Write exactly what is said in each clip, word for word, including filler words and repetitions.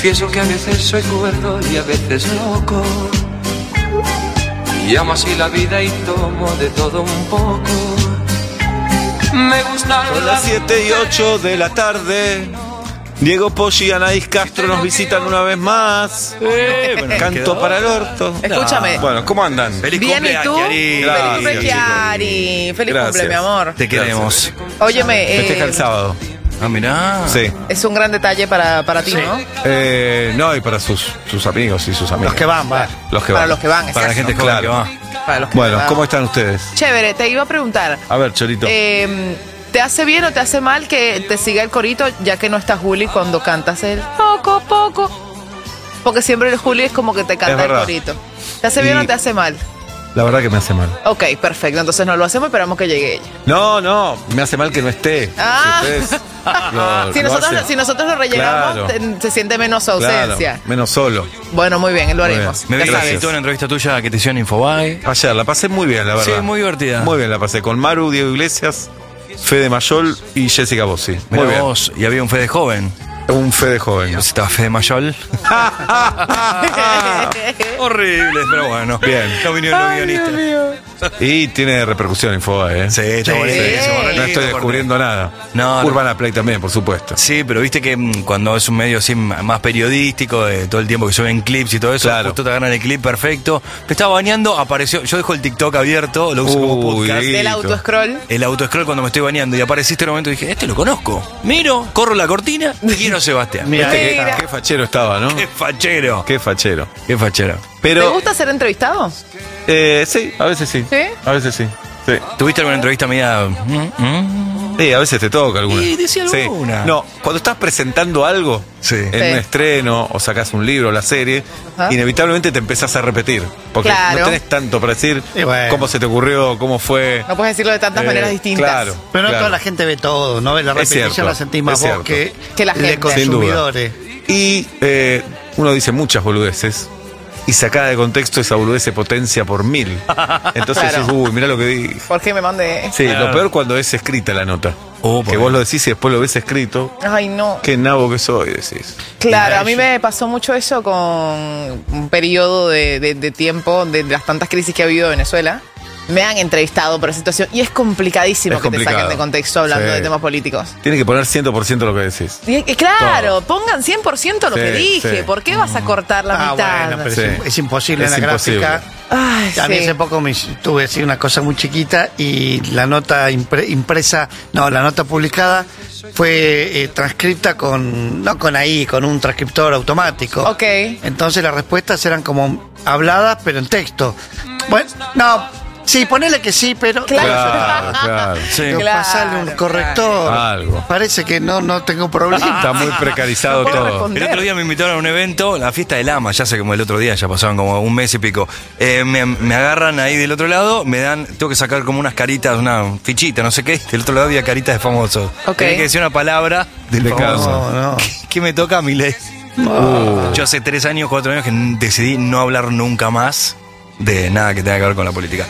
Confieso que a veces soy cuerdo y a veces loco. Y amo así la vida y tomo de todo un poco. Me gustan Son las siete y ocho de la tarde. Diego Poggi y Anaís Castro nos visitan una vez más. Eh, bueno, Canto quedó. para el orto. Escúchame. Bueno, ¿cómo andan? Feliz Bien, ¿y tú? Chiari. Gracias, Feliz cumple, chicos. Chiari. Feliz Gracias. cumple, mi amor. Te queremos. Óyeme, Festeja el eh, sábado. Ah, mirá. Sí. es un gran detalle para, para ti, ¿no? Eh, no, y para sus, sus amigos y sus amigas. Los que van, va. Los que Para van. los que van, Para la exacto. gente joven Claro. que va. Para los que Bueno, van. ¿cómo están ustedes? Chévere, te iba a preguntar. A ver, Chorito. eh, ¿Te hace bien o te hace mal que te siga el corito ya que no está Juli cuando cantas el poco, poco? Porque siempre el Juli es como que te Es canta el verdad. corito. ¿Te hace bien Y- o te hace mal? La verdad que me hace mal. Ok, perfecto. Entonces no lo hacemos, esperamos que llegue ella. No, no, me hace mal que no esté. Ah. Si ustedes lo- si, lo nosotros, hacen- si nosotros lo rellenamos, Claro. te- se siente menos Claro, ausencia. menos solo. Bueno, muy bien, lo Muy haremos. bien. Me Ya vi sabes. toda una entrevista tuya que te hicieron en Infobae. Ayer la pasé muy bien, la verdad. Sí, muy divertida. Muy bien la pasé con Maru, Diego Iglesias, Fede Mayol y Jessica Bossi. Muy Mirá bien. vos, y había un Fede joven. Un Fede joven. No sé si estaba Fede Mayol. Horrible, pero bueno. Bien. No vinieron los guionistas. Y tiene repercusión en Infobae, ¿eh? Sí, está Sí. buenísimo. re No lindo, estoy descubriendo nada. No, no. Urbana Play también, por supuesto. Sí, pero viste que mm, cuando es un medio así m- más periodístico, de todo el tiempo que suben clips y todo eso, Claro. justo te agarran el clip perfecto. Te estaba bañando, apareció. Yo dejo el TikTok abierto, lo uso como Uy, podcast. Dieguito. Del auto-scroll. El autoscroll cuando me estoy bañando y apareciste en un momento y dije, este lo conozco. Miro, corro la cortina y quiero a Sebastián. Mira, Viste que- Mira. qué fachero estaba, ¿no? ¡Qué fachero! Qué fachero. ¡Qué fachero! ¿Te Pero, gusta ser entrevistado? eh, sí, a veces sí. ¿Sí? A veces sí. Sí. ¿Tuviste alguna entrevista media? mm, mm? Sí, a veces te toca alguna. Y decía Sí. alguna. No, cuando estás presentando algo Sí. en Sí. un estreno o sacás un libro o la serie, Ajá. inevitablemente te empezás a repetir. Porque Claro. no tenés tanto para decir Y bueno. cómo se te ocurrió, cómo fue. No puedes decirlo de tantas Eh, maneras distintas. Claro. Pero no claro. toda la gente ve todo, ¿no? Ve la Es repetición, cierto, la sentís más es vos cierto. que, Que la gente. de consumidores. Y eh, uno dice muchas boludeces. Y sacada de contexto esa boludez se potencia por mil. Entonces Claro. decís, uy, mirá lo que dije. ¿Por qué me mandé? Sí, Claro. lo peor cuando es escrita la nota. Oh, que por vos ahí. lo decís y después lo ves escrito. Ay, no. Qué nabo que soy, decís. Claro, a mí me pasó mucho eso con un periodo de, de- de tiempo de las tantas crisis que ha habido en Venezuela. Me han entrevistado por esa situación y es complicadísimo Es que te complicado. saquen de contexto hablando Sí. de temas políticos. Tiene que poner cien por ciento lo que decís. Y, y claro, pongan cien por ciento lo Sí, que dije. sí. ¿Por qué vas a cortar la Ah, mitad? bueno, pero Sí. es, es imposible Es en la imposible. gráfica. Ay, A mí sí. hace poco me tuve así una cosa muy chiquita y la nota impre- impresa, no, la nota publicada fue eh, transcripta con, no con ahí, con un transcriptor automático. Ok. Entonces las respuestas eran como habladas, pero en texto. Bueno, no, sí, ponele que sí, pero... Claro. Claro, claro. Sí. Pero Claro, pasarle un claro. corrector. Algo. Parece que no, no tengo problema. Está muy precarizado No puedo todo. responder. El otro día me invitaron a un evento, la fiesta del ama, ya sé como el otro día, ya pasaron como un mes y pico. Eh, me, me agarran ahí del otro lado, me dan, tengo que sacar como unas caritas, una fichita, no sé qué. Del otro lado había caritas de famosos. Ok. Tenía que decir una palabra del De famoso. cada No, no. ¿Qué me toca a mi ley? Uh, Yo hace tres años, cuatro años que n- decidí no hablar nunca más de nada que tenga que ver con la política.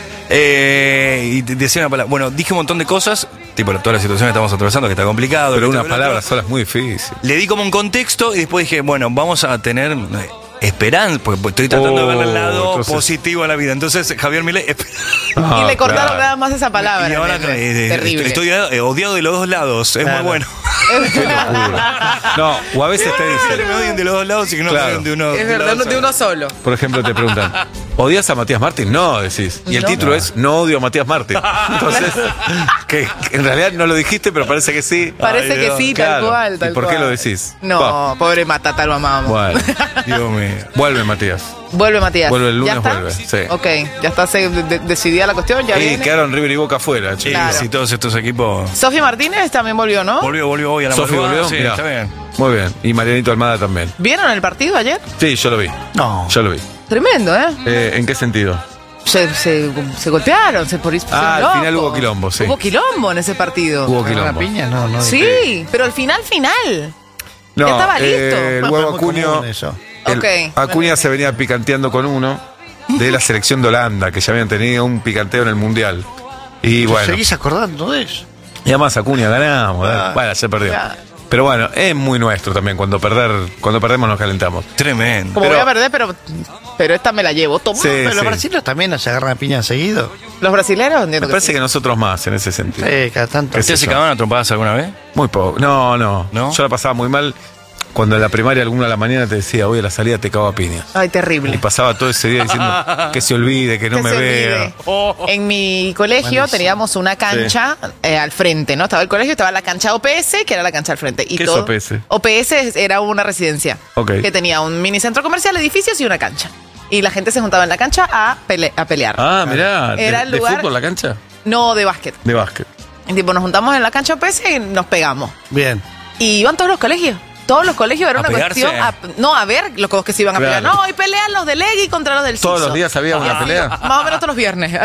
Eh, y te- decía una palabra. Bueno, dije un montón de cosas, tipo toda la situación que estamos atravesando, que está complicado. pero que una esto, que lo palabra otro. sola es muy difícil. Le di como un contexto y después dije, bueno, vamos a tener eh, esperanza, porque pues, estoy tratando Oh, de ver el lado entonces- positivo a la vida. Entonces, Javier Milei, esp- Ah, y le cortaron claro. nada más esa palabra. y ahora ¿entendés? eh, Terrible. estoy eh, odiado de los dos lados, es Claro. muy bueno. Qué locura. No, o a veces te Que me dicen, odien de los dos lados y que no Claro. me odien de uno. Es de un verdad, lado no de solo. uno solo. por ejemplo, te preguntan, ¿odias a Matías Martín? No, decís. Y el No. título es No odio a Matías Martín. Entonces, que, que en realidad no lo dijiste, pero parece que sí. Parece Ay, que Dios. sí, Claro. tal cual, ¿Y tal por qué cual. lo decís? No, Va. pobre Matata, lo amamos. Bueno, Dios mío. vuelve Matías. Vuelve Matías. Vuelve el lunes, ¿Ya está? vuelve, sí. Ok, ya está se- de- de- decidida la cuestión, ya Y viene. quedaron River y Boca afuera, Sí, chicos. Claro. sí, todos estos equipos. Sofi Martínez también volvió, ¿no? Volvió, volvió hoy a la Sofi madrugada. volvió, Sí, mirá. está bien. Muy bien. Y Marianito Almada también. ¿Vieron el partido ayer? Sí, yo lo vi. No. Yo lo vi. Tremendo, ¿eh? Eh, ¿En qué sentido? Se, se, se golpearon, se por Ah, al final hubo quilombo, sí. Hubo quilombo en ese partido. Hubo ¿Una quilombo. piña? No, no. Sí, pero al final, final. No, Ya estaba listo. eh, el No, huevo pero es muy Acuño. común eso. el- Ok. Acuña se venía picanteando con uno de la selección de Holanda, que ya habían tenido un picanteo en el Mundial. Y bueno. ¿Seguís acordando de eso? Y además Acuña ganamos. Ah. Bueno, se perdió. Ya. Pero bueno, es muy nuestro también. Cuando perder, cuando perdemos nos calentamos. Tremendo. Como Pero- voy a perder, pero, pero esta me la llevo. Toma. Sí. Pero los brasileños también no se agarran a piña seguido. Los brasileños, entiendo Me parece sí. que nosotros más en ese sentido. Sí, cada tanto. ¿Qué sé ¿Ustedes se yo? cagaban a trompadas alguna vez? Muy poco. No, no, ¿No? Yo la pasaba muy mal cuando en la primaria alguna de la mañana te decía, hoy a la salida te cago a piña. Ay, Y terrible. pasaba todo ese día diciendo que se olvide, que no Que me se vea. olvide. En mi colegio Buenísimo. teníamos una cancha eh, al frente, ¿no? Estaba el colegio, estaba la cancha O P S, que era la cancha al frente. Y ¿Qué es todo- O P S? O P S era una residencia Ok. que tenía un mini centro comercial, edificios y una cancha. Y la gente se juntaba en la cancha a, pele- a pelear. Ah, mirá. Era ¿De, el de lugar- fútbol la cancha? No de básquet. De básquet. Y tipo, nos juntamos en la cancha O P S y nos pegamos. Bien. Y iban todos los colegios. Todos los colegios era ¿A una pegarse? cuestión. a- no, a ver los que se iban a pelear. Claro. No, y pelean los del Legui contra los del ¿Todos Ciso. los días había una Ah, pelea? Más o menos todos los viernes.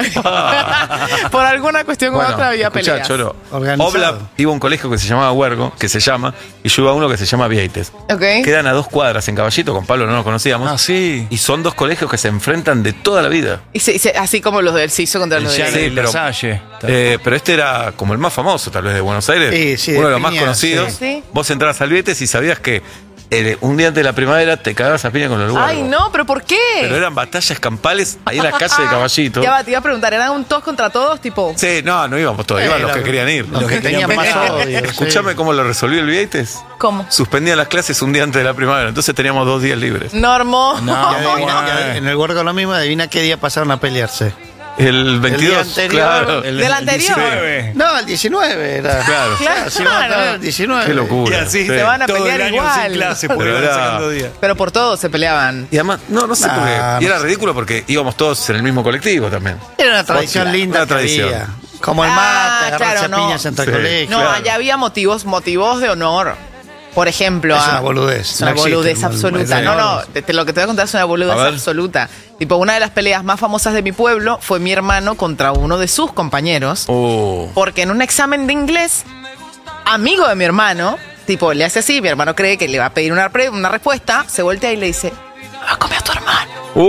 Por alguna cuestión u otra había escuchá, peleas. Choro. Organizado. Obla iba a un colegio que se llamaba Huergo, que se llama, y yo iba a uno que se llama Vieites. Ok. Quedan a dos cuadras en Caballito, con Pablo no nos conocíamos. Ah, sí. Y son dos colegios que se enfrentan de toda la vida. Y se- y se- así como los del Ciso contra los El del Llano Legui. y Sí, pero- La Salle. Eh, pero este era como el más famoso, tal vez, de Buenos Aires. Sí, sí, Uno de de los más piña, conocidos. sí. Sí. Vos entrabas al Vieites y sabías que eh, un día antes de la primavera te cagabas a piña con los Huergo. Ay, no, pero ¿por qué? Pero eran batallas campales ahí en la calle de Caballito. Ya va, te iba a preguntar, ¿eran un todos contra todos? Tipo. Sí, no, no íbamos todos, iban los que querían ir. Los que tenían más odio. Escuchame sí. cómo lo resolvió el Vieites. ¿Cómo? Suspendían las clases un día antes de la primavera, entonces teníamos dos días libres. Normo. Y No. adivina- y adivina- en el Huergo lo mismo, adivina qué día pasaron a pelearse. El veintidós, anterior, claro. El- Del el anterior. diecinueve. No, el diecinueve era. Claro. Claro. Sí, vamos a tener el diecinueve. Qué locura. Y así Sí. se van a todo pelear el año igual. sin clase, porque Pero iban era- sacando días. Pero por todo se peleaban. Y además, no, no sé por qué. Nah, Y era no sé. ridículo porque íbamos todos en el mismo colectivo también. Era una tradición Una linda. que tradición. había. Como el Ah, mate, agarrarse claro, a no. piñas entre Sí. colegios. No, Claro. allá había motivos, motivos de honor. Por ejemplo, Es ah, una boludez, Es una no existe boludez el- absoluta. el- No, no, te- te- lo que te voy a contar es una boludez A ver. absoluta. Tipo, una de las peleas más famosas de mi pueblo fue mi hermano contra uno de sus compañeros. Oh. Porque en un examen de inglés, amigo de mi hermano, tipo, le hace así, mi hermano cree que le va a pedir una, pre- una respuesta, se voltea y le dice, "Me va a comer a tu hermano".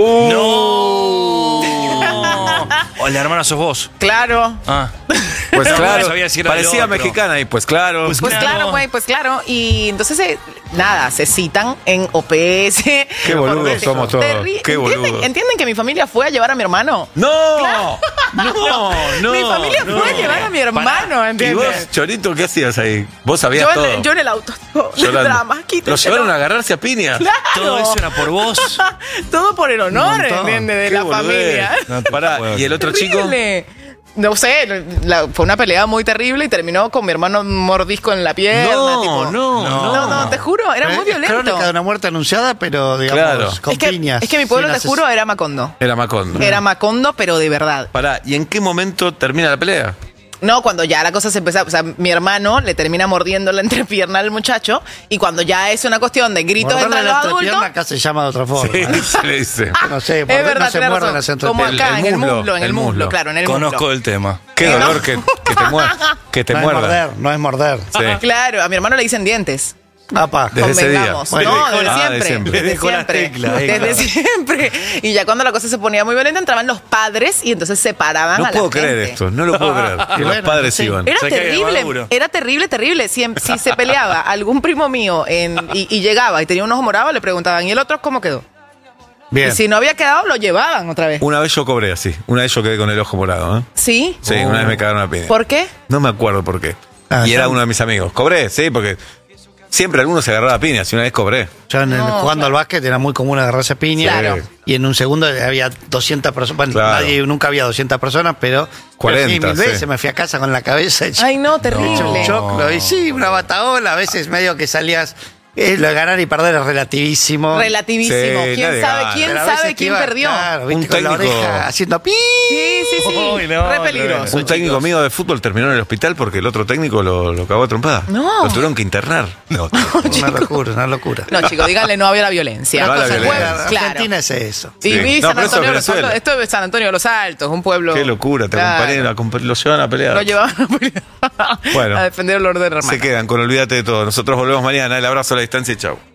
Uh. ¡No! O la hermana sos vos. Claro. Ah. Pues No, claro, no sabía si era del parecía otro. mexicana y pues claro. Pues Pues Claro. claro, güey, pues claro. Y entonces, eh, nada, se citan en O P S. Qué boludos Por- somos todos, Terri- qué ¿Entienden, boludos. ¿Entienden que mi familia fue a llevar a mi hermano? ¡No! No, no. mi familia no. fue a llevar a mi hermano, ¿Y ¿entiendes? vos, Chorito, qué hacías ahí? Vos sabías Yo todo. en, yo en el auto, tipo, de Llorando. drama, quítetelo. Los llevaron a agarrarse a piña. Claro. Todo eso era por vos. Todo por el honor, Un montón. ¿entiendes? De Qué la boludez. familia. No te Pará, puedo ¿y el otro chico? Terrible. No sé, la- fue una pelea muy terrible y terminó con mi hermano un mordisco en la pierna. No, tipo. no, no, no, te juro, era Pero muy es violento. crónica de una muerte anunciada, pero digamos, Claro. con Es que, piñas. es que mi pueblo, sin te ases- juro, era Macondo. Era Macondo. Era Macondo, pero de verdad. Pará, ¿y en qué momento termina la pelea? No, cuando ya la cosa se empieza, o sea, mi hermano le termina mordiendo la entrepierna al muchacho y cuando ya es una cuestión de gritos Morderle entre la los adultos, entrepierna acá se llama de otra forma. Sí, se le dice. No sé, es morder- verdad, no se tenés muerden razón. las Como entrepiernas. acá, El en el muslo, muslo, en el el muslo, muslo. claro, en el Conozco muslo. el tema. Qué Eh, dolor no. que, que te muerda. Que te no es muerda. morder, no es morder. Sí. Claro, a mi hermano le dicen dientes. Apa. Desde ese día. Convengamos. Bueno, no, dejó desde la- ah, siempre. de siempre. Desde Dejó la siempre. tecla, eh, Desde claro. siempre. Y ya cuando la cosa se ponía muy violenta, entraban los padres y entonces separaban No a la puedo creer gente. esto, no lo puedo creer. Que los Bueno, padres sí. iban. Era Se cae de terrible, maduro. era terrible, terrible. Si, si se peleaba algún primo mío en- y, y llegaba y tenía un ojo morado, le preguntaban, ¿y el otro cómo quedó? Bien. Y si no había quedado, lo llevaban otra vez. Una vez yo cobré así. Una vez yo quedé con el ojo morado. ¿eh? ¿Sí? Sí, una vez me cagaron a piña. ¿Por qué? No me acuerdo por qué. Ah, y era yo- uno de mis amigos. Cobré, sí, porque siempre alguno se agarraba a piñas y una vez cobré. Yo en el- No, jugando claro. al básquet era muy común agarrarse a piña. Claro. Y en un segundo había doscientas personas. Bueno, Claro. nadie, nunca había doscientas personas, pero. cuarenta, pero sí, mil sí. veces me fui a casa con la cabeza hecha Ay, no, hecho terrible. un choclo. Y sí, una bataola. A veces medio que salías. Eh, lo de ganar y perder es relativísimo. Relativísimo. Sí, ¿Quién nadie sabe gana. quién Pero a sabe veces te quién iba- perdió? Claro, viste, Un con la técnico- oreja haciendo pi. Sí, sí, sí. Uy, no, Re no, peligroso. Un técnico mío de fútbol terminó en el hospital porque el otro técnico lo, lo cagó a trompada. No. Lo tuvieron que internar. No. Una locura, una locura. No, chicos, díganle no había la violencia. No a la Cosas violencia. buenas, claro. Argentina es eso. Y Sí. vi No, San pero eso es Antonio de los Venezuela. Altos. Esto es San Antonio de los Altos, un pueblo. Qué locura, te Claro. acompañan, a compa- los llevan a pelear. Lo llevaban a pelear. Bueno. A defender el orden Se hermano. quedan con olvídate de todo. Nosotros volvemos mañana. El abrazo a la distancia y chau.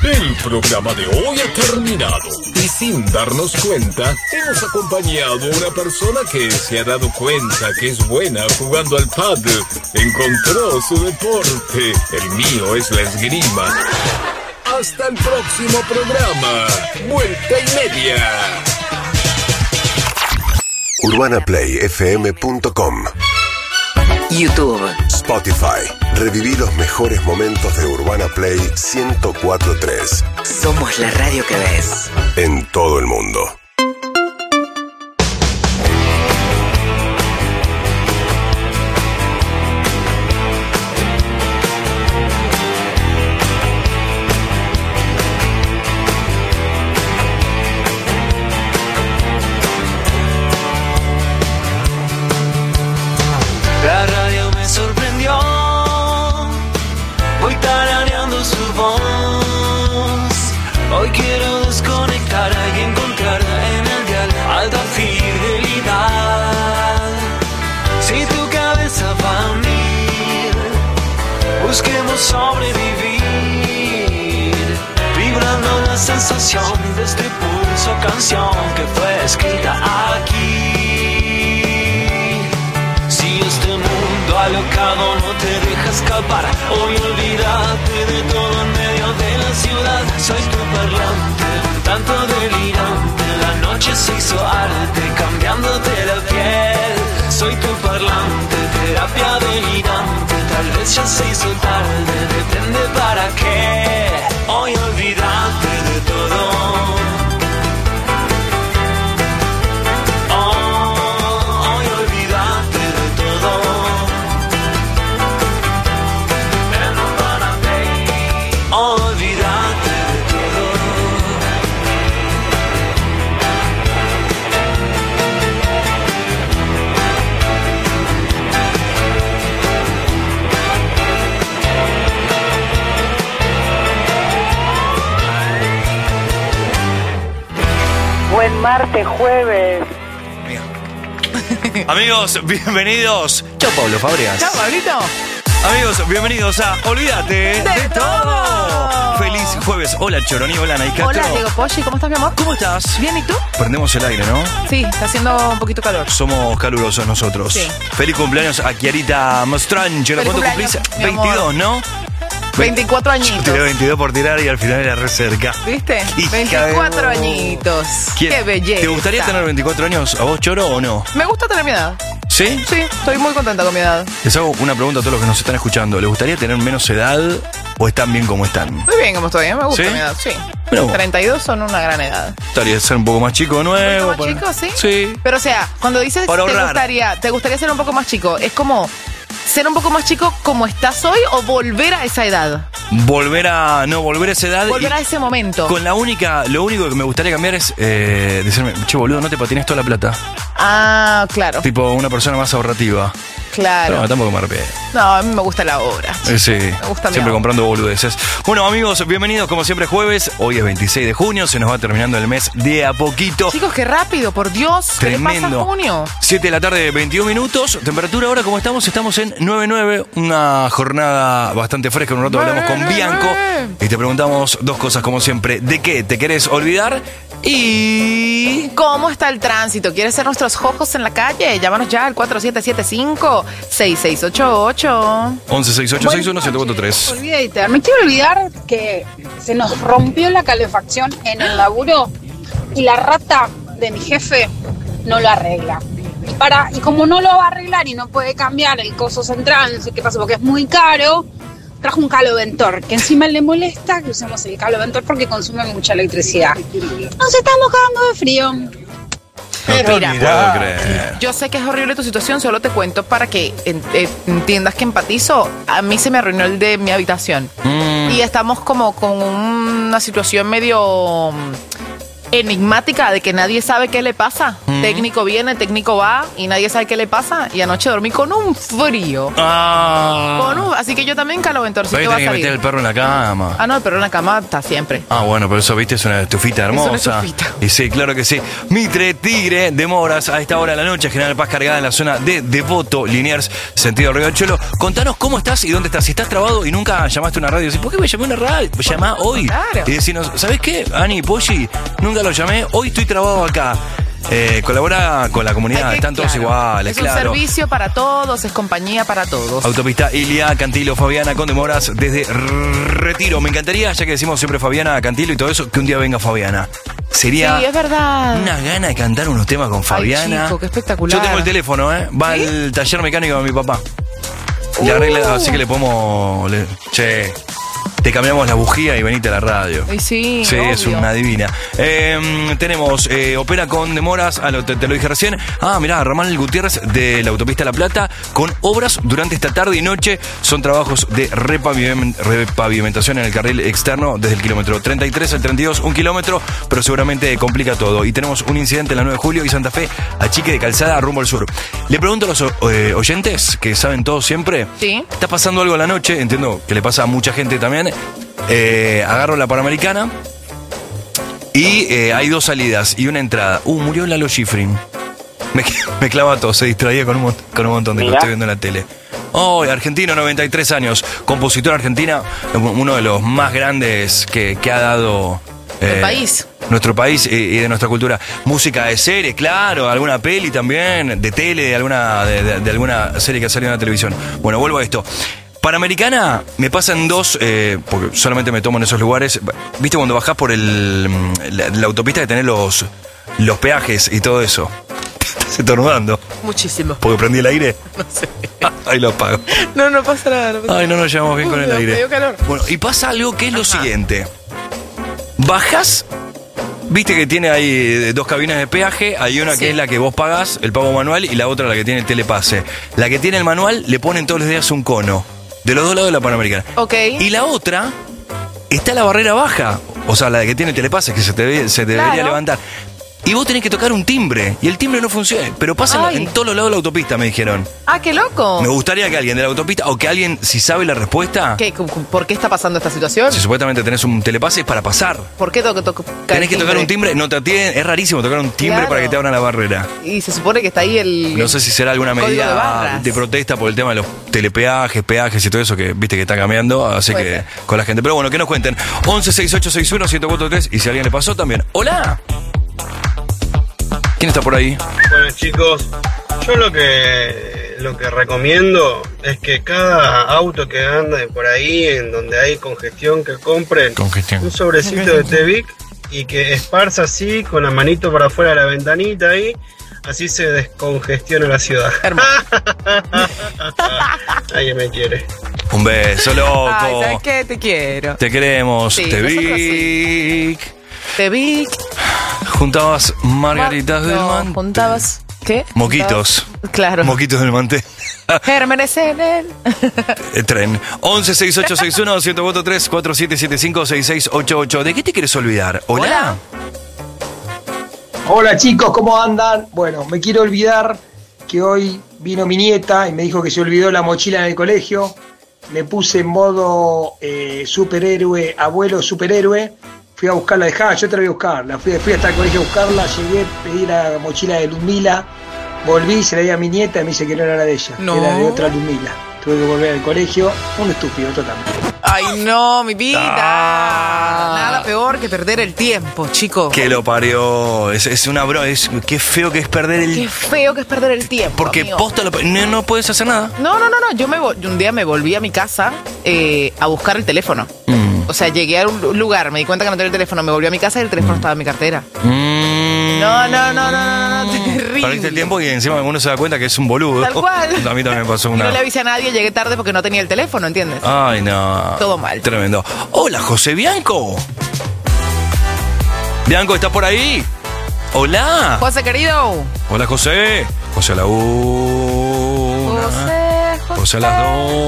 El programa de hoy ha terminado y sin darnos cuenta hemos acompañado a una persona que se ha dado cuenta que es buena jugando al pádel. Encontró su deporte. El mío es la esgrima. Hasta el próximo programa. Vuelta y media. urbana play f m punto com YouTube, Spotify. Reviví los mejores momentos de Urbana Play ciento cuatro punto tres somos la radio que ves. en todo el mundo. La radio me sorprendió, voy tarareando su voz. Hoy quiero desconectar y encontrar en el dial alta fidelidad. Si tu cabeza va a unir, busquemos sobrevivir, vibrando la sensación de este pulso canción que fue escrita aquí. Alocado no te deja escapar. Hoy olvídate de todo en medio de la ciudad. Soy tu parlante, un tanto delirante. La noche se hizo arte, cambiándote la piel. Soy tu parlante, terapia delirante. Tal vez ya se hizo tarde, depende para qué. Hoy olvídate de todo. Buen martes, jueves. Amigos, bienvenidos. Chao, Pablo Fabregas. Chao, Pablito. Amigos, bienvenidos a Olvídate de, De todo. todo. Feliz jueves. Hola, Choroní. Hola, Naika. Hola, Diego Poggi, ¿cómo estás, mi amor? ¿Cómo estás? Bien, ¿y tú? Prendemos el aire, ¿no? Sí, está haciendo un poquito calor. Somos calurosos nosotros. Sí. Feliz cumpleaños a Chiarita Mostrange. ¿Cuánto cumpleaños, cumplís? mi amor. veintidós, ¿no? veinticuatro Yo añitos. tiré veintidós por tirar y al final era re cerca. ¿Viste? Hija veinticuatro de- añitos. ¿Quién- Qué belleza. ¿Te gustaría tener veinticuatro años a vos, Choro, o no? Me gusta tener mi edad. ¿Sí? Sí, estoy muy contenta con mi edad. Les hago una pregunta a todos los que nos están escuchando. ¿Les gustaría tener menos edad o están bien como están? Muy bien como estoy, ¿eh? Me gusta ¿Sí? mi edad, sí. Mira vos. treinta y dos son una gran edad. Gustaría ser un poco más chico de nuevo. ¿Un poco más para- chico, sí? Sí. Pero o sea, cuando dices Para te ahorrar. gustaría, te gustaría ser un poco más chico, ¿es como ser un poco más chico como estás hoy o volver a esa edad? Volver a. No, volver a esa edad. Volver y a ese momento. Con la única. Lo único que me gustaría cambiar es eh, decirme, che, boludo, no te patines toda la plata. Ah, claro, Tipo una persona más ahorrativa. claro. No, tampoco me arrepiento. No, a mí me gusta la obra. Eh, Sí, gusta mi siempre amor. comprando boludeces. Bueno, amigos, bienvenidos como siempre jueves. Hoy es veintiséis de junio, se nos va terminando el mes de a poquito. Chicos, qué rápido, por Dios. ¿Qué le pasa Tremendo. a junio? siete de la tarde, veintiún minutos. Temperatura ahora, como estamos, estamos en nueve nueve. Una jornada bastante fresca. En un rato hablamos con Bianco y te preguntamos dos cosas, como siempre. ¿De qué te querés olvidar? Y... ¿Cómo está el tránsito? ¿Quieres ser nuestros jojos en la calle? Llámanos ya al cuatro siete siete cinco, seis seis ocho ocho. once sesenta y ocho sesenta y uno, setecientos cuarenta y tres. Olvídate, me quiero olvidar que se nos rompió la calefacción en el laburo y la rata de mi jefe no lo arregla. Y, para, y como no lo va a arreglar y no puede cambiar el coso central, no sé qué pasa, porque es muy caro, trajo un caloventor, que encima le molesta que usemos el caloventor porque consume mucha electricidad. Nos estamos cagando de frío. Pero mira, Puedo creer. yo sé que es horrible tu situación, solo te cuento para que en- eh, entiendas que empatizo. A mí se me arruinó el de mi habitación. Mm. Y estamos como con una situación medio mm, enigmática de que nadie sabe qué le pasa. Mm. Técnico viene, técnico va y nadie sabe qué le pasa. Y anoche dormí con un frío. Ah. Con un- así que yo también caloventorcito Pero va a tenés que meter salir. el perro en la cama. Ah, no, el perro en la cama está siempre. Ah, bueno, pero eso, viste, es una estufita hermosa. Es una estufita. Y sí, claro que sí. Mitre, Tigre, de Moras, a esta hora de la noche, General Paz cargada en la zona de Devoto, Liniers, sentido Riachuelo. Contanos cómo estás y dónde estás. Si estás trabado y nunca llamaste a una radio, decís, ¿por qué me llamé a una radio? Llamá hoy. Claro. Y decimos, ¿sabés qué? Ani, Polly, nunca lo llamé, hoy estoy trabado acá. Eh, colabora con la comunidad, Hay que- están todos claro, iguales, es claro. un servicio para todos, es compañía para todos. Autopista Ilia, Cantilo, Fabiana, con demoras desde Retiro. Me encantaría, ya que decimos siempre Fabiana, Cantilo y todo eso, que un día venga Fabiana. Sería Sí, es verdad. una gana de cantar unos temas con Fabiana. chico, qué espectacular. Yo tengo el teléfono, ¿eh? Va ¿Sí? al taller mecánico de mi papá. Le arregla, así que le podemos... le- che, te cambiamos la bujía y venite a la radio. Y sí, Sí, es obvio. una divina. Eh, tenemos, eh, opera con demoras, ah, lo- te, te lo dije recién. Ah, mirá, Ramal Gutiérrez de la autopista La Plata, con obras durante esta tarde y noche. Son trabajos de repaviment- repavimentación en el carril externo desde el kilómetro treinta y tres al treinta y dos, un kilómetro, pero seguramente complica todo. Y tenemos un incidente en la nueve de julio y Santa Fe, a Chique de Calzada, rumbo al sur. Le pregunto a los eh, oyentes, que saben todo siempre. Sí. Está pasando algo a la noche, entiendo que le pasa a mucha gente también. Eh, agarro la Panamericana y eh, hay dos salidas y una entrada. Uh, murió Lalo Schifrin. Me, me clava todo, se distraía con un, mon- con un montón de lo Mirá. estoy viendo en la tele. Oh, argentino, noventa y tres años, compositor argentina, uno de los más grandes que, que ha dado El país. nuestro país y, y de nuestra cultura. Música de serie, claro, alguna peli también, de tele, de alguna, de, de- de alguna serie que ha salido en la televisión. Bueno, vuelvo a esto. Panamericana me pasan dos, eh, porque solamente me tomo en esos lugares. ¿Viste cuando bajás por el, la, la autopista que tenés los, los peajes y todo eso? Se tornudando. Muchísimo. Porque prendí el aire. No sé. Ahí lo apago. No, no pasa nada. No pasa Ay, no nos llevamos bien Uy, con el me aire. dio calor. Bueno, y pasa algo que es lo Ajá. siguiente. Bajás, viste que tiene ahí eh, dos cabinas de peaje, hay una Sí. que es la que vos pagás, el pago manual, y la otra la que tiene el telepase. La que tiene el manual le ponen todos los días un cono, de los dos lados de la Panamericana. Ok. Y la otra está la barrera baja, o sea, la que tiene el telepase, que se, te, debe- se te debería Claro. levantar. Y vos tenés que tocar un timbre, y el timbre no funciona, pero pasa en, Ay. en todos los lados de la autopista, me dijeron. Ah, qué loco. Me gustaría que alguien de la autopista, o que alguien, si sabe la respuesta, ¿Qué, cu- cu- ¿Por qué está pasando esta situación? si supuestamente tenés un telepase, es para pasar. ¿Por qué tengo que tocar Tenés que tocar un timbre, no te atienden, es rarísimo tocar un timbre Claro. para que te abran la barrera. Y se supone que está ahí el... No sé si será alguna Código de medida barras. de, protesta por el tema de los telepeajes, peajes y todo eso que viste que está cambiando, así Puede que ser. con la gente. Pero bueno, que nos cuenten. once sesenta y ocho sesenta y uno siete cuatro tres y si a alguien le pasó también. ¡Hola! ¿Quién está por ahí? Bueno chicos, yo lo que lo que recomiendo es que cada auto que ande por ahí, en donde hay congestión, que compren Congestión. un sobrecito de Tevic y que esparza así con la manito para afuera de la ventanita ahí, así se descongestiona la ciudad. Hermoso. Alguien me quiere. Un beso, loco. Ay, ¿sabes qué? Te quiero. Te queremos. Sí, Te nosotros vi. Te vi. Juntabas margaritas del No, man. juntabas... ¿Qué? Moquitos. Juntabas- Claro. Moquitos del mantel. Gérmenes en él. El tren. once sesenta y ocho sesenta y uno siete cuatro tres cuatro siete siete cinco seis seis ocho ocho. ¿De qué te quieres olvidar? Hola. Hola chicos, ¿cómo andan? Bueno, me quiero olvidar que hoy vino mi nieta y me dijo que se olvidó la mochila en el colegio. Me puse en modo eh, superhéroe, abuelo superhéroe. Fui a buscarla, dejá, yo te la voy a buscar. La fui, fui hasta el colegio a buscarla, llegué, pedí la mochila de Ludmila, volví, se la di a mi nieta y me dice que no era la de ella, No. era de otra Ludmila. Tuve que volver al colegio, un estúpido totalmente. Ay, no, mi vida. Ah. Nada peor que perder el tiempo, chico. Que lo parió. Es, es una bro. Es, qué feo que es perder el. Qué feo que es perder el tiempo. Porque amigo. posta lo, no, no puedes hacer nada. No, no, no, no. Yo me vo- un día me volví a mi casa eh, a buscar el teléfono. Mm. O sea, llegué a un lugar, me di cuenta que no tenía el teléfono, me volví a mi casa y el teléfono estaba en mi cartera. Mm. No, no, no, no, no, no, terrible. Perdiste el tiempo y encima uno se da cuenta que es un boludo. Tal cual. A mí también me pasó Y una. no le avisé a nadie, llegué tarde porque no tenía el teléfono, ¿entiendes? Ay, no. Todo mal. Tremendo. Hola, José Bianco. Bianco, ¿está por ahí? Hola. José, querido. Hola, José. José a la una. José, José. José a las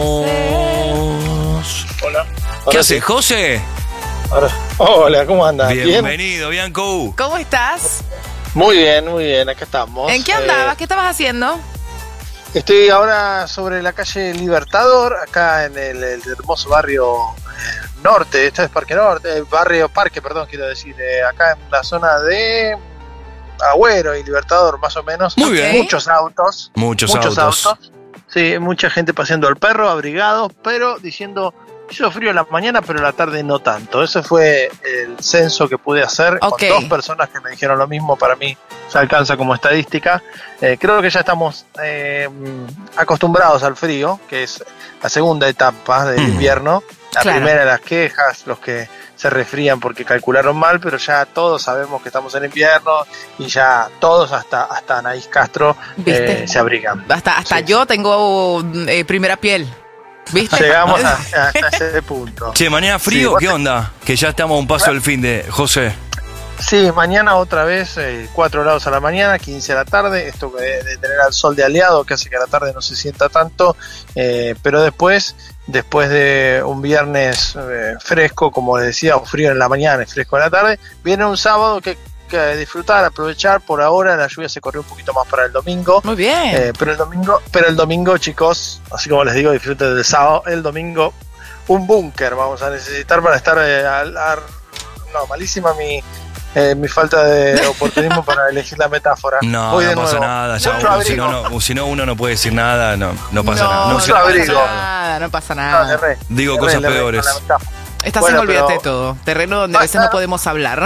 dos. Hola. ¿Qué haces, José? Hola, ¿cómo andas? Bienvenido, Bianco. ¿Cómo estás? Muy bien, muy bien, acá estamos. ¿En qué andabas? Eh, ¿Qué estabas haciendo? estoy ahora sobre la calle Libertador, acá en el, el hermoso barrio eh, norte, esto es Parque Norte, eh, barrio Parque, perdón, quiero decir, eh, acá en la zona de Agüero y Libertador, más o menos. Muy bien. Muchos autos. Muchos, autos. Sí, mucha gente paseando al perro, abrigados, pero diciendo, hizo frío en la mañana, pero en la tarde no tanto. Ese fue el censo que pude hacer Ok. con dos personas que me dijeron lo mismo. Para mí se alcanza como estadística. Eh, creo que ya estamos eh, acostumbrados al frío, que es la segunda etapa del Mm. invierno. La Claro. primera, las quejas, los que se resfrían porque calcularon mal, pero ya todos sabemos que estamos en invierno y ya todos, hasta, hasta Anaís Castro, ¿Viste? eh, se abrigan. Hasta, hasta Sí. yo tengo eh, primera piel. ¿Viste? Llegamos a- hasta ese punto. Che, mañana frío, Sí, ¿qué vos- onda? Que ya estamos a un paso del fin de José. Sí, mañana otra vez, eh, cuatro grados a la mañana, quince a la tarde. Esto de, de tener al sol de aliado, que hace que a la tarde no se sienta tanto. Eh, pero después, después de un viernes eh, fresco, como les decía, o frío en la mañana y fresco en la tarde, viene un sábado que, que disfrutar, aprovechar. Por ahora la lluvia se corrió un poquito más para el domingo. Muy bien. Eh, pero el domingo, pero el domingo, chicos, así como les digo, disfruten del sábado. El domingo, un búnker vamos a necesitar para estar eh, al, al- no, malísima mi eh, mi falta de oportunismo para elegir la metáfora. No, Voy no de pasa nuevo. nada. Ya Mucho uno, si, no, abrigo. no, si no, uno no puede decir nada, no, no pasa no, nada. No, no se- Mucho pasa abrigo. nada, no pasa No, le nada. erré. Digo Le cosas erré, le erré con peores. la metáfora. Estás Bueno, en olvídate pero- de todo. Terreno donde a veces no podemos hablar.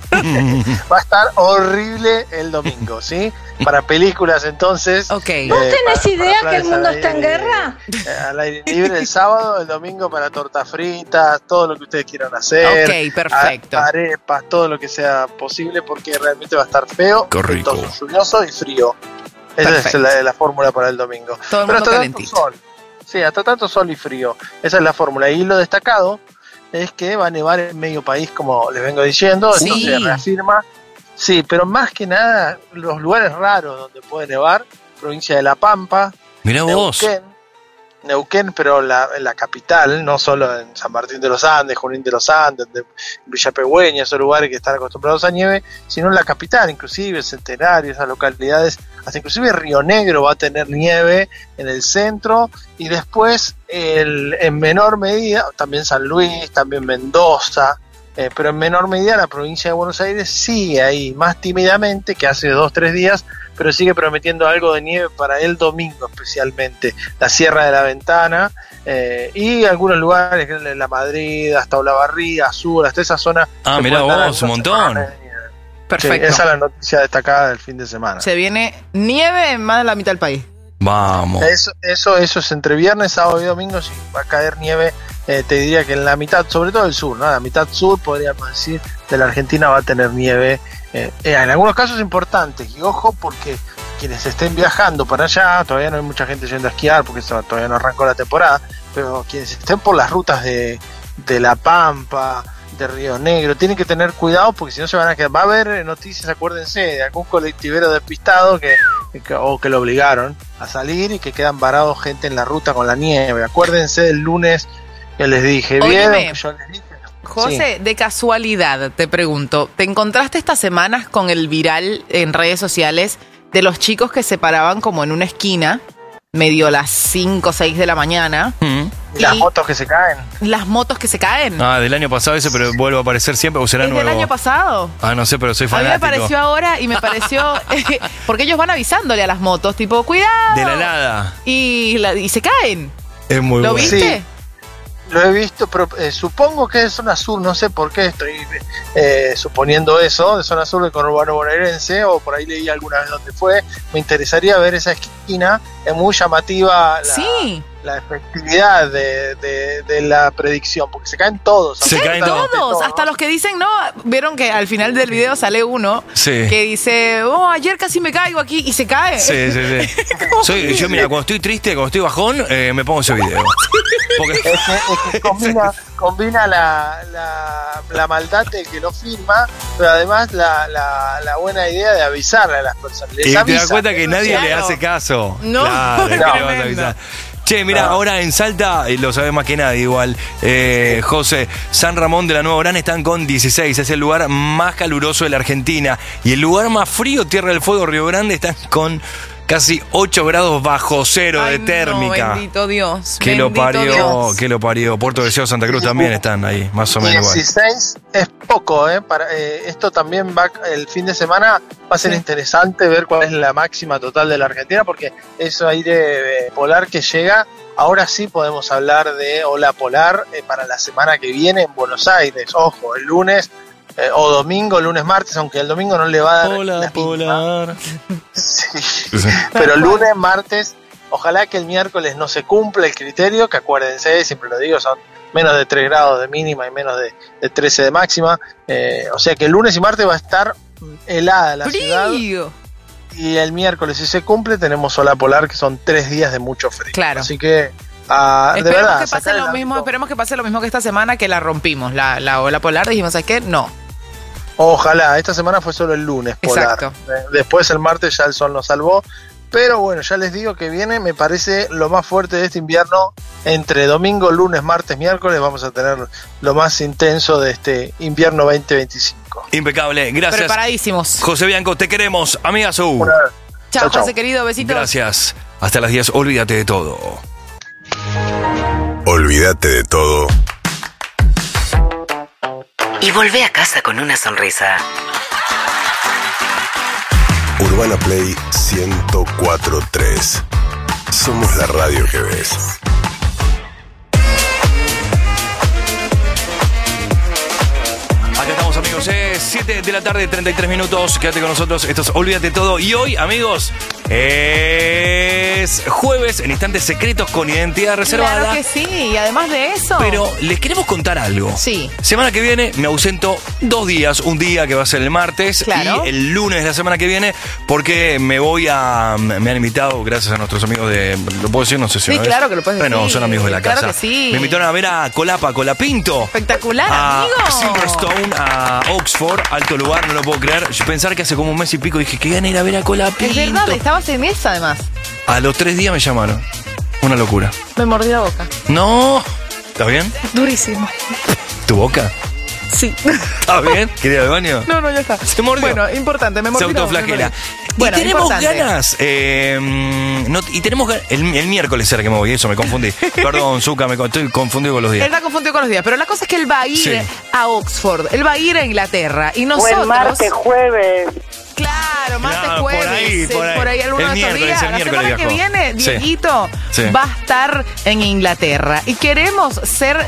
Va a estar horrible el domingo, ¿sí? Para películas, entonces. Ok. eh, ¿Vos tenés para- idea para que el planes mundo al está en aire- guerra? eh, al aire libre el sábado, el domingo para tortas fritas, todo lo que ustedes quieran hacer. Ok, perfecto. a- arepas, todo lo que sea posible, porque realmente va a estar feo, Qué rico. ventoso, lluvioso y frío. Esa Perfecto. es la, la fórmula para el domingo. Todo el Pero mundo hasta tanto calentito. sol. Sí, hasta tanto sol y frío. Esa es la fórmula. Y lo destacado es que va a nevar en medio país, como les vengo diciendo. Sí. Esto se reafirma. Sí, pero más que nada, los lugares raros donde puede nevar, provincia de La Pampa, Mirá vos. Neuquén, Neuquén, pero la, en la capital, no solo en San Martín de los Andes, Junín de los Andes, de Villa Pegüeña, esos lugares que están acostumbrados a nieve, sino en la capital, inclusive Centenario, esas localidades, hasta inclusive Río Negro va a tener nieve en el centro, y después el, en menor medida, también San Luis, también Mendoza, eh, pero en menor medida la provincia de Buenos Aires sigue ahí, más tímidamente que hace dos, tres días, pero sigue prometiendo algo de nieve para el domingo especialmente, la Sierra de la Ventana eh, y algunos lugares, la Madrid, hasta Olavarría, Azul, hasta esa zona. Ah, que mirá pueden dar vos, un algunas montón. semanas de nieve. Perfecto. Sí, esa es la noticia destacada del fin de semana. Se viene nieve en más de la mitad del país. Vamos. Eso, eso, eso es entre viernes, sábado y domingo, sí, va a caer nieve, eh, te diría que en la mitad, sobre todo el sur, ¿no? La mitad sur, podríamos decir, de la Argentina va a tener nieve, eh, eh, en algunos casos importantes, y ojo porque quienes estén viajando para allá, todavía no hay mucha gente yendo a esquiar porque eso, todavía no arrancó la temporada, pero quienes estén por las rutas de, de La Pampa, de Río Negro, tienen que tener cuidado porque si no se van a quedar. Va a haber noticias, acuérdense, de algún colectivero despistado que, que o que lo obligaron a salir y que quedan varados gente en la ruta con la nieve. Acuérdense del lunes que les dije, ¿vieron? Óyeme, Que yo les dije. José, Sí. de casualidad, te pregunto, ¿te encontraste estas semanas con el viral en redes sociales de los chicos que se paraban como en una esquina, medio las cinco o seis de la mañana, Mm. Y las y- motos que se caen. las motos que se caen? Ah, del año pasado ese, pero vuelve a aparecer siempre o será ¿Es nuevo. del año pasado? Ah, no sé, pero soy A mí me fanático. pareció ahora y me pareció... porque ellos van avisándole a las motos, tipo, cuidado. De la helada. Y, la- y se caen. Es muy ¿Lo bueno. viste? Sí. Lo he visto, pero eh, supongo que es zona sur, no sé por qué estoy eh, suponiendo eso, de zona sur del conurbano bonaerense, o por ahí leí alguna vez dónde fue. Me interesaría ver esa esquina, es muy llamativa la, Sí. la efectividad de, de, de la predicción, porque se caen todos. Se caen absolutamente Todos, hasta los que dicen, no, vieron que al final del video sale uno Sí. que dice, oh, ayer casi me caigo aquí y se cae. Sí, sí, sí. Soy, yo, mira, cuando estoy triste, cuando estoy bajón, eh, me pongo ese video. Porque Es que, es que combina, combina la, la, la maldad del que lo filma, pero además la, la, la buena idea de avisarle a las personas. Les y te avisa. das cuenta que nadie Claro. le hace caso. No, Claro, ¿qué le vas a tremendo. avisar? Che, mira, Ah. ahora en Salta, y lo sabe más que nadie igual, eh, José, San Ramón de la Nueva Orán están con dieciséis, es el lugar más caluroso de la Argentina. Y el lugar más frío, Tierra del Fuego, Río Grande, están con casi ocho grados bajo cero Ay, de térmica. No, bendito Dios. Que lo bendito parió, Dios. que lo parió. Puerto Deseado, Santa Cruz también están ahí, más o menos igual. dieciséis es poco, ¿eh? Para, eh, esto también va el fin de semana. Va a ser Sí. interesante ver cuál es la máxima total de la Argentina, porque eso aire eh, polar que llega. Ahora sí podemos hablar de ola polar eh, para la semana que viene en Buenos Aires. Ojo, el lunes eh, o domingo, lunes, martes, aunque el domingo no le va a dar Hola, la misma. polar. Sí. Pero lunes, martes, ojalá que el miércoles no se cumpla el criterio, que acuérdense, siempre lo digo, son menos de tres grados de mínima y menos de, de trece de máxima. Eh, o sea que el lunes y martes va a estar helada la ciudad. Frío. Y el miércoles, si se cumple, tenemos ola polar, que son tres días de mucho frío. Claro. Así que, ah, de Esperemos verdad, que pase sacar lo el mismo, hábito. esperemos que pase lo mismo que esta semana, que la rompimos, la, la ola polar, dijimos, ¿sabes qué? No. Ojalá, esta semana fue solo el lunes polar. Exacto. Eh, Después el martes ya el sol nos salvó. Pero bueno, ya les digo que viene, me parece lo más fuerte de este invierno. Entre domingo, lunes, martes, miércoles vamos a tener lo más intenso de este invierno veinte veinticinco. Impecable, gracias. Preparadísimos. José Bianco, te queremos, amiga Su. Una- Chao, Chao, chao. José querido, besitos. Gracias. Hasta las diez, olvídate de todo. Olvídate de todo Y volvé a casa con una sonrisa. Urbana Play ciento cuatro punto tres. Somos la radio que ves. Acá estamos, amigos, eh, siete de la tarde, treinta y tres minutos. Quédate con nosotros, esto es Olvídate Todo. Y hoy, amigos, es jueves en Instantes Secretos con Identidad Reservada. Claro que sí, y además de eso. Pero les queremos contar algo. Sí. Semana que viene me ausento dos días. Un día que va a ser el martes Claro. y el lunes de la semana que viene, porque me voy a... Me han invitado, gracias a nuestros amigos de... ¿Lo puedo decir? No sé si Sí, una vez. claro que lo puedes Bueno, decir. son amigos de la Claro casa. que sí. Me invitaron a ver a Colapa, Colapinto. Espectacular, A amigo. Silverstone, a Oxford, alto lugar, no lo puedo creer. Yo pensar que hace como un mes y pico dije que iban a ir a ver a Colapinto. Es verdad, estabas en esa además. A los tres días me llamaron. Una locura. Me mordí la boca. No. ¿Está bien? Durísimo. ¿Tu boca? Sí. ¿Está bien? ¿Quería ir al baño? No, no, ya está. Se mordió. Bueno, importante, me Se mordí. la boca, autoflagela. me mordí. Bueno, y tenemos importante. ganas. eh, no, y tenemos ganas. El, el miércoles era que me voy, eso me confundí. Perdón, Zucca, me con- estoy confundido con los días. Él está confundido con los días, pero la cosa es que él va a ir Sí. a Oxford, él va a ir a Inglaterra y nosotros... Buen martes, jueves. Claro, martes, Claro, por jueves, ahí, eh, por ahí. ahí alguno El de estos miércoles, días. el La miércoles semana que viajó. viene, Sí. Dieguito Sí. va a estar en Inglaterra y queremos ser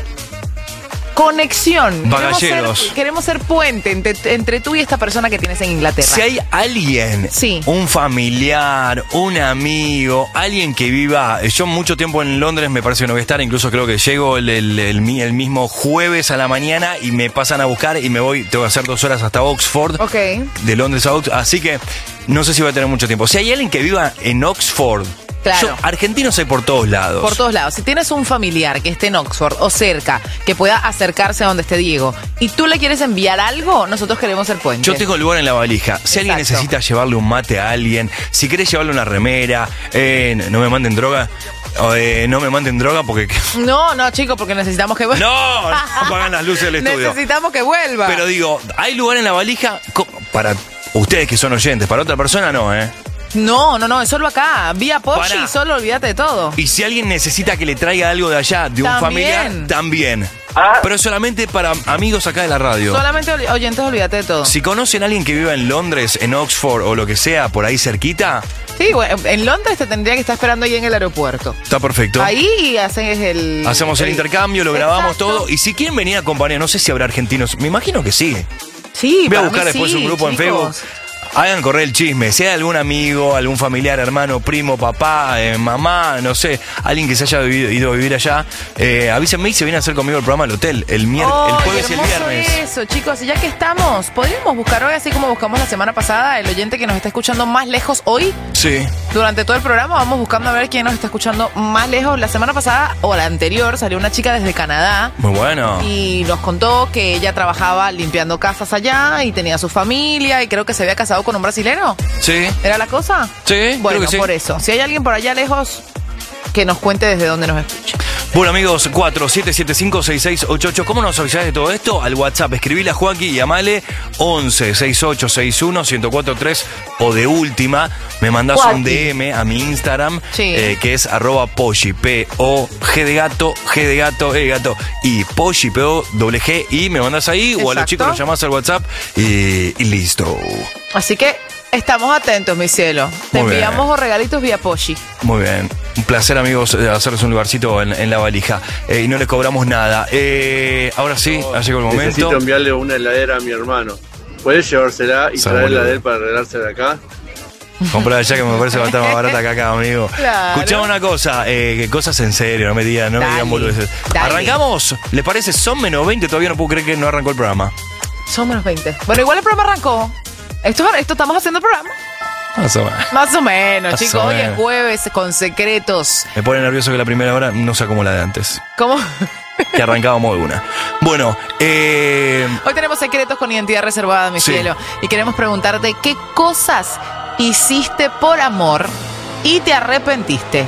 conexión. Queremos Bagalleros. ser, queremos ser puente entre, entre tú y esta persona que tienes en Inglaterra. Si hay alguien, Sí. un familiar, un amigo, alguien que viva. Yo mucho tiempo en Londres me parece que no voy a estar, incluso creo que llego el, el- el mi- el mismo jueves a la mañana y me pasan a buscar y me voy, tengo que hacer dos horas hasta Oxford, Ok. de Londres a Oxford, así que no sé si voy a tener mucho tiempo. Si hay alguien que viva en Oxford, Claro. yo- argentinos hay por todos lados. Por todos lados. Si tienes un familiar que esté en Oxford o cerca, que pueda acercarse a donde esté Diego, y tú le quieres enviar algo, nosotros queremos ser puente. Yo tengo el lugar en la valija. Si alguien Exacto. necesita llevarle un mate a alguien, si querés llevarle una remera, eh, no me manden droga. o, eh, no me manden droga porque. No, no, chicos, porque necesitamos que vuelva. No, no apagan las luces del estudio. Necesitamos que vuelva. Pero digo, hay lugar en la valija co- para ustedes que son oyentes, para otra persona no, ¿eh? No, no, no, es solo acá. Vía Porsche Pará. y solo olvídate de todo. Y si alguien necesita que le traiga algo de allá, de un También. familiar, también. Ah. Pero solamente para amigos acá de la radio. Solamente oli- oyentes, olvídate de todo. Si conocen a alguien que viva en Londres, en Oxford o lo que sea, por ahí cerquita, Sí, bueno, en Londres te tendría que estar esperando ahí en el aeropuerto. está perfecto. Ahí haces el... Hacemos el intercambio, lo grabamos Exacto. todo. Y si quieren venir a acompañar, no sé si habrá argentinos, me imagino que sí. Sí, Voy a para buscar mí después sí, un grupo en chicos. Facebook. Hagan correr el chisme. Si hay algún amigo, algún familiar, hermano, primo, papá, eh, mamá, no sé, alguien que se haya vivido- ido a vivir allá, eh, avísenme y se viene a hacer conmigo el programa al hotel el, mier- Oh, el jueves y el hermoso viernes. eso, chicos. Y ya que estamos, ¿podríamos buscar hoy, así como buscamos la semana pasada, el oyente que nos está escuchando más lejos hoy? Sí. Durante todo el programa vamos buscando a ver quién nos está escuchando más lejos. La semana pasada o la anterior salió una chica desde Canadá Muy bueno. y nos contó que ella trabajaba limpiando casas allá y tenía su familia y creo que se había casado con un brasilero. Sí. ¿Era la cosa? Sí, Bueno, creo que sí. por eso. Si hay alguien por allá lejos, que nos cuente desde dónde nos escucha. Bueno, amigos, cuatro siete siete cinco seis seis ocho ocho. ¿Cómo nos avisás de todo esto? Al WhatsApp. Escribile a Joaquín y a Male once sesenta y ocho sesenta y uno uno cero cuatro tres. O de última, me mandás Joaquín. un D M a mi Instagram, Sí. eh, que es arroba Poggi, P O G de gato, G de gato, E de gato, y Poggi, P O doble G, y me mandás ahí, o a los Exacto. chicos los llamás al WhatsApp y, y listo. Así que estamos atentos, mi cielo. Te Muy bien. enviamos regalitos vía Poggi. Muy bien. Un placer, amigos, eh, hacerles un lugarcito en, en la valija. Eh, y no les cobramos nada. Eh, ahora sí, ha llegado el momento. Necesito enviarle una heladera a mi hermano. ¿Puedes llevársela y Seguro. traerla de él para arreglársela acá? Comprá ya que me parece que va a estar más barata que acá, amigo. Claro. Escuchame una cosa, eh, que cosas en serio, no me digan, no me Dale, digan boludeces. dale. ¿Arrancamos? ¿Les parece? Son menos veinte, todavía no puedo creer que no arrancó el programa. Son menos veinte. Bueno, igual el programa arrancó. Esto, esto estamos haciendo el programa. Más o menos. Más o menos, Más chicos. o Hoy menos. es jueves con secretos. Me pone nervioso que la primera hora no sea como la de antes, ¿Cómo? que arrancábamos de una. Bueno, eh... Hoy tenemos secretos con identidad reservada, mi Sí. cielo. Y queremos preguntarte qué cosas hiciste por amor y te arrepentiste.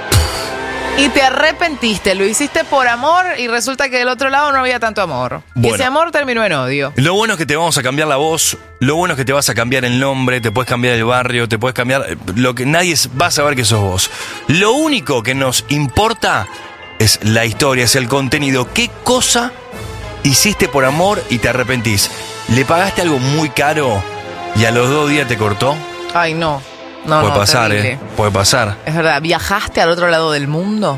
Y te arrepentiste, lo hiciste por amor y resulta que del otro lado no había tanto amor. Y Bueno. ese amor terminó en odio. Lo bueno es que te vamos a cambiar la voz, lo bueno es que te vas a cambiar el nombre, te puedes cambiar el barrio, te puedes cambiar lo que nadie va a saber que sos vos. Lo único que nos importa es la historia, es el contenido. ¿Qué cosa hiciste por amor y te arrepentís? ¿Le pagaste algo muy caro y a los dos días te cortó? Ay, no. No, Puede no, pasar, terrible. ¿eh? Puede pasar. Es verdad, ¿viajaste al otro lado del mundo?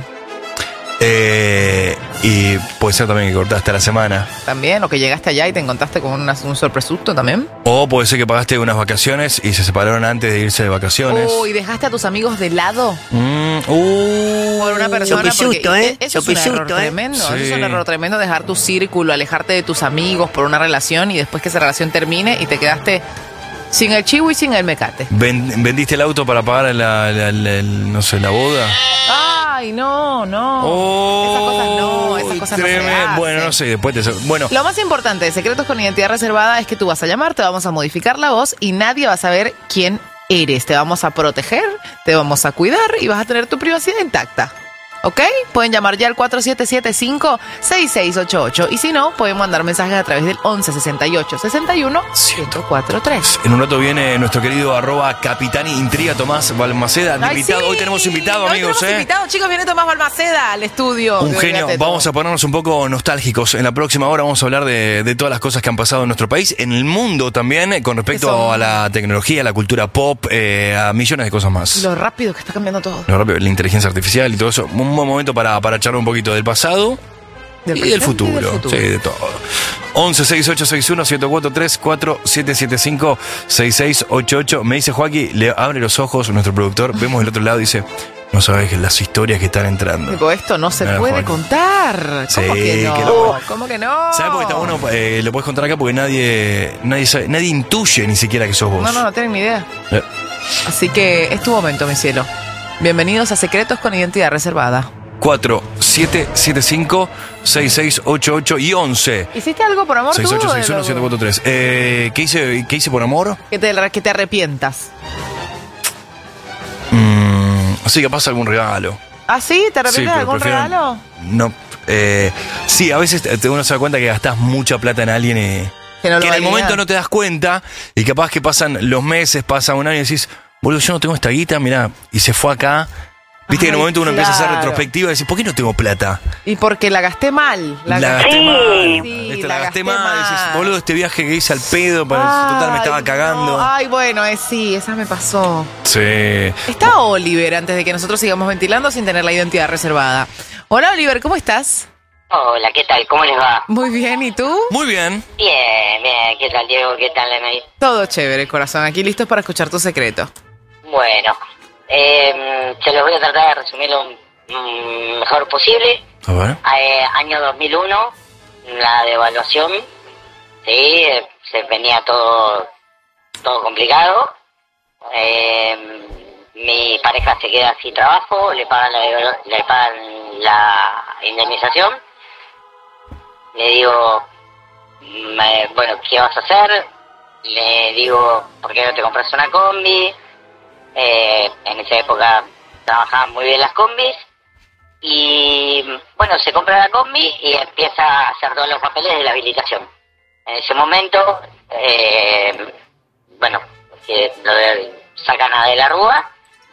Eh, y puede ser también que cortaste la semana. También, o que llegaste allá y te encontraste con una- un sorpresusto también. O puede ser que pagaste unas vacaciones y se separaron antes de irse de vacaciones. Uy, ¿dejaste a tus amigos de lado? Mm, uh, Por una persona, Sopisuto, porque ¿eh? eso es un error Sopisuto, ¿eh? tremendo. Eso es Sí. un error tremendo, dejar tu círculo, alejarte de tus amigos por una relación y después que esa relación termine y te quedaste sin el chivo y sin el mecate. Ven- ¿Vendiste el auto para pagar la, la- la- el- no sé, la boda? Ay, no, no. esas cosas no, esas cosas no se Tremendo. hacen. Bueno, no sé, después te... Bueno, Lo más importante de Secretos con Identidad Reservada es que tú vas a llamar, te vamos a modificar la voz y nadie va a saber quién eres. Te vamos a proteger, te vamos a cuidar y vas a tener tu privacidad intacta. ¿Ok? Pueden llamar ya al cuatro siete siete cinco seis seis ocho ocho y si no, pueden mandar mensajes a través del once sesenta y ocho sesenta y uno ciento cuatro tres. en un rato viene nuestro querido arroba Capitán Intriga Tomás Balmaceda, de Ay, invitado. sí. Hoy tenemos invitado, Hoy amigos, tenemos ¿eh? invitado, chicos, viene Tomás Balmaceda al estudio. Un de genio. Olvídate Vamos Todo. a ponernos un poco nostálgicos. En la próxima hora vamos a hablar de, de todas las cosas que han pasado en nuestro país, en el mundo también, eh, con respecto Eso. a la tecnología, a la cultura pop, eh, a millones de cosas más. Lo rápido que está cambiando todo. Lo rápido, la inteligencia artificial y todo eso. Un buen momento para, para charlar un poquito del pasado Del y presente del y futuro. del futuro. Sí, de todo. once sesenta y ocho sesenta y uno uno cero cuatro tres, cuatro siete siete cinco seis seis ocho ocho. Me dice Joaquín, le abre los ojos nuestro productor. Vemos del otro lado y dice: no sabes que las historias que están entrando. Tipo, esto no se Mira, puede Joaquín. contar. ¿Cómo Sí, que no? que lo- ¿Cómo que no? ¿Sabes por qué está bueno? Eh, lo puedes contar acá porque nadie, nadie sabe, nadie intuye ni siquiera que sos vos. No, no, no tienen ni idea. Eh, Así que es tu momento, mi cielo. Bienvenidos a Secretos con Identidad Reservada. cuatro siete siete cinco seis seis ocho ocho y once. ¿Hiciste algo por amor seis tú? ocho seis uno siete cuatro tres. Eh, ¿qué, hice, ¿Qué hice por amor? Que te, que te arrepientas. Mm, así que pasa algún regalo. ¿Ah, sí? ¿Te arrepientes Sí, de pero algún prefiero- regalo? No. Eh, sí, a veces te- uno se da cuenta que gastás mucha plata en alguien y Que no lo que en el valía. momento no te das cuenta y capaz que pasan los meses, pasa un año y decís, boludo, yo no tengo esta guita, mirá, y se fue acá. Viste que en Ay, un momento uno empieza a hacer claro. retrospectiva y decís, ¿por qué no tengo plata? Y porque la gasté mal. La, La gasté gasté mal. Sí, Viste, la la gasté mal. mal. Decís, boludo, este viaje que hice al pedo, para total me estaba Ay, cagando. no. Ay, bueno, eh, sí, esa me pasó. Sí. Está Oliver antes de que nosotros sigamos ventilando sin tener la identidad reservada. Hola, Oliver, ¿cómo estás? Hola, ¿qué tal? ¿Cómo les va? Muy bien, ¿y tú? Muy bien. Bien, bien. ¿Qué tal, Diego? ¿Qué tal, Anaí? Todo chévere, corazón. Aquí listos para escuchar tu secreto. Bueno, eh, se los voy a tratar de resumir lo mm, mejor posible. A ver. Eh, año dos mil uno, la devaluación, sí, eh, se venía todo, todo complicado. Eh, mi pareja se queda sin trabajo, le pagan la, le pagan la indemnización. Le digo, mm, eh, bueno, ¿qué vas a hacer? Le digo, ¿por qué no te compras una combi? Eh, en esa época trabajaban muy bien las combis. y bueno, se compra la combi y empieza a hacer todos los papeles de la habilitación. En ese momento, eh, bueno, eh, lo de- sacan a De la Rúa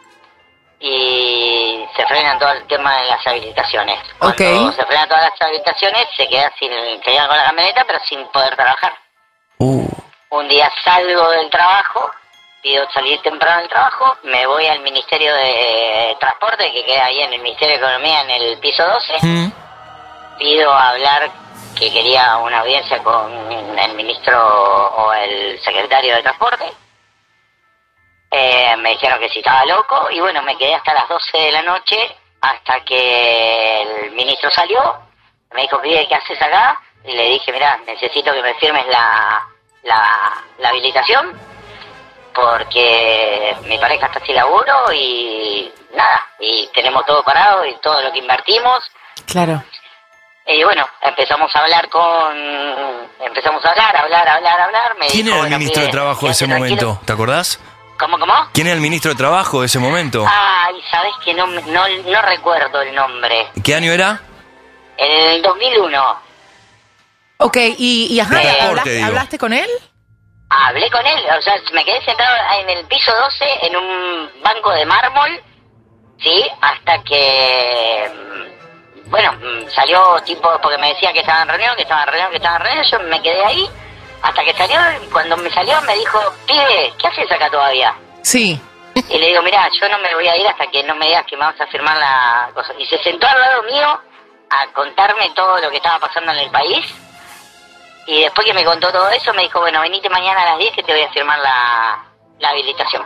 y se frenan todo el tema de las habilitaciones. Cuando Ok. se frenan todas las habilitaciones, se queda sin, se queda con la camioneta, pero sin poder trabajar. Un día salgo del trabajo, pido salir temprano del trabajo, me voy al Ministerio de Transporte, que queda ahí en el Ministerio de Economía, en el piso doce. Pido hablar, que quería una audiencia con el ministro o el secretario de Transporte. Eh, me dijeron que si estaba loco, y bueno, me quedé hasta las doce de la noche, hasta que el ministro salió. Me dijo, "Pibe, ¿qué haces acá?" Y le dije, "Mirá, necesito que me firmes la, la, la habilitación, porque mi pareja está sin laburo y nada, y tenemos todo parado y todo lo que invertimos." Claro. Y bueno, empezamos a hablar con... Empezamos a hablar, hablar, hablar, hablar. Me ¿Quién dijo, era el bueno, ministro de pibe, Trabajo de ese quédate tranquilo. momento? ¿Te acordás? ¿Cómo, cómo? ¿Quién era el ministro de Trabajo de ese momento? Ay, sabes que no, no, no recuerdo el nombre. ¿Qué año era? En el dos mil uno. Ok, y, y ajá, De transporte, ¿hablaste, digo. ¿hablaste con él? Hablé con él, o sea, me quedé sentado en el piso doce en un banco de mármol, ¿sí? Hasta que, mm, bueno, mm, salió tipo, porque me decía que estaba en reunión, que estaba en reunión, que estaba en reunión, yo me quedé ahí, hasta que salió, y cuando me salió me dijo, "Pibe, ¿qué haces acá todavía?" Sí. Y le digo, "Mirá, yo no me voy a ir hasta que no me digas que me vas a firmar la cosa." Y se sentó al lado mío a contarme todo lo que estaba pasando en el país. Y después que me contó todo eso, me dijo, "Bueno, venite mañana a las diez que te voy a firmar la, la habilitación."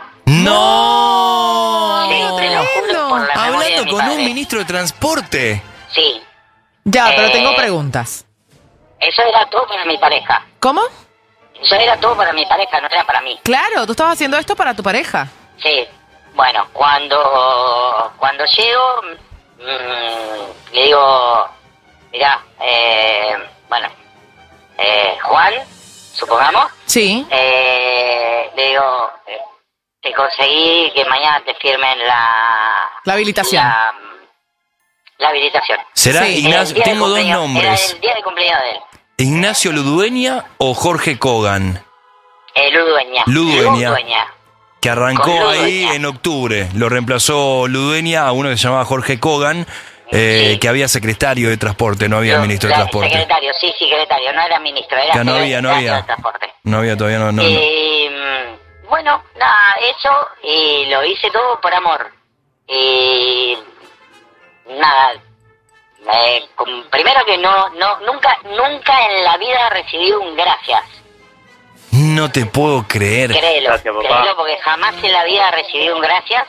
¡No! Sí, te lo juro por la memoria de Hablando mi con padre. un ministro de Transporte. Sí, Ya, pero Eh, tengo preguntas. eso era todo para mi pareja. ¿Cómo? Eso era todo para mi pareja, no era para mí. Claro, tú estabas haciendo esto para tu pareja. Sí, bueno, cuando cuando llego, mm, le digo, "Mirá, eh, bueno, eh, Juan, supongamos, Sí. eh, le digo, eh, te conseguí que mañana te firmen la... La habilitación. La, la habilitación. ¿Será Sí. Ignacio? Era el día de Tengo dos cumpleaños- nombres. Era el día de cumpleaños de él. ¿Ignacio Ludueña o Jorge Kogan? Eh, Ludueña. Ludueña. Ludueña. Que arrancó Con Ludueña. ahí en octubre. Lo reemplazó Ludueña a uno que se llamaba Jorge Kogan, eh, que había secretario de transporte, no había Lu- ministro de la- transporte. Secretario, sí, sí, secretario. No era ministro, era Ya no había, no secretario había. de transporte. No había todavía, no, no. no. Y mm, bueno, nada, eso, y lo hice todo por amor. Y nada, eh, com- primero que no, no, nunca, nunca en la vida recibí un gracias. No te puedo creer. Créelo, créelo, porque jamás en la vida recibí un gracias.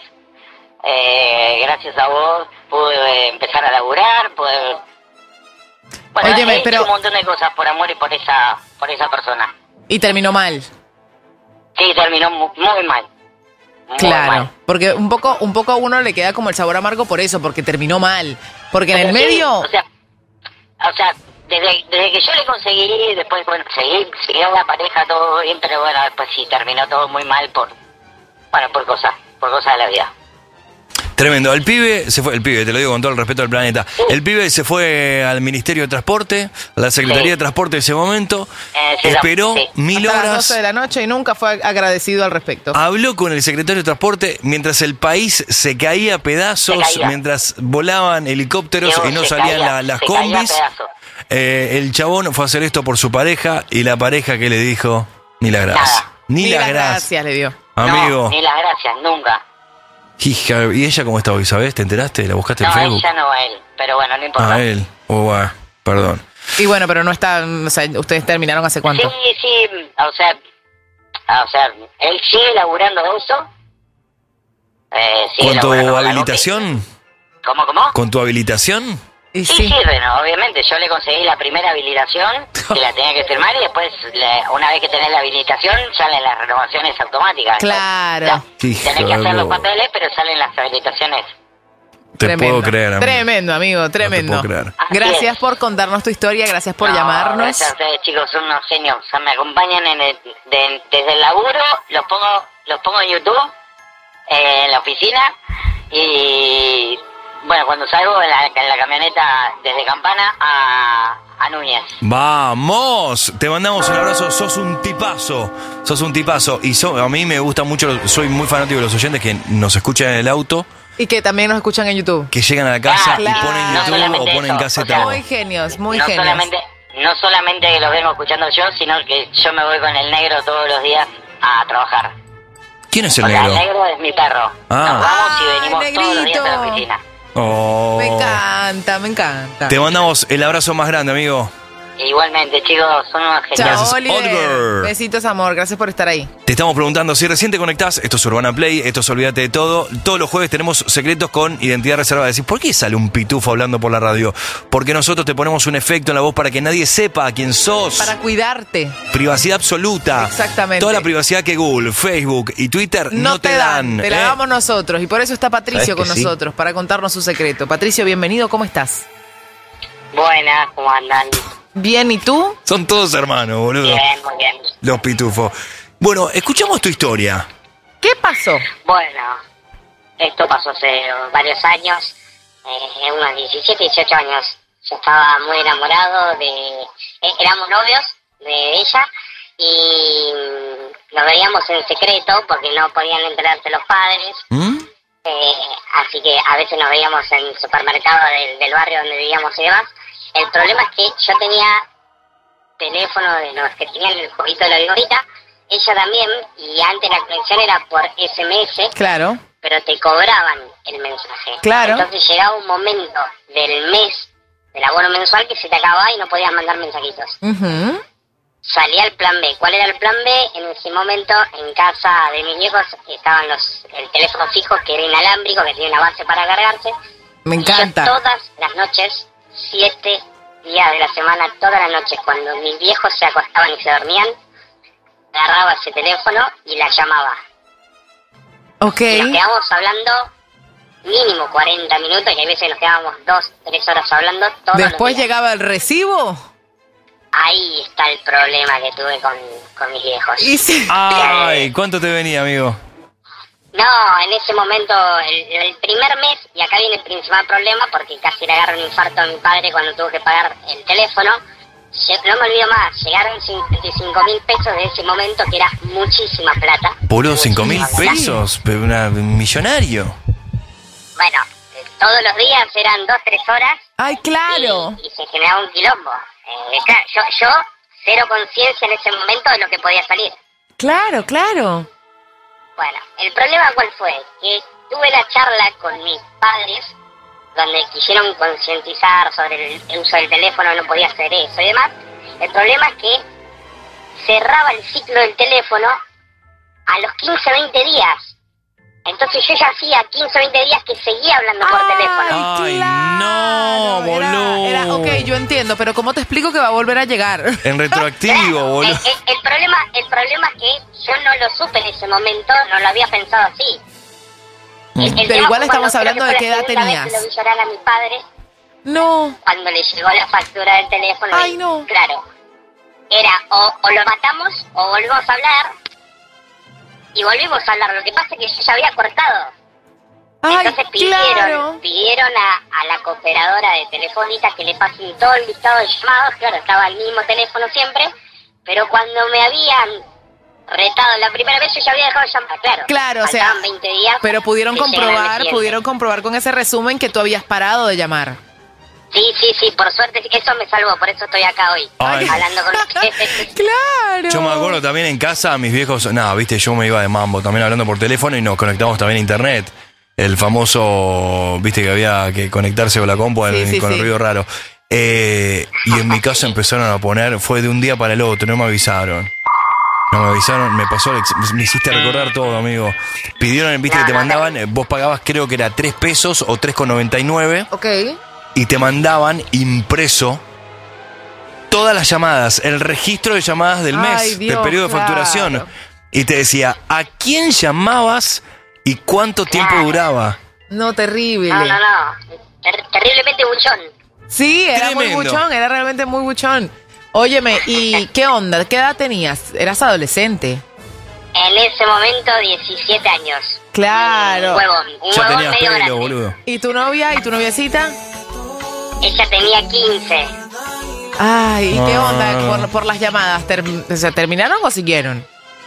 Eh, gracias a vos pude empezar a laburar, pude... Bueno, Óyeme, he hecho pero- un montón de cosas por amor y por esa, por esa persona. Y terminó mal. Sí, terminó mu- muy mal. Muy Claro. mal. Porque un poco, un poco a uno le queda como el sabor amargo por eso, porque terminó mal. Porque en el Pero sí, medio. o sea, o sea desde, desde que yo le conseguí, después, bueno, seguí, siguió la pareja, todo bien, pero bueno, después sí terminó todo muy mal por, bueno, por cosas, por cosas de la vida. Tremendo. El pibe se fue, el pibe, te lo digo con todo el respeto del planeta. El pibe se fue al Ministerio de Transporte, a la Secretaría Sí. de Transporte de ese momento, Eh, sí, esperó sí. mil hasta las horas, doce de la noche y nunca fue agradecido al respecto. habló con el secretario de Transporte mientras el país se caía a pedazos, Se caía. mientras volaban helicópteros Diego, y no se salían caía, la- las se caía a combis. pedazos. Eh, el chabón fue a hacer esto por su pareja y la pareja que le dijo, ni la gracia. Nada. Ni, Ni la las gracia. gracias le dio. Amigo. No, ni las gracias, nunca. Hija, ¿y ella cómo está hoy? ¿Sabés? ¿Te enteraste? ¿La buscaste No, en Facebook? ella no a él, pero bueno, no importa. Ah, él. Oh, ah, perdón. Y bueno, pero no está. O sea, ustedes terminaron hace cuánto. Sí, sí, o sea, o sea, él sigue laburando de eso. Eh, sigue ¿Con tu laburando con la habilitación? combi. ¿Cómo, cómo? ¿Con tu habilitación? Y Sí, sí. sí, bueno, obviamente. Yo le conseguí la primera habilitación, que la tenía que firmar, y después, le- una vez que tenés la habilitación, salen las renovaciones automáticas. Claro. Ya, Hijo tenés que hacer de los boba. papeles, pero salen las habilitaciones. Te Tremendo. puedo creer, amigo. Tremendo, amigo, tremendo. No te puedo creer. Así Gracias es. por contarnos tu historia, gracias por No, llamarnos. Gracias a ustedes, chicos, son unos genios. O sea, me acompañan en el- de- desde el laburo, los pongo, los pongo en YouTube, eh, en la oficina, y bueno, cuando salgo en la, en la camioneta desde Campana a, a Núñez. Vamos, te mandamos un abrazo, sos un tipazo, sos un tipazo. Y so, a mí me gusta mucho, soy muy fanático de los oyentes que nos escuchan en el auto. Y que también nos escuchan en YouTube. Que llegan a la casa Ah, y claro. ponen No YouTube solamente o ponen eso, caseta. o sea, Muy genios, muy no genios. solamente no solamente que los vengo escuchando yo, sino que yo me voy con el negro todos los días a trabajar. ¿Quién es el O sea, negro? el negro es mi perro. Ah. Nos vamos y Ay, venimos todos los días a la negrito. oficina. Oh. Me encanta, me encanta. Te mandamos el abrazo más grande, amigo. Igualmente, chicos, son unos Chao, genios. Gracias, Oliver. Oliver. Besitos, amor. Gracias por estar ahí. Te estamos preguntando si recién te conectás. Esto es Urbana Play, esto es Olvídate de Todo. Todos los jueves tenemos secretos con identidad reservada. Decís, ¿por qué sale un pitufo hablando por la radio? Porque nosotros te ponemos un efecto en la voz para que nadie sepa quién sos. Para cuidarte. Privacidad absoluta. Exactamente. Toda la privacidad que Google, Facebook y Twitter no, No, te dan, te la ¿eh? damos nosotros. Y por eso está Patricio ¿Sabes con que sí? nosotros, para contarnos su secreto. Patricio, bienvenido, ¿cómo estás? Buenas, ¿cómo andan? Bien, ¿y tú? Son todos hermanos, boludo. Bien, muy bien. Los pitufos. Bueno, escuchamos tu historia. ¿Qué pasó? Bueno, esto pasó hace varios años, eh, unos diecisiete, dieciocho años. Yo estaba muy enamorado de... eh, éramos novios de ella y mm, nos veíamos en secreto porque no podían enterarse los padres. ¿Mm? Eh, así que a veces nos veíamos en el supermercado del, del barrio donde vivíamos y demás. El problema es que yo tenía teléfono de los que tenían el jueguito de la viborita, ella también, y antes la conexión era por S M S, Claro. pero te cobraban el mensaje. Claro. Entonces llegaba un momento del mes, del abono mensual, que se te acababa y no podías mandar mensajitos. Ujú. Salía el plan B. ¿Cuál era el plan B? En ese momento, en casa de mis viejos, estaban los el teléfono fijo, que era inalámbrico, que tenía una base para cargarse. Me Y yo encanta. todas las noches, siete días de la semana, todas las noches, cuando mis viejos se acostaban y se dormían, agarraba ese teléfono y la llamaba. Ok. Y nos quedamos hablando mínimo cuarenta minutos, y hay veces nos quedábamos dos, tres horas hablando todos los Después días. llegaba el recibo. Ahí está el problema que tuve con, con mis viejos. Y sí. Ay, ¿cuánto te venía, amigo? No, en ese momento, el, el primer mes, y acá viene el principal problema, porque casi le agarro un infarto a mi padre cuando tuvo que pagar el teléfono. Lle- No me olvido más, llegaron cincuenta y cinco mil pesos de ese momento, que era muchísima plata. Boludo, cinco mil Muchísima plata. pesos, pero una, un millonario. Bueno, eh, todos los días eran dos, tres horas. Ay, claro. Y, y se generaba un quilombo. Eh, claro, yo, yo, cero conciencia en ese momento de lo que podía salir. Claro, claro. Bueno, el problema cuál fue, que tuve la charla con mis padres, donde quisieron concientizar sobre el, el uso del teléfono, no podía hacer eso y demás. El problema es que cerraba el ciclo del teléfono a los quince, veinte días. Entonces yo ya hacía quince, veinte días que seguía hablando por teléfono. Ay, Era, no, boludo. era, ok, yo entiendo, pero ¿cómo te explico que va a volver a llegar? En retroactivo, El, boludo. el- el problema, el problema es que yo no lo supe en ese momento, no lo había pensado así. El- el Pero tema igual fue estamos cuando hablando creo de que qué fue edad la segunda tenías. vez que lo vi llorar a mi padre, No. cuando le llegó la factura del teléfono. Ay, y, no. Claro, era o, o lo matamos o volvemos a hablar, y volvimos a hablar. Lo que pasa es que yo ya había cortado. Ay, Entonces pidieron, claro. pidieron a, a la cooperadora de Telefónica que le pasen todo el listado de llamados. Claro, estaba el mismo teléfono siempre, pero cuando me habían retado la primera vez yo ya había dejado de llamar, claro. Claro, o sea, faltaban veinte días. Pero pudieron que llegara el comprobar, siguiente. pudieron comprobar con ese resumen que tú habías parado de llamar. Sí, sí, sí, por suerte eso me salvó, por eso estoy acá hoy, Ay. hablando con ustedes. Claro. Yo me acuerdo también en casa, mis viejos, nada, viste, yo me iba de mambo también hablando por teléfono y nos conectamos también a internet. El famoso, viste que había que conectarse con la compu Sí, el- sí, con sí. el ruido raro. Eh, y en mi casa empezaron a poner, fue de un día para el otro, no me avisaron. No me avisaron, me pasó, el ex- me hiciste recordar todo, amigo. Pidieron, viste que te mandaban, eh, vos pagabas creo que era tres pesos o tres con noventa y nueve. Ok. Y te mandaban impreso todas las llamadas, el registro de llamadas del mes, Ay, Dios, del periodo de claro. facturación. Y te decía a quién llamabas y cuánto tiempo Claro. duraba. No, terrible. No, no, no, Ter- terriblemente buchón. Sí, era muy Tremendo. buchón, era realmente muy buchón. Óyeme, ¿y qué onda? ¿Qué edad tenías? Eras adolescente. En ese momento, diecisiete años. Claro. Un huevón, un Ya huevón tenías medio pelo, grande. boludo. ¿Y tu novia y tu noviecita? Ella tenía quince. Ay, ¿y qué Ah. onda por, por las llamadas? Ter- o sea, ¿terminaron o siguieron?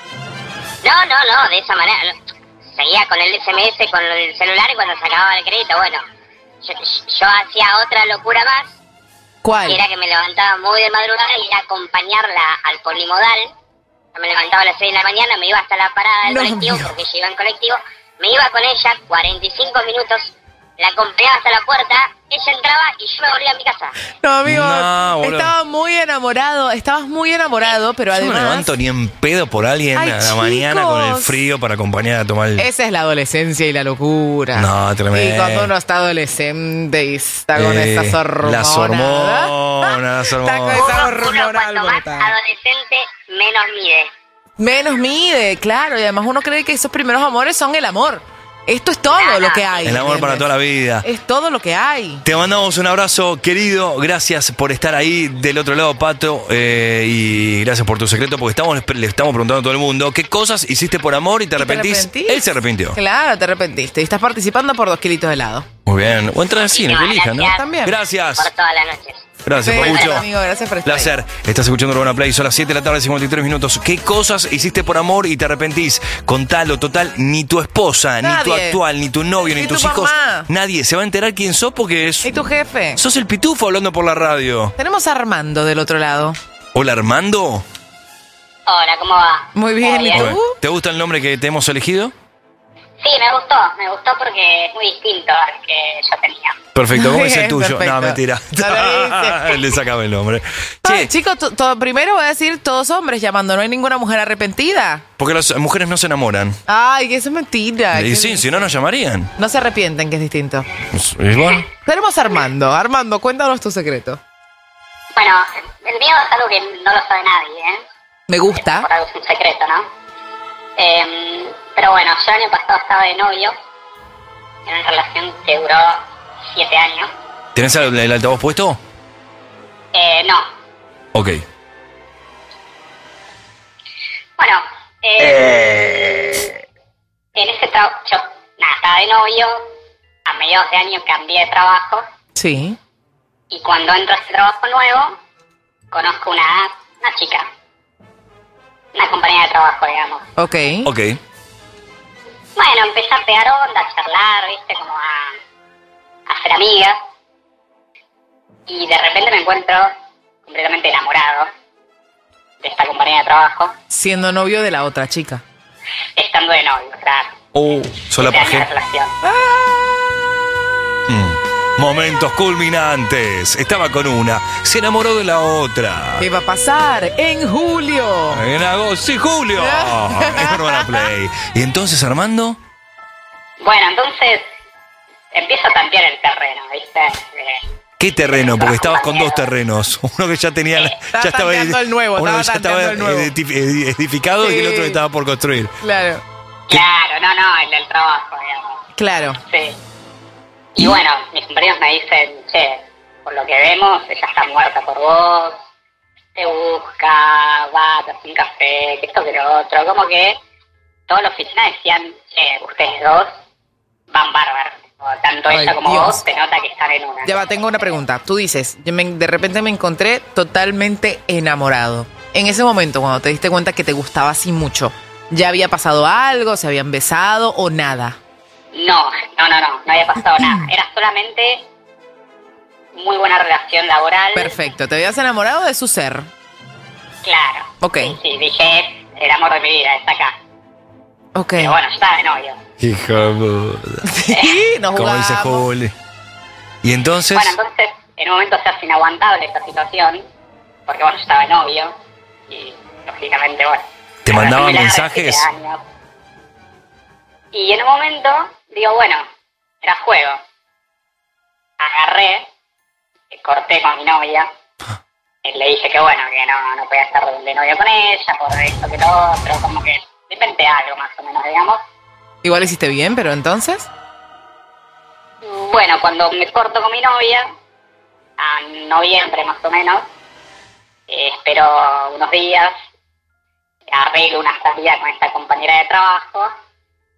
No, no, no, de esa manera. Seguía con el S M S, con el celular y cuando se acababa el crédito, bueno, yo, yo hacía otra locura más. ¿Cuál? Que era que me levantaba muy de madrugada y ir a acompañarla al polimodal. Yo me levantaba a las seis de la mañana, me iba hasta la parada del No, colectivo, amigo. porque ella iba en colectivo. Me iba con ella cuarenta y cinco minutos, la acompañaba hasta la puerta, ella entraba y yo me volvía a mi casa. No, amigo, No, boludo. estaba muy enamorado, estabas muy enamorado, pero Yo no me además... levanto ni en pedo por alguien Ay, a la chicos. mañana con el frío para acompañar a tomar el... Esa es la adolescencia y la locura. No, tremendo. Y cuando uno está adolescente y está con Eh, esas hormonas. las hormonas, las Está con hormonas. esa Uno, hormonal uno cuanto más brutal. adolescente, menos mide. Menos mide, claro. Y además uno cree que esos primeros amores son el amor. Esto es todo lo que hay. El amor para ¿entiendes? toda la vida. Es todo lo que hay. Te mandamos un abrazo, querido. Gracias por estar ahí del otro lado, Pato. eh, y gracias por tu secreto, porque estamos, le estamos preguntando a todo el mundo qué cosas hiciste por amor y te arrepentís. arrepentís? Él se arrepintió. Claro, te arrepentiste. Y estás participando por dos kilitos de helado. Muy bien. O entrar al cine, que elija, ¿no? Gracias. También. Gracias. Por todas las noches. Gracias, Sí, Papucho. amigo, gracias por estar ahí. Placer. Estás escuchando Urbana Play. Son las siete de la tarde, cincuenta y tres minutos. ¿Qué cosas hiciste por amor y te arrepentís? Contalo, total. Ni tu esposa, ni tu Nadie. actual, ni tu novio, ni, Ni tu tus hijos. mamá. Nadie se va a enterar quién sos porque es. ¿Y tu jefe? Sos el pitufo hablando por la radio. Tenemos a Armando del otro lado. Hola, Armando. Hola, ¿cómo va? Muy bien, ¿Todo ¿y tú? Bueno, ¿te gusta el nombre que te hemos elegido? Sí, me gustó, me gustó porque es muy distinto al que yo tenía. Perfecto, ¿cómo es el Bien, tuyo? perfecto. No, mentira. No le Le sacaba el nombre. Ay, Che, chicos, to- to- primero voy a decir todos hombres llamando. No hay ninguna mujer arrepentida. porque las mujeres no se enamoran. Ay, que eso es mentira. Y que- sí, si no nos llamarían. No se arrepienten, que es distinto. Es igual. Tenemos a Armando. Armando, cuéntanos tu secreto. Bueno, el mío es algo que no lo sabe nadie, ¿eh? Me gusta. Por algo es un secreto, ¿no? Eh, pero bueno, yo el año pasado estaba de novio en una relación que duró siete años. ¿Tenés el, el altavoz puesto? Eh, no. Ok. Bueno, eh, en ese trabajo, yo nada, estaba de novio, a mediados de año cambié de trabajo Sí. y cuando entro a ese trabajo nuevo, conozco una, una chica, una compañía de trabajo, digamos. Ok. Ok. Bueno, empecé a pegar onda, a charlar, viste, como a, a hacer amigas. Y de repente me encuentro completamente enamorado de esta compañía de trabajo, Siendo novio de la otra chica. estando de novio, claro. Oh, sola Siete años de paje. relación. Mm. Momentos culminantes. Estaba con una, se enamoró de la otra. ¿Qué va a pasar en julio? En agosto, sí, julio. Es Urbana Play. Y entonces, Armando, Bueno, entonces empiezo a tantear el terreno, viste. Eh, ¿qué terreno? Porque estabas con dos terrenos. Uno que ya tenía, ya Estaba estaba, tanteando el nuevo, uno que estaba ya estaba tanteando el nuevo. edifi- edificado y el Sí. otro que estaba por construir. Claro. claro, no, no, el del trabajo, digamos. Claro. Sí. Y bueno, mis compañeros me dicen, che, por lo que vemos, ella está muerta por vos, te busca, va, te hace un café, que esto que lo otro. Como que toda la oficina decían, che, ustedes dos van bárbaros. O tanto Ay, ella como Dios. vos se nota que están en una. Ya va, tengo una pregunta. Tú dices, yo me- de repente me encontré totalmente enamorado. En ese momento, cuando te diste cuenta que te gustaba así mucho, ¿ya había pasado algo? ¿Se habían besado o nada? No, no, no, no, no había pasado nada. Era solamente muy buena relación laboral. Perfecto. ¿Te habías enamorado de su ser? Claro. Ok. Sí, sí, dije, el amor de mi vida está acá. Ok. Pero bueno, yo estaba de novio. Hijo de puta. Sí, nos Como dice jugamos. Juli. Y entonces, Bueno, entonces, en un momento se hace inaguantable esta situación, porque bueno, yo estaba de novio, y lógicamente, bueno. ¿te la mandaban relación larga, mensajes? siete años. Y en un momento, digo, bueno, era juego. Agarré, eh, corté con mi novia, y le dije que bueno, que no, no podía estar de novio con ella, por esto que lo otro, como que depende algo más o menos, digamos. Igual hiciste bien, pero entonces. Bueno, cuando me corto con mi novia, a noviembre más o menos, eh, espero unos días, arreglo una salida con esta compañera de trabajo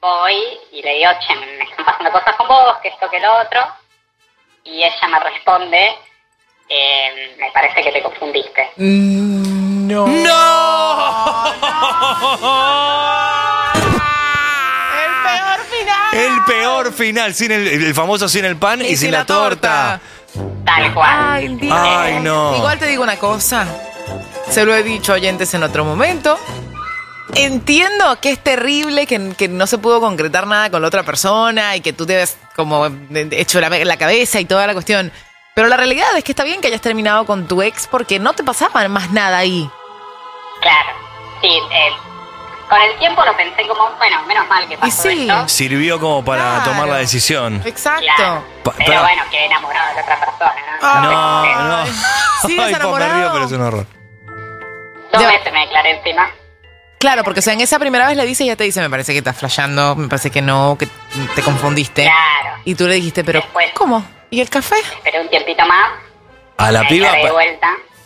voy y le digo, che, me están pasando cosas con vos, que esto, que lo otro. Y ella me responde, eh, me parece que te confundiste. No. ¡No! El peor final. El peor final, sin el, el famoso sin el pan y, Y sin la, torta. Tal cual. Ay, Dios. Ay, no. Igual te digo una cosa. Se lo he dicho a oyentes en otro momento. Entiendo que es terrible que, que no se pudo concretar nada con la otra persona y que tú te ves como hecho la, la cabeza y toda la cuestión. Pero la realidad es que está bien que hayas terminado con tu ex porque no te pasaba más nada ahí. Claro. Sí, eh, con el tiempo lo pensé como, bueno, menos mal que pasó Y sí. esto. Sirvió como para Claro. tomar la decisión. Exacto. Claro. Pa- Pero para- bueno, quedé enamorado de la otra persona, ¿no? No, Ay. no. ¿Sigues Ay, po, me enamorado? río, pero es un horror. Dos Ya. veces me declaré encima. Claro, porque o sea, en esa primera vez le dice y ya te dice, me parece que estás flasheando, me parece que no, que te confundiste. Claro. Y tú le dijiste, pero Después. ¿cómo? ¿Y el café? Esperé un tiempito más. A la me piba. declaré de pa- vuelta.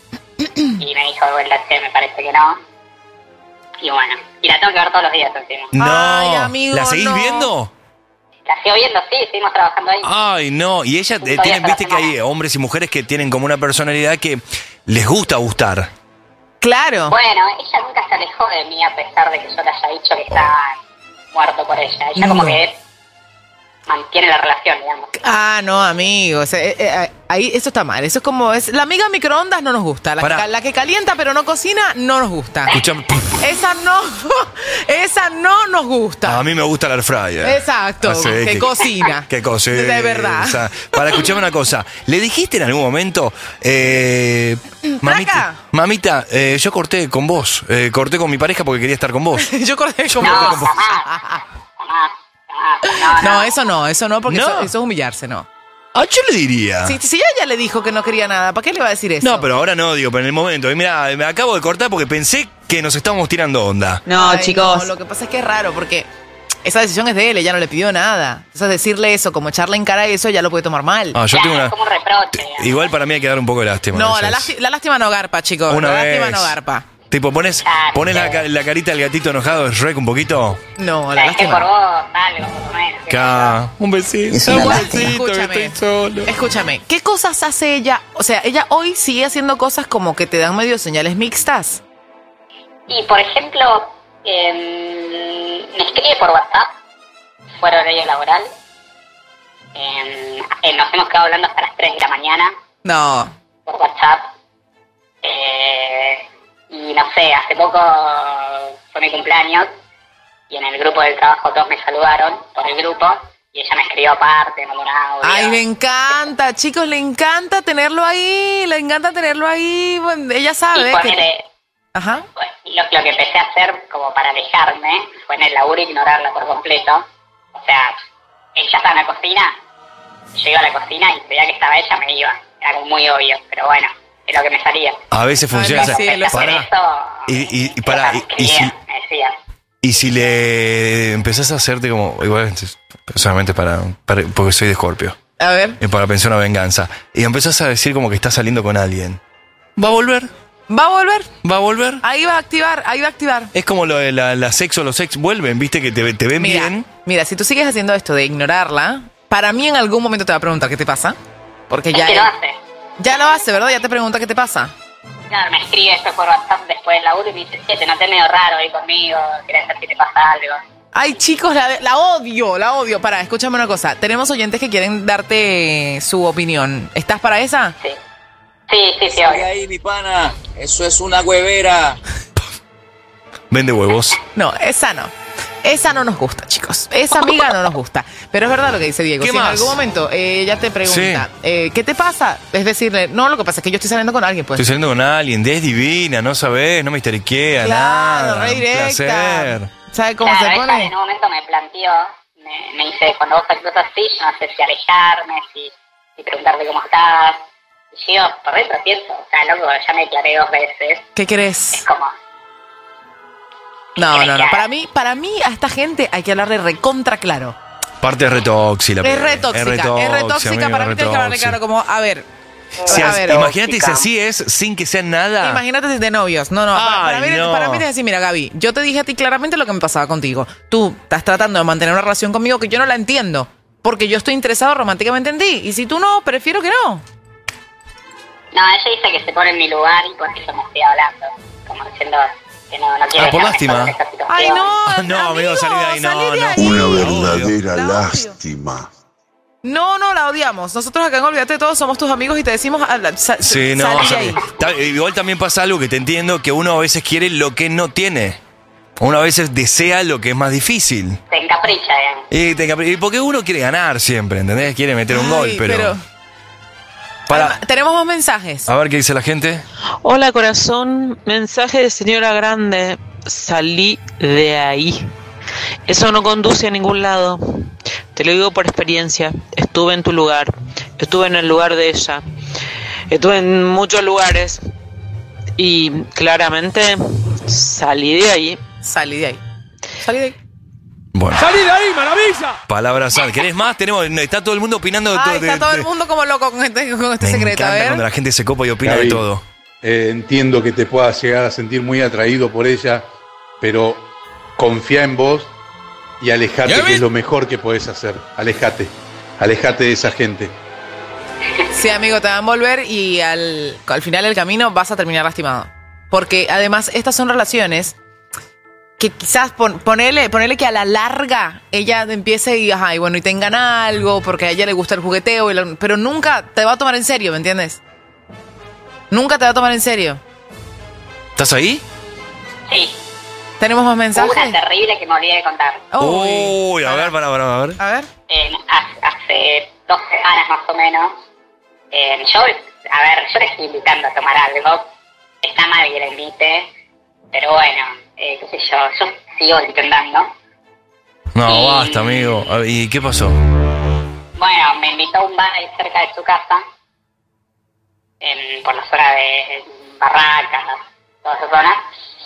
Y me dijo de vuelta, che, me parece que no. Y bueno, y la tengo que ver todos los días encima. No. Ay, amigo, ¿La seguís no. viendo? La sigo viendo, sí, seguimos trabajando ahí. Ay, no. Y ella, eh, Todavía tienen, está viste la que hay semana. hombres y mujeres que tienen como una personalidad que les gusta gustar. Claro. Bueno, ella nunca se alejó de mí a pesar de que yo le haya dicho que estaba muerto por ella. Ella como No. que mantiene la relación, digamos. Ah, no, amigo. O sea, eh, eh, ahí eso está mal. Eso es como es la amiga microondas no nos gusta. La, que, Pará. ca- la que calienta pero no cocina no nos gusta. Escuchame. Esa no, esa no nos gusta. A mí me gusta la air fryer. Exacto, Así que cocina. Que cocina. De verdad. O sea, para escucharme una cosa, ¿le dijiste en algún momento, eh, mamita, Flaca. mamita eh, yo corté con vos, eh, corté con mi pareja porque quería estar con vos? Yo corté como No, como- jamás, jamás, jamás. No, No, no. eso no, eso no, porque No. Eso, eso es humillarse, no. Ah, yo le diría. Si, si ella ya le dijo que no quería nada, ¿para qué le va a decir eso? No, pero ahora no, digo, pero en el momento. Y mira, me acabo de cortar porque pensé que nos estábamos tirando onda. No, Ay, chicos. no, lo que pasa es que es raro porque esa decisión es de él, ella no le pidió nada. Entonces decirle eso, como echarle en cara eso, ya lo puede tomar mal. Ah, yo Claro, tengo es una. como un reproche. digamos. Igual para mí hay que dar un poco de lástima. no, a la, veces. lasti- la lástima no garpa, chicos. Una la lástima vez. no garpa. Tipo, pones, Claro. pones la, ca- la carita del gatito enojado, es rec un poquito. No, La la dejé por lástima. vos, algo, por lo menos. qué sé yo. Ca- Un besito. Es una un lástima. besito, que Escúchame. estoy solo. Escúchame, ¿qué cosas hace ella? O sea, ella hoy sigue haciendo cosas como que te dan medio señales mixtas. Y por ejemplo, eh, me escribe por WhatsApp, fuera horario laboral. Eh, eh, nos hemos quedado hablando hasta las tres de la mañana No. por WhatsApp. Eh, y no sé, hace poco fue mi cumpleaños y en el grupo del trabajo todos me saludaron por el grupo y ella me escribió aparte, me mandó un audio. Ay, le encanta, chicos, le encanta tenerlo ahí, le encanta tenerlo ahí. Bueno, ella Y sabe que... ponele, Ajá. lo, lo que empecé a hacer como para alejarme fue en el laburo ignorarla por completo. O sea, ella estaba en la cocina, yo iba a la cocina y veía que estaba ella, me iba. Era como muy obvio, pero bueno, es lo que me salía. A veces funciona. Ay, o sea, sí, lo sé. pará. Eso, Y, y, y pará, me y, y si, escribía, me decía. y si le empezás a hacerte como. Igual, solamente para, para. Porque soy de Escorpio. A ver. Y para pensar una venganza. Y empezás a decir como que estás saliendo con alguien. ¿Va a volver? ¿Va a volver? ¿Va a volver? Ahí va a activar, ahí va a activar. Es como lo de la, la sexo, los ex vuelven, viste que te, te ven Mira, bien. mira, si tú sigues haciendo esto de ignorarla, para mí en algún momento te va a preguntar qué te pasa. Porque Es ya, que lo hace. ya lo hace, ¿verdad? Ya te pregunta qué te pasa. Claro, me escribe esto por WhatsApp después del laburo y me dice, che, te noté medio raro ahí conmigo, querés saber si te pasa algo. Ay, chicos, la, la odio, la odio. Pará, escúchame una cosa. Tenemos oyentes que quieren darte su opinión. ¿Estás para esa? Sí. Sí, sí, sí, Sigue obvio. ahí, mi pana. Eso es una huevera. Vende huevos. No, esa no. Esa no nos gusta, chicos. Esa amiga no nos gusta. Pero es verdad lo que dice Diego. ¿Qué Si en más? algún momento eh, ella te pregunta, Sí. eh, ¿qué te pasa? Es decirle, no, lo que pasa es que yo estoy saliendo con alguien, pues. Estoy saliendo con alguien, es divina, no sabes, no me histeriquea, Claro, nada. re Un directa. placer. ¿Sabe cómo Claro, se ella pone? en un momento me planteó, me, me dice, cuando vos actúas así, yo no sé si alejarme, si, si preguntarte cómo estás. Y yo, por dentro pienso, o sea, loco, ya me declaré dos veces. ¿Qué crees? Es como, No, no, no. Para mí, para mí a esta gente hay que hablarle recontra claro. Parte es retóxica. Es re tóxica, es re tóxica. amigo, Para mí tienes que hablarle retóxica. claro como, a ver, Si A as- ver, imagínate si así es, sin que sea nada. Imagínate si de novios. No, no. para, para Ay, mí, no. para mí es decir, mira, Gaby, yo te dije a ti claramente lo que me pasaba contigo. Tú estás tratando de mantener una relación conmigo que yo no la entiendo. Porque yo estoy interesado románticamente en ti. Y si tú no, prefiero que no. No, ella dice que se pone en mi lugar y por eso me estoy hablando. Como diciendo que no, no quiere Ah, por dejarme lástima. sola en esta situación. Ay, no. No, amigo, salí de ahí, no, salí de no. ahí. Una verdadera La odio. lástima. No, no, la odiamos. Nosotros acá en Olvídate de Todo somos tus amigos y te decimos, ah, la- sa- Sí, no, salí de salí. ahí. Ta- Igual también pasa algo que te entiendo, que uno a veces quiere lo que no tiene. Uno a veces desea lo que es más difícil. Se encapricha, digamos. Y, te encapri- y porque uno quiere ganar siempre, ¿entendés? Quiere meter un Ay, gol, pero... Para, Tenemos más mensajes. a ver qué dice la gente. Hola corazón, mensaje de señora grande, salí de ahí. Eso no conduce a ningún lado. Te lo digo por experiencia. Estuve en tu lugar, estuve en el lugar de ella, estuve en muchos lugares y claramente salí de ahí. Salí de ahí. Salí de ahí. Bueno, ¡Salí de ahí, maravilla! palabras sanas. ¿Querés más? Tenemos, está todo el mundo opinando de todo. Ay, está de- todo de- el mundo como loco con este, con este Me secreto. A encanta ver. cuando la gente se copa y opina Gaby, de todo. eh, entiendo que te puedas llegar a sentir muy atraído por ella, pero confía en vos y alejate, Gaby. que es lo mejor que podés hacer. Alejate, alejate de esa gente. Sí, amigo, te van a envolver y al, al final del camino vas a terminar lastimado. Porque además estas son relaciones que quizás pon, ponele, ponele que a la larga ella empiece y, ajá, y bueno, y tengan algo, porque a ella le gusta el jugueteo, y lo- pero nunca te va a tomar en serio, ¿me entiendes? Nunca te va a tomar en serio. ¿Estás ahí? Sí. ¿Tenemos más mensajes? Una terrible que me olvidé de contar. Uy, a ver, para, para, a ver. A ver. Eh, hace, hace dos semanas más o menos, eh, yo, a ver, yo le estoy invitando a tomar algo. Está mal que le invite, pero bueno, eh, qué sé yo, yo sigo intentando. No, basta, amigo. A ver, ¿y qué pasó? Bueno, me invitó a un bar ahí cerca de su casa, en, por la zona de Barracas, toda esa zona.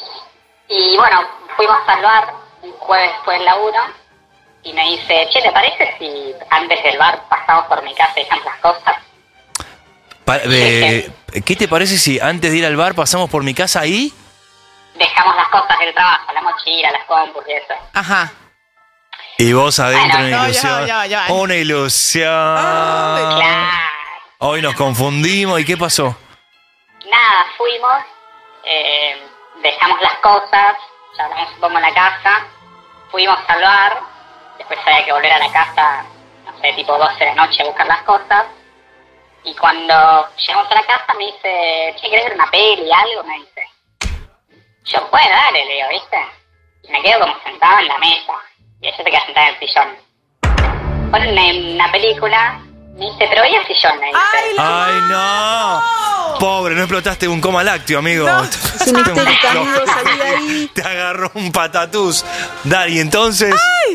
Y bueno, fuimos al bar un jueves después del laburo y me dice, che, ¿te parece si antes del bar pasamos por mi casa y dejamos las cosas? Pa- eh, ¿Qué te parece si antes de ir al bar pasamos por mi casa ahí? Dejamos las cosas del trabajo, la mochila, las compus y eso. Ajá. Y vos adentro Bueno, una no, ilusión. ya, ya, ya. Una ilusión. Claro. Hoy nos confundimos. ¿Y qué pasó? Nada, fuimos, eh, dejamos las cosas, llamamos un poco en la casa, fuimos al bar, después había que volver a la casa, no sé, tipo doce de la noche a buscar las cosas. Y cuando llegamos a la casa me dice, che, ¿querés ver una peli, algo? Me dice. Yo, bueno, dale, le digo, ¿viste? Y me quedo como sentado en la mesa. Y ella se queda sentada en el sillón. Ponen una película, me dice, pero ¿y el sillón? Me dice. ¡Ay, no! Pobre, no explotaste un coma lácteo, amigo. Es una histérica, amigo, salí de ahí. Te agarró un patatús. Dari, entonces...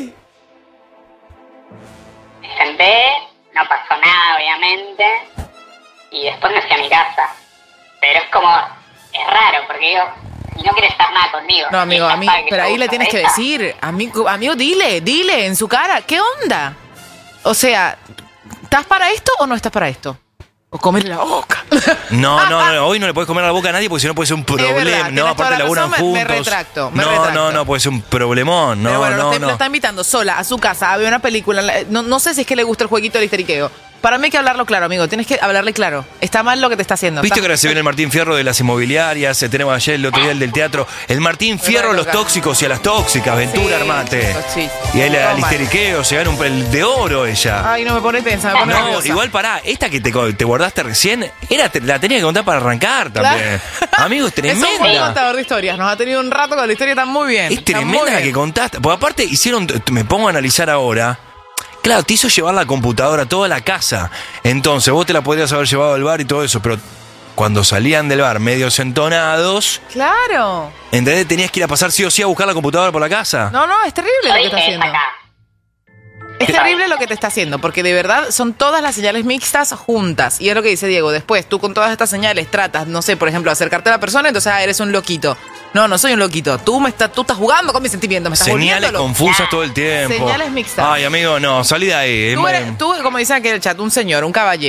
Me senté, no pasó nada, obviamente, y después me fui a mi casa. Pero es como, es raro, porque digo, y no quiere estar nada conmigo. No, amigo, Y ella amigo, sabe que pero yo ahí le uso tienes que esa. decir, amigo, amigo, dile, dile en su cara, ¿qué onda? O sea, ¿estás para esto o no estás para esto? O comerle la boca. No, no, no, hoy no le puedes comer a la boca a nadie porque si no puede ser un verdad, problema. tienes No, toda aparte la laburan razón, me- me juntos. retracto, me no, retracto. no, no, puede ser un problemón. No, Pero bueno, no, lo, está, no. lo está invitando sola a su casa a ver una película. No, no sé si es que le gusta el jueguito del histeriqueo. Para mí hay que hablarlo claro, amigo. Tienes que hablarle claro. Está mal lo que te está haciendo. ¿Viste Está- que ahora se viene el Martín Fierro de las inmobiliarias? eh, Tenemos ayer el otro día el del teatro. El Martín Fierro a los tóxicos y a las tóxicas. Ventura, Sí, armate. sí. Y ahí Todo al mal. histeriqueo se gana un el de oro ella. Ay, no me pone tensa, me pone No, nerviosa. igual pará, esta que te, te guardaste recién, era, te- la tenía que contar para arrancar también. Amigo, es Es un buen tremenda. contador de historias. Nos ha tenido un rato con la historia, está muy bien. Es Está muy tremenda la bien. que contaste. Porque aparte hicieron, me pongo a analizar ahora. Claro, te hizo llevar la computadora toda la casa. Entonces, vos te la podrías haber llevado al bar y todo eso, pero cuando salían del bar medios entonados, Claro. ¿entendés? Tenías que ir a pasar sí o sí a buscar la computadora por la casa. No, no, es terrible lo que está haciendo. Es terrible lo que te está haciendo, porque de verdad son todas las señales mixtas juntas. Y es lo que dice Diego. Después, tú con todas estas señales tratas, no sé, por ejemplo, acercarte a la persona, entonces ah, eres un loquito. No, no soy un loquito. Tú me estás, tú estás jugando con mis sentimientos, me estás Señales volviendo loco. confusas todo el tiempo. Señales mixtas. Ay, amigo, no, salí de ahí. Tú, Me- eres, tú, como dicen aquí en el chat, un señor, un caballero.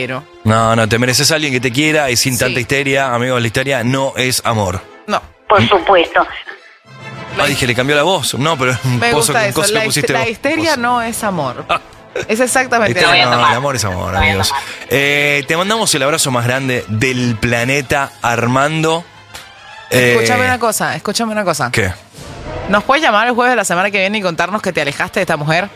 No, no, te mereces a alguien que te quiera y sin Sí. tanta histeria. Amigos, la histeria no es amor. No. Por supuesto. Ah, dije, le cambió la voz. No, pero un Me pozo gusta con eso. coso La, le hist- pusiste la vos. histeria no es amor. Es exactamente Histeria, eso. no, el amor es amor, amigos. Eh, te mandamos el abrazo más grande del planeta, Armando. Eh, Escúchame una cosa, escúchame una cosa. ¿Qué? ¿Nos puedes llamar el jueves de la semana que viene y contarnos que te alejaste de esta mujer?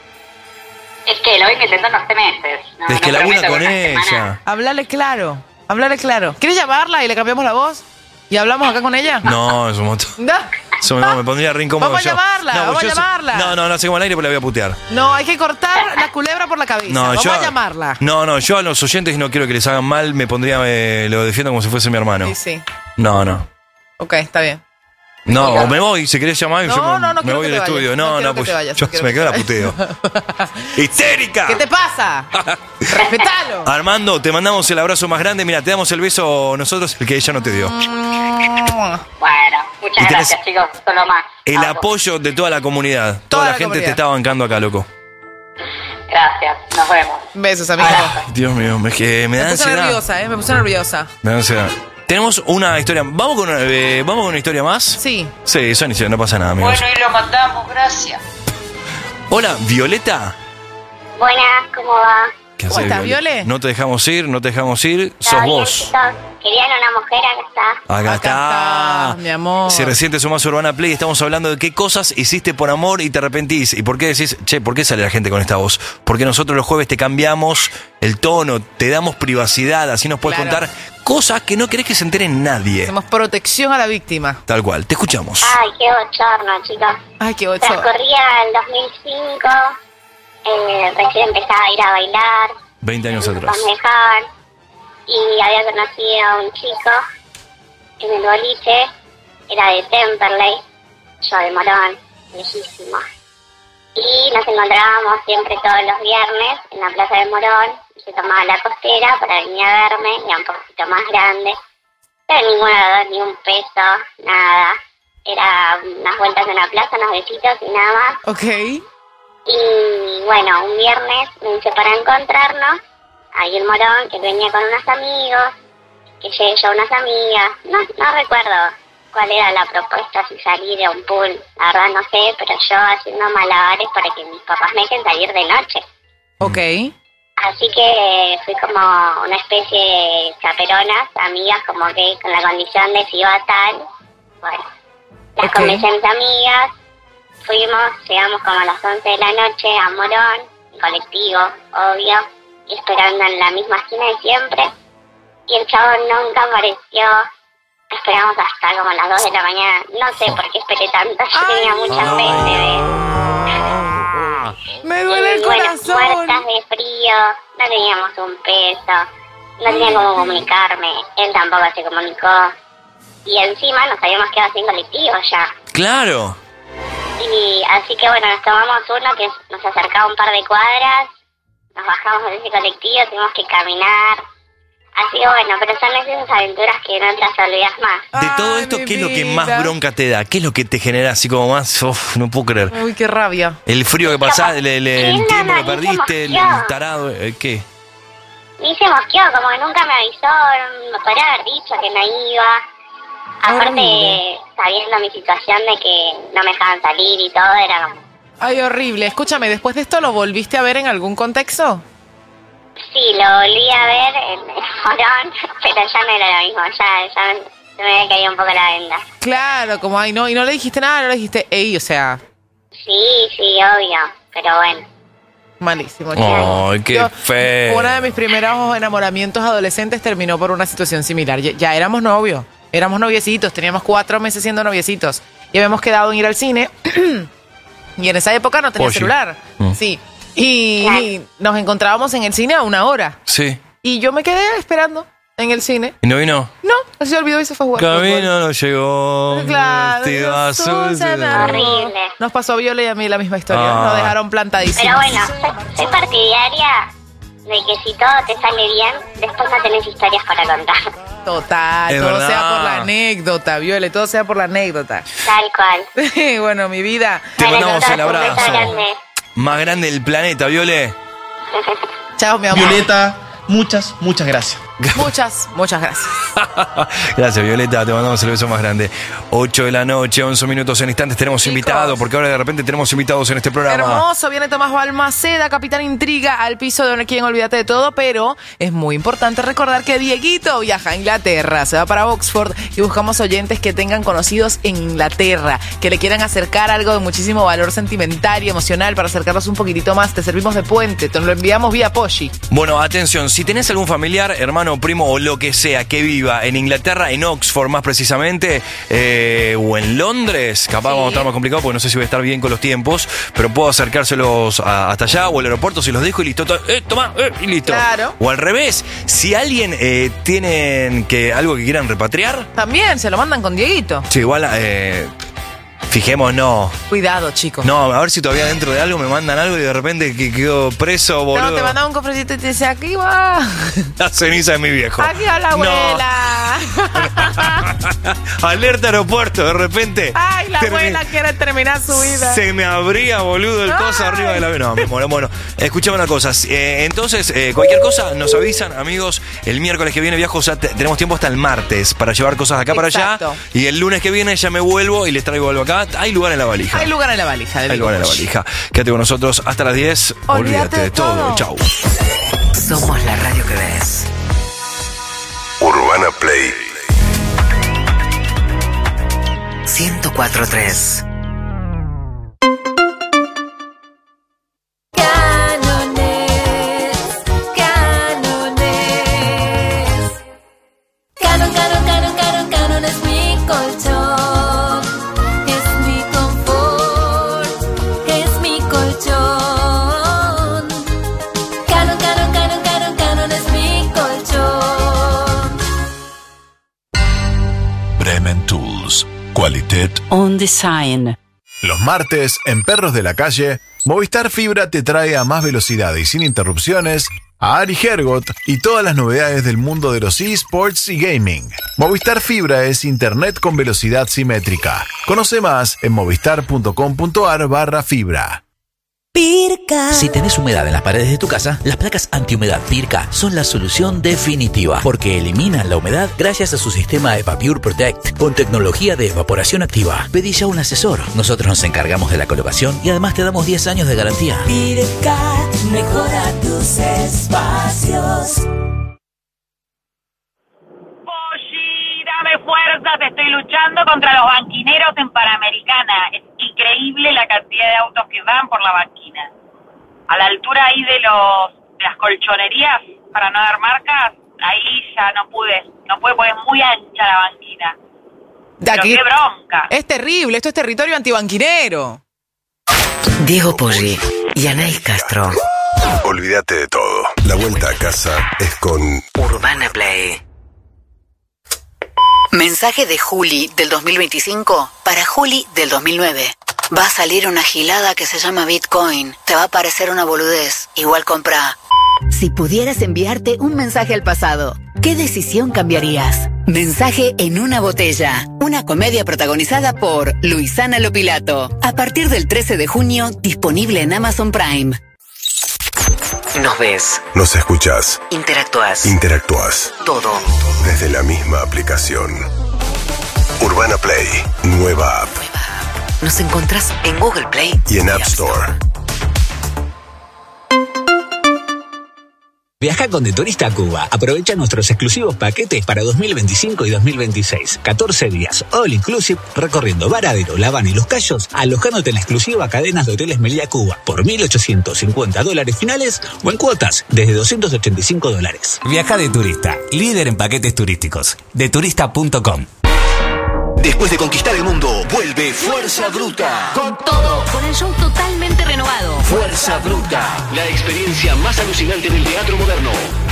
Es que lo vengo intentando hace meses. No, Es que no labura prometo con que una ella. semana. Háblale claro, háblale claro. ¿Quieres llamarla y le cambiamos la voz? ¿Y hablamos acá con ella? No, es un montón. No, Eso no, me pondría re incómodo Vamos a yo. llamarla, no, vamos yo a sé- llamarla. No, no, no hacemos al aire porque la voy a putear. no, hay que cortar la culebra por la cabeza. No, Vamos yo, a llamarla. No, no, yo a los oyentes no quiero que les hagan mal, me pondría, eh, lo defiendo como si fuese mi hermano. Sí, sí. No, no. Ok, está bien. No, o me voy, si querés llamar, No, yo no, no me quiero voy que del te estudio. vayas. No, No no, quiero que pues te vayas, yo no se quiero me que queda la te puteo. ¡Histérica! ¿Qué te pasa? Respetalo. Armando, te mandamos el abrazo más grande. Mira, te damos el beso nosotros, el que ella no te dio. Bueno, Y muchas tenés gracias, chicos. Solo más. El Vamos. apoyo de toda la comunidad. Toda, Toda la, la gente comunidad. te está bancando acá, loco. Gracias. Nos vemos. Besos, amigo. Dios mío, es que me da Me puse ansiedad. nerviosa, ¿eh? Me puse nerviosa. Me da ansiedad. Tenemos una historia. ¿Vamos con una, eh, ¿vamos con una historia más? Sí. Sí, Sony, sí, no pasa nada, amigos. Bueno, y lo mandamos. Gracias. Hola, Violeta. Buenas, ¿cómo va? ¿Qué ¿Cómo hacés, estás, Viole? Viole? No te dejamos ir, no te dejamos ir. ¿Todo Sos bien, vos. chicos? Querían una mujer, acá está. Acá, está. está, mi amor. Si recién te sumás a Urbana Play, estamos hablando de qué cosas hiciste por amor y te arrepentís. ¿Y por qué decís, che, por qué sale la gente con esta voz? Porque nosotros los jueves te cambiamos el tono, te damos privacidad, así nos puedes Claro. contar cosas que no querés que se entere nadie. Hacemos protección a la víctima. Tal cual, te escuchamos. Ay, qué bochorno, chicos. Ay, qué ocho. Transcurría el dos mil cinco. Eh, recién empezaba a ir a bailar. veinte años Mis atrás. papás me dejaban. Y había conocido a un chico en el boliche. Era de Temperley. Yo de Morón. Lejísimo. Y nos encontrábamos siempre todos los viernes en la plaza de Morón. Se tomaba la costera para venir a verme, ya un poquito más grande. Pero ninguno de los dos, ni un peso, nada. Era unas vueltas en la plaza, unos besitos y nada más. Ok. Y bueno, un viernes me hice para encontrarnos. Ahí el Morón, que venía con unos amigos, que llegué yo a unas amigas. No, no recuerdo cuál era la propuesta, si salir a un pool. La verdad no sé, pero yo haciendo malabares para que mis papás me dejen salir de noche. Ok. Así que fui como una especie de chaperonas, amigas, como que con la condición de si iba tal. Bueno, las Ok. convencí a mis amigas, fuimos, llegamos como a las once de la noche a Morón, en colectivo, obvio, y esperando en la misma esquina de siempre. Y el chabón nunca apareció. Esperamos hasta como las dos de la mañana. No sé por qué esperé tanto, yo tenía mucha fe de Me duele el y bueno, corazón. muertas de frío, no teníamos un peso, no tenía cómo comunicarme, él tampoco se comunicó. Y encima nos habíamos quedado sin colectivo ya. Claro. Y así que bueno, nos tomamos uno que nos acercaba un par de cuadras, nos bajamos de ese colectivo, tuvimos que caminar. Así que bueno, pero son esas aventuras que no te las olvidas más. De todo esto, ¿qué es lo que más bronca te da? ¿Qué es lo que te genera así como más? Uf, no puedo creer. Uy, qué rabia. El frío que pasás, el, el- el Sí, tiempo no, que no, perdiste, el, hicimos el tarado, eh, ¿qué? Ni se mosqueó, como que nunca me avisó, me podría haber dicho que no iba. Aparte, Horrible. sabiendo mi situación de que no me dejaban salir y todo, era como... Ay, horrible. Escúchame, ¿después de esto lo volviste a ver en algún contexto? Sí, lo volví a ver en el Morón, pero ya no era lo mismo, ya, ya me, se me había caído un poco la venda. Claro, como ay, no, y no le dijiste nada, no le dijiste, ey, o sea, Sí, sí, obvio, pero bueno. malísimo. chico. Ay, qué Yo- feo. Una de mis primeros enamoramientos adolescentes terminó por una situación similar. Ya, ya éramos novios, éramos noviecitos, teníamos cuatro meses siendo noviecitos y habíamos quedado en ir al cine y en esa época no tenía Oye. celular. Mm. Sí. Y, y nos encontrábamos en el cine a una hora. Sí. Y yo me quedé esperando en el cine. ¿Y no vino? No, se olvidó y se fue a jugar fútbol. Camino no llegó. Claro, vestido azul, Susana. se- Horrible. Nos pasó a Viola y a mí la misma historia. Ah. Nos dejaron plantadísimos. Pero bueno, soy, soy partidaria de que si todo te sale bien, después no tenés historias para contar. Total, Es todo verdad. sea por la anécdota, Viole, todo sea por la anécdota. Tal cual. Bueno, mi vida. Te mandamos el Un beso abrazo. grande. Más grande del planeta, Viole. Chao, mi amor. Violeta, muchas, muchas gracias. Muchas, muchas gracias. Gracias, Violeta, te mandamos el beso más grande. ocho de la noche, once minutos en instantes tenemos Chicos. invitados, porque ahora de repente tenemos invitados en este programa. Hermoso, viene Tomás Balmaceda, Capitán Intriga, al piso de quien olvídate de todo, pero es muy importante recordar que Dieguito viaja a Inglaterra, se va para Oxford y buscamos oyentes que tengan conocidos en Inglaterra, que le quieran acercar algo de muchísimo valor sentimental y emocional para acercarlos un poquitito más. Te servimos de puente, te lo enviamos vía Poshi. Bueno, atención, si tenés algún familiar, hermano, primo o lo que sea que viva en Inglaterra, en Oxford más precisamente, eh, o en Londres, capaz sí. Vamos a estar más complicado porque no sé si voy a estar bien con los tiempos, pero puedo acercárselos a, hasta allá o al aeropuerto si los dejo y listo, to- eh, toma, eh, y listo. Claro. O al revés, si alguien eh, tienen que algo que quieran repatriar, también se lo mandan con Dieguito. Sí, igual, eh, fijémonos. Cuidado, chicos. No, a ver si todavía dentro de algo me mandan algo y de repente que quedo preso, boludo. No, te mandan un cofrecito y te dice, aquí va. La ceniza de mi viejo. Aquí va la abuela. No. Alerta aeropuerto, de repente. Ay, la termi- abuela quiere terminar su vida. Se me abría, boludo, el coso arriba de la... No, me muero, bueno. Escuchame una cosa. Eh, entonces, eh, cualquier cosa, nos avisan, amigos. El miércoles que viene viajo, o sea, te- tenemos tiempo hasta el martes para llevar cosas de acá Exacto. para allá. Y el lunes que viene ya me vuelvo y les traigo algo acá. Hay lugar en la valija. Hay lugar en la valija. Hay lugar en la valija. Quédate con nosotros hasta las diez. Olvídate Olvídate de de todo. todo. Chau. Somos la radio que ves. Urbana Play ciento cuatro punto tres. Canon, canon, canon, canon, canon es mi colchón, es mi confort, es mi colchón. Canon, canon, canon, canon, canon es mi colchón. Bremen Tools. Qualitet On Design. Los martes, en Perros de la Calle, Movistar Fibra te trae a más velocidad y sin interrupciones a Ari Hergot y todas las novedades del mundo de los eSports y gaming. Movistar Fibra es internet con velocidad simétrica. Conoce más en movistar.com.ar barra fibra. Pirca. Si tenés humedad en las paredes de tu casa, las placas antihumedad Pirca son la solución definitiva, porque eliminan la humedad gracias a su sistema EvaPure Protect con tecnología de evaporación activa. Pedí ya un asesor. Nosotros nos encargamos de la colocación y además te damos diez años de garantía. Pirca mejora tus espacios. Dame fuerzas, estoy luchando contra los banquineros en Panamericana. Es increíble la cantidad de autos que van por la banquina. A la altura ahí de los de las colchonerías, para no dar marcas, ahí ya no pude, no pude porque es muy ancha la banquina. De Pero aquí, qué bronca. es terrible, esto es territorio antibanquinero. Diego Poggi y Anaís Castro. Olvídate de todo. La vuelta a casa es con Urbana Play. Mensaje de Juli del dos mil veinticinco para Juli del dos mil nueve. Va a salir una gilada que se llama Bitcoin. Te va a parecer una boludez. Igual comprá. Si pudieras enviarte un mensaje al pasado, ¿qué decisión cambiarías? Mensaje en una botella. Una comedia protagonizada por Luisana Lopilato. A partir del trece de junio, disponible en Amazon Prime. Nos ves. Nos escuchás. Interactúas. Interactúas. Todo. Desde la misma aplicación. Urbana Play. Nueva app. Nos encontrás en Google Play Y en App Store. Viaja con De Turista a Cuba. Aprovecha nuestros exclusivos paquetes para dos mil veinticinco y dos mil veintiséis. catorce días, all inclusive, recorriendo Varadero, La Habana y Los Cayos, alojándote en la exclusiva cadenas de hoteles Meliá Cuba por mil ochocientos cincuenta dólares finales o en cuotas desde doscientos ochenta y cinco dólares. Viaja de Turista, líder en paquetes turísticos. de turista punto com. Después de conquistar el mundo, vuelve Fuerza Bruta. Con todo, con el show totalmente renovado. Fuerza Bruta, la experiencia más alucinante del teatro moderno.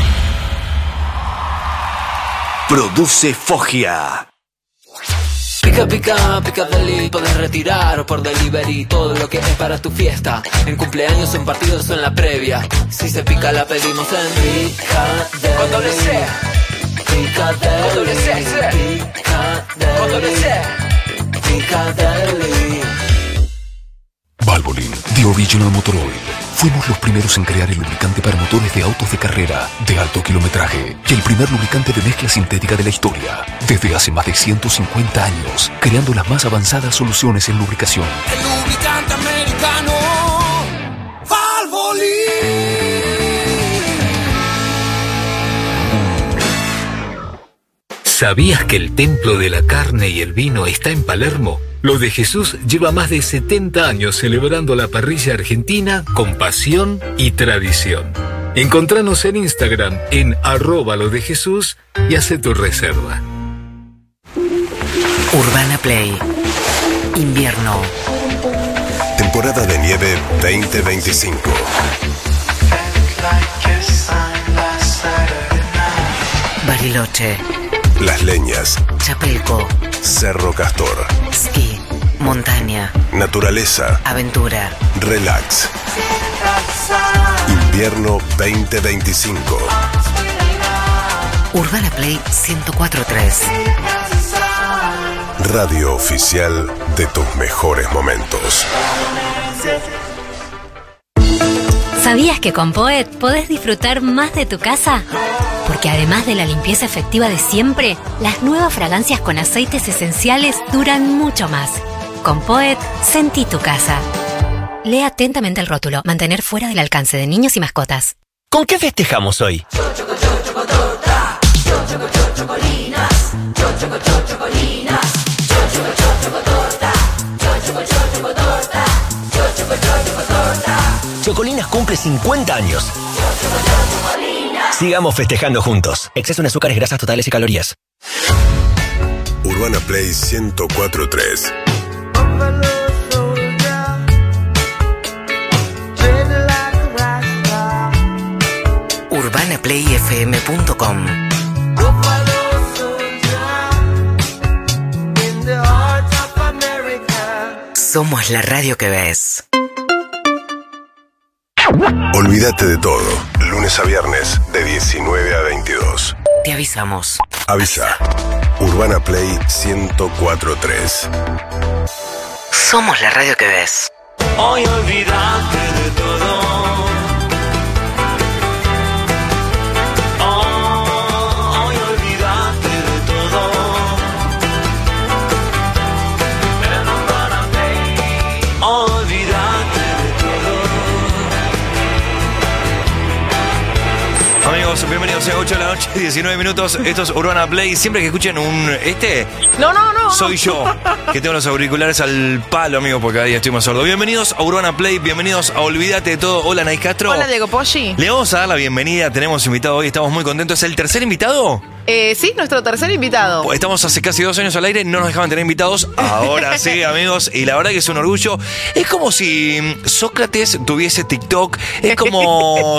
Produce Foggia. Pica, pica, pica deli, podés retirar por delivery todo lo que es para tu fiesta. En cumpleaños, en partidos o en la previa. Si se pica la pedimos en Pica con doble C. Pica deli, con doble C, Pica deli, con doble C. Pica deli. Valvoline, The Original Motor Oil. Fuimos los primeros en crear el lubricante para motores de autos de carrera de alto kilometraje y el primer lubricante de mezcla sintética de la historia. Desde hace más de ciento cincuenta años, creando las más avanzadas soluciones en lubricación. El lubricante americano Valvoline. ¿Sabías que el templo de la carne y el vino está en Palermo? Lo de Jesús lleva más de setenta años celebrando la parrilla argentina con pasión y tradición. Encontranos en Instagram en arroba lo de Jesús y hace tu reserva. Urbana Play. Invierno. Temporada de nieve veinte veinticinco. Bariloche. Las Leñas. Chapelco. Cerro Castor. Ski. Montaña. Naturaleza. Aventura. Relax. Invierno veinte veinticinco. Urbana Play ciento cuatro punto tres. Radio oficial de tus mejores momentos. ¿Sabías que con Poet podés disfrutar más de tu casa? Porque además de la limpieza efectiva de siempre, las nuevas fragancias con aceites esenciales duran mucho más. Con Poet, sentí tu casa. Lee atentamente el rótulo. Mantener fuera del alcance de niños y mascotas. ¿Con qué festejamos hoy? Chocolinas cumple cincuenta años. Sigamos festejando juntos. Exceso en azúcares, grasas totales y calorías. Urbana Play ciento cuatro punto tres. urbana play f m punto com. Somos la radio que ves. Olvídate de todo. Lunes a viernes de diecinueve a veintidós. Te avisamos. Avisa. Urbana Play ciento cuatro punto tres. Somos la radio que ves. Hoy olvídate de todo. Oh, hoy olvídate de todo. En Urbana Play. Olvídate de todo. Amigos, bienvenidos a ocho de la noche, diecinueve minutos. Esto es Urbana Play. Siempre que escuchen un este, No, no, no. soy yo, que tengo los auriculares al palo, amigos, porque cada día estoy más sordo. Bienvenidos a Urbana Play, bienvenidos a Olvídate de Todo. Hola, Anaís Castro. Hola, Diego Poggi. Le vamos a dar la bienvenida, tenemos invitado hoy, estamos muy contentos. ¿Es el tercer invitado? Eh, sí, nuestro tercer invitado. Estamos hace casi dos años al aire, no nos dejaban tener invitados. Ahora sí, amigos, y la verdad que es un orgullo. Es como si Sócrates tuviese TikTok. Es como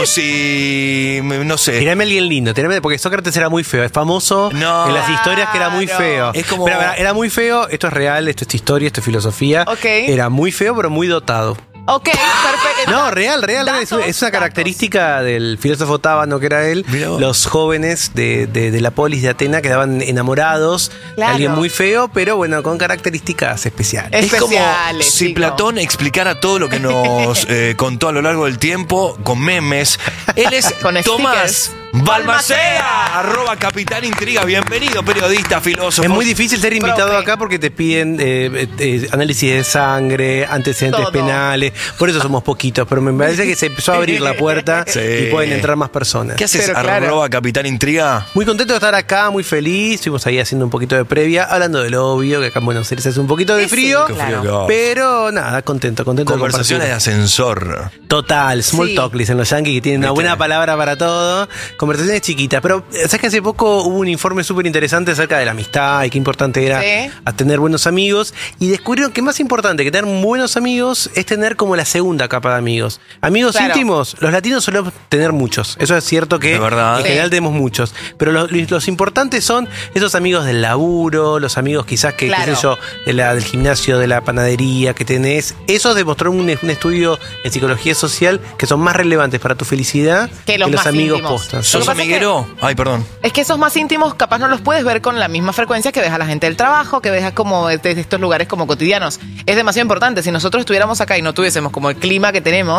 si, no sé. Tirame a alguien lindo, tirame, porque Sócrates era muy feo. Es famoso No. en las historias que era muy feo. Es como- Pero, era muy feo, esto es real, esto es historia, esto es filosofía. Ok. Era muy feo, pero muy dotado. Ok, perfecto. No, real, real. Es, una- es una característica del filósofo Tábano, que era él. Los jóvenes de, de, de la polis de Atenas quedaban enamorados de Claro. alguien muy feo, pero bueno, con características especiales. Es como Especiales, si chicos. Platón explicara todo lo que nos eh, contó a lo largo del tiempo con memes. Él es Con Tomás stickers. Balmacea, arroba Capitán Intriga. Bienvenido, periodista, filósofo. Es muy difícil ser invitado Profe. acá porque te piden eh, eh, análisis de sangre, antecedentes Todo. penales. Por eso somos poquitos, pero me parece que se empezó a abrir la puerta Sí. y pueden entrar más personas. ¿Qué haces, Pero claro. arroba Capitán Intriga? Muy contento de estar acá, muy feliz. Estuvimos ahí haciendo un poquito de previa, hablando del obvio, que acá en Buenos Aires hace un poquito de Sí, sí, frío. Qué claro. frío que va. Pero nada, contento, contento Conversaciones de de compartir. ascensor. Total, small Sí. talk, le dicen los yankees, que tienen una ¿Viste? buena palabra para todo. Conversaciones chiquitas. Pero, ¿sabes que hace poco hubo un informe súper interesante acerca de la amistad y qué importante era Sí. a tener buenos amigos? Y descubrieron que más importante que tener buenos amigos es tener como la segunda capa de amigos. Amigos Claro. íntimos, los latinos solemos tener muchos. Eso es cierto que Es verdad. en Sí. general tenemos muchos. Pero los, los importantes son esos amigos del laburo, los amigos quizás que, Claro. qué sé yo, de la, del gimnasio, de la panadería que tenés. Esos demostraron un, un estudio en psicología social que son más relevantes para tu felicidad Que los más amigos íntimos. postas. Lo que ¿Sos pasa es que- amiguero? Ay, perdón. Es que esos más íntimos capaz no los puedes ver con la misma frecuencia que ves a la gente del trabajo, que ves a como de estos lugares como cotidianos. Es demasiado importante. Si nosotros estuviéramos acá y no tuviésemos como el clima que tenemos,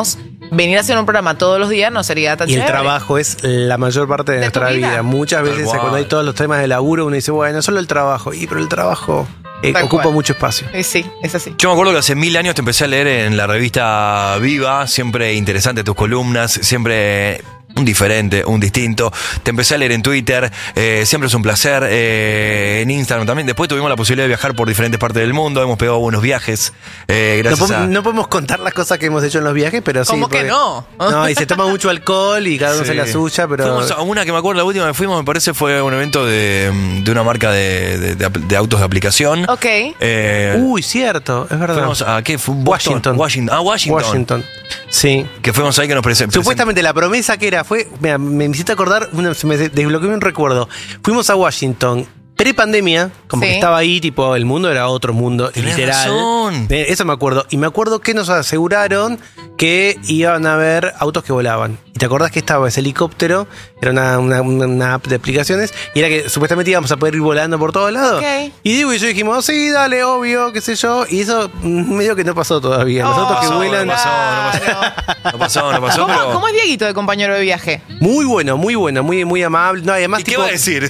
venir a hacer un programa todos los días no sería tan Y el chévere. trabajo es la mayor parte de, De nuestra tu vida. vida. Muchas Tal veces cual. cuando hay todos los temas de laburo, uno dice, bueno, solo el trabajo. Y pero el trabajo eh, Tal ocupa cual. mucho espacio. Eh, Sí, es así. Yo me acuerdo que hace mil años te empecé a leer en la revista Viva, siempre interesante tus columnas, siempre un diferente, un distinto. Te empecé a leer en Twitter, eh, siempre es un placer, eh, en Instagram también. Después tuvimos la posibilidad de viajar por diferentes partes del mundo, hemos pegado buenos viajes, eh, No, gracias po- a... no podemos contar las cosas que hemos hecho en los viajes, pero sí. ¿Cómo que porque- no? No, y se toma mucho alcohol y cada uno Sí. hace la suya, pero. Fuimos a una que me acuerdo, la última que fuimos, me parece, fue un evento de, de una marca de, de- de- de autos de aplicación. Ok. Eh, Uy, cierto, es verdad. fuimos a, ¿qué? Fue Boston, Washington. Washington. Ah, Washington. Washington. Sí. Que fuimos ahí que nos presentamos. Supuestamente la promesa que era fue, mira, me hiciste acordar, una- se me desbloqueó un recuerdo. Fuimos a Washington pre-pandemia, como Sí. que estaba ahí, tipo, el mundo era otro mundo, Tenés literal. razón. Eh, Eso me acuerdo. Y me acuerdo que nos aseguraron que iban a haber autos que volaban. ¿Y te acordás que estaba ese helicóptero? Era una, una- una app de aplicaciones. Y era que supuestamente íbamos a poder ir volando por todos lados. Ok. Y Diego y yo dijimos, sí, dale, obvio, qué sé yo. Y eso mm, medio que no pasó todavía. Los Oh, autos que no vuelan. pasó, no pasó. No pasó, no pasó, ¿Cómo, pero... cómo es Dieguito de compañero de viaje? Muy bueno, muy bueno, muy, muy amable. No, además, ¿Y qué tipo- va a decir?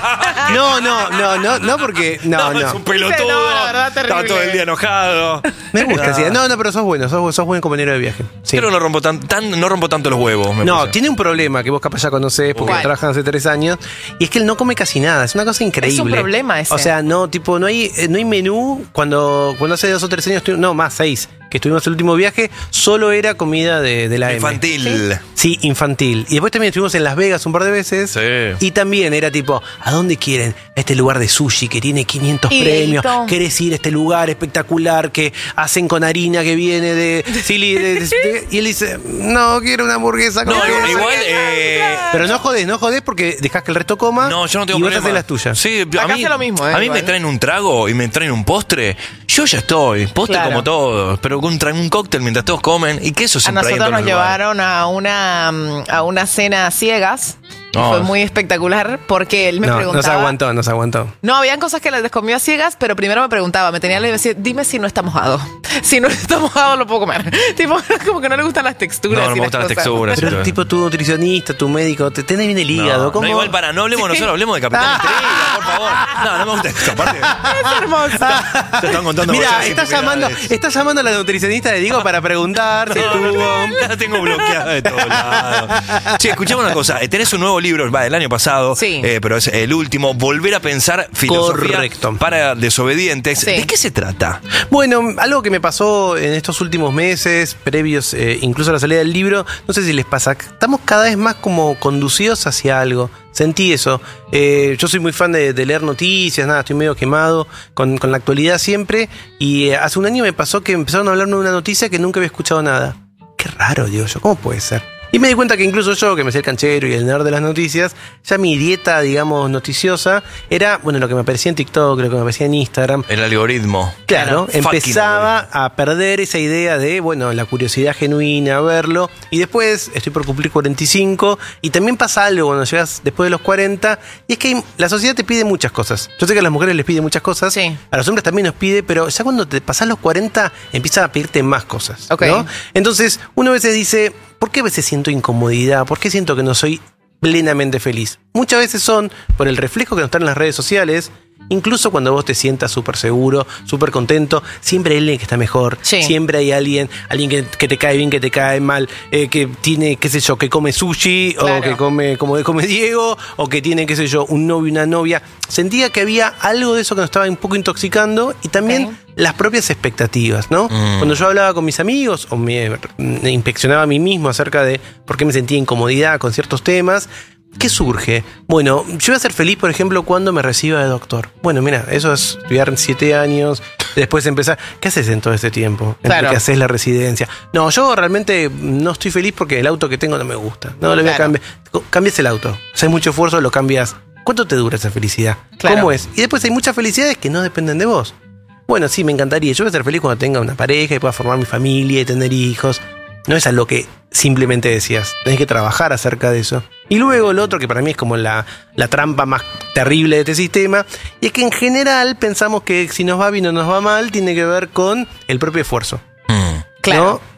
No, no, no, no, no, porque. No, No, no. es un pelotudo. No, la verdad, Está terrible. todo el día enojado. Me gusta, No. sí. No, no, pero sos bueno, sos, sos buen compañero de viaje. Sí. Pero no rompo, tan, tan- no rompo tanto los huevos. Me No, parece. tiene un problema que vos capaz ya conocés porque ¿Cuál? trabajan hace tres años. Y es que él no come casi nada. Es una cosa increíble. Es un problema ese. O sea, no, tipo, no hay, eh, no hay menú. Cuando, cuando hace dos o tres años, estu- no, más seis, que estuvimos el último viaje, solo era comida de, de la M. Infantil. Sí, infantil. Y después también estuvimos en Las Vegas un par de veces. Sí. Y también era tipo, ¿a dónde quieren? A este lugar de sushi que tiene quinientos Y premios. Dieguito. ¿Querés ir a este lugar espectacular que hacen con harina que viene de Chile? de- de- de- y él dice, no, quiero una hamburguesa con No, queso". igual... eh, Pero no jodés, no jodés porque dejás que el resto coma. No, yo no tengo y vos problema. haces las tuyas. Sí, a Acá mí, hace lo mismo, eh, a mí igual. me traen un trago y me traen un postre. Yo ya estoy. Postre Claro. como todos. Pero con traen un cóctel mientras todos comen. Y queso A siempre hay en nosotros todos nos los lugares. llevaron a una, mm, a una cena a ciegas. Y No. fue muy espectacular porque él me No, preguntaba. no se aguantó, no se aguantó. No, habían cosas que les comió a ciegas, pero primero me preguntaba, me tenía que decir, dime si no está mojado. Si no está mojado, lo puedo comer. Tipo, como que no le gustan las texturas. No, no y me las gustan las cosas. texturas. Pero sí, tipo tu nutricionista, tu médico, te tenés bien el hígado. No, ¿Cómo? no, igual para, no hablemos nosotros, hablemos de Capitán Estrella, por favor. No, no me gusta esto, aparte. Es hermoso. Se están contando Mira, demasiadas estás llamando, intimidades. estás llamando a la nutricionista de Diego para preguntar si estuvo. La tengo bloqueada de todos lados. Che, escuchame una cosa. eh, Tenés un nuevo libro, va, del año pasado, Sí. eh, pero es el último. Volver a pensar filosofía Correcto. para desobedientes. Sí. ¿De qué se trata? Bueno, algo que me pasó en estos últimos meses, previos eh, incluso a la salida del libro, no sé si les pasa, estamos cada vez más como conducidos hacia algo. Sentí eso. Eh, yo soy muy fan de, de leer noticias, nada, estoy medio quemado con, con la actualidad siempre. Y eh, hace un año me pasó que empezaron a hablarme de una noticia que nunca había escuchado nada. Qué raro, digo yo, ¿cómo puede ser? Y me di cuenta que incluso yo, que me sé el canchero y el nerd de las noticias, ya mi dieta, digamos, noticiosa, era, bueno, lo que me aparecía en TikTok, lo que me aparecía en Instagram. El algoritmo. Claro, Fucking empezaba a perder esa idea de, bueno, la curiosidad genuina, verlo. Y después, estoy por cumplir cuarenta y cinco, y también pasa algo cuando llegas después de los cuarenta, y es que hay- la sociedad te pide muchas cosas. Yo sé que a las mujeres les pide muchas cosas, Sí. a los hombres también nos pide, pero ya cuando te pasás los cuarenta, empieza a pedirte más cosas. Ok. ¿no? Entonces, uno a veces dice, ¿por qué a veces siento incomodidad? ¿Por qué siento que no soy plenamente feliz? Muchas veces son por el reflejo que nos traen en las redes sociales. Incluso cuando vos te sientas súper seguro, súper contento, siempre hay alguien que está mejor. Sí. Siempre hay alguien, alguien que, que te cae bien, que te cae mal, eh, que tiene, qué sé yo, que come sushi, Claro. o que come como come Diego, o que tiene, qué sé yo, un novio y una novia. Sentía que había algo de eso que nos estaba un poco intoxicando y también Ok. las propias expectativas, ¿no? Mm. Cuando yo hablaba con mis amigos o me, me inspeccionaba a mí mismo acerca de por qué me sentía incomodidad con ciertos temas, ¿qué surge? Bueno, yo voy a ser feliz, por ejemplo, cuando me reciba de doctor. Bueno, mira, eso es estudiar en siete años, después empezar. ¿Qué haces en todo este tiempo? Entre Claro. que haces la residencia. No, yo realmente no estoy feliz porque el auto que tengo no me gusta. No, lo voy a Claro. cambiar. Cambias el auto. Haces mucho esfuerzo, lo cambias. ¿Cuánto te dura esa felicidad? Claro. ¿Cómo es? Y después hay muchas felicidades que no dependen de vos. Bueno, sí, me encantaría. Yo voy a ser feliz cuando tenga una pareja y pueda formar mi familia y tener hijos. No es algo que simplemente decías. Tenés que trabajar acerca de eso. Y luego lo otro que para mí es como la, la trampa más terrible de este sistema, y es que en general pensamos que si nos va bien o nos va mal tiene que ver con el propio esfuerzo. Mm. Claro. ¿no?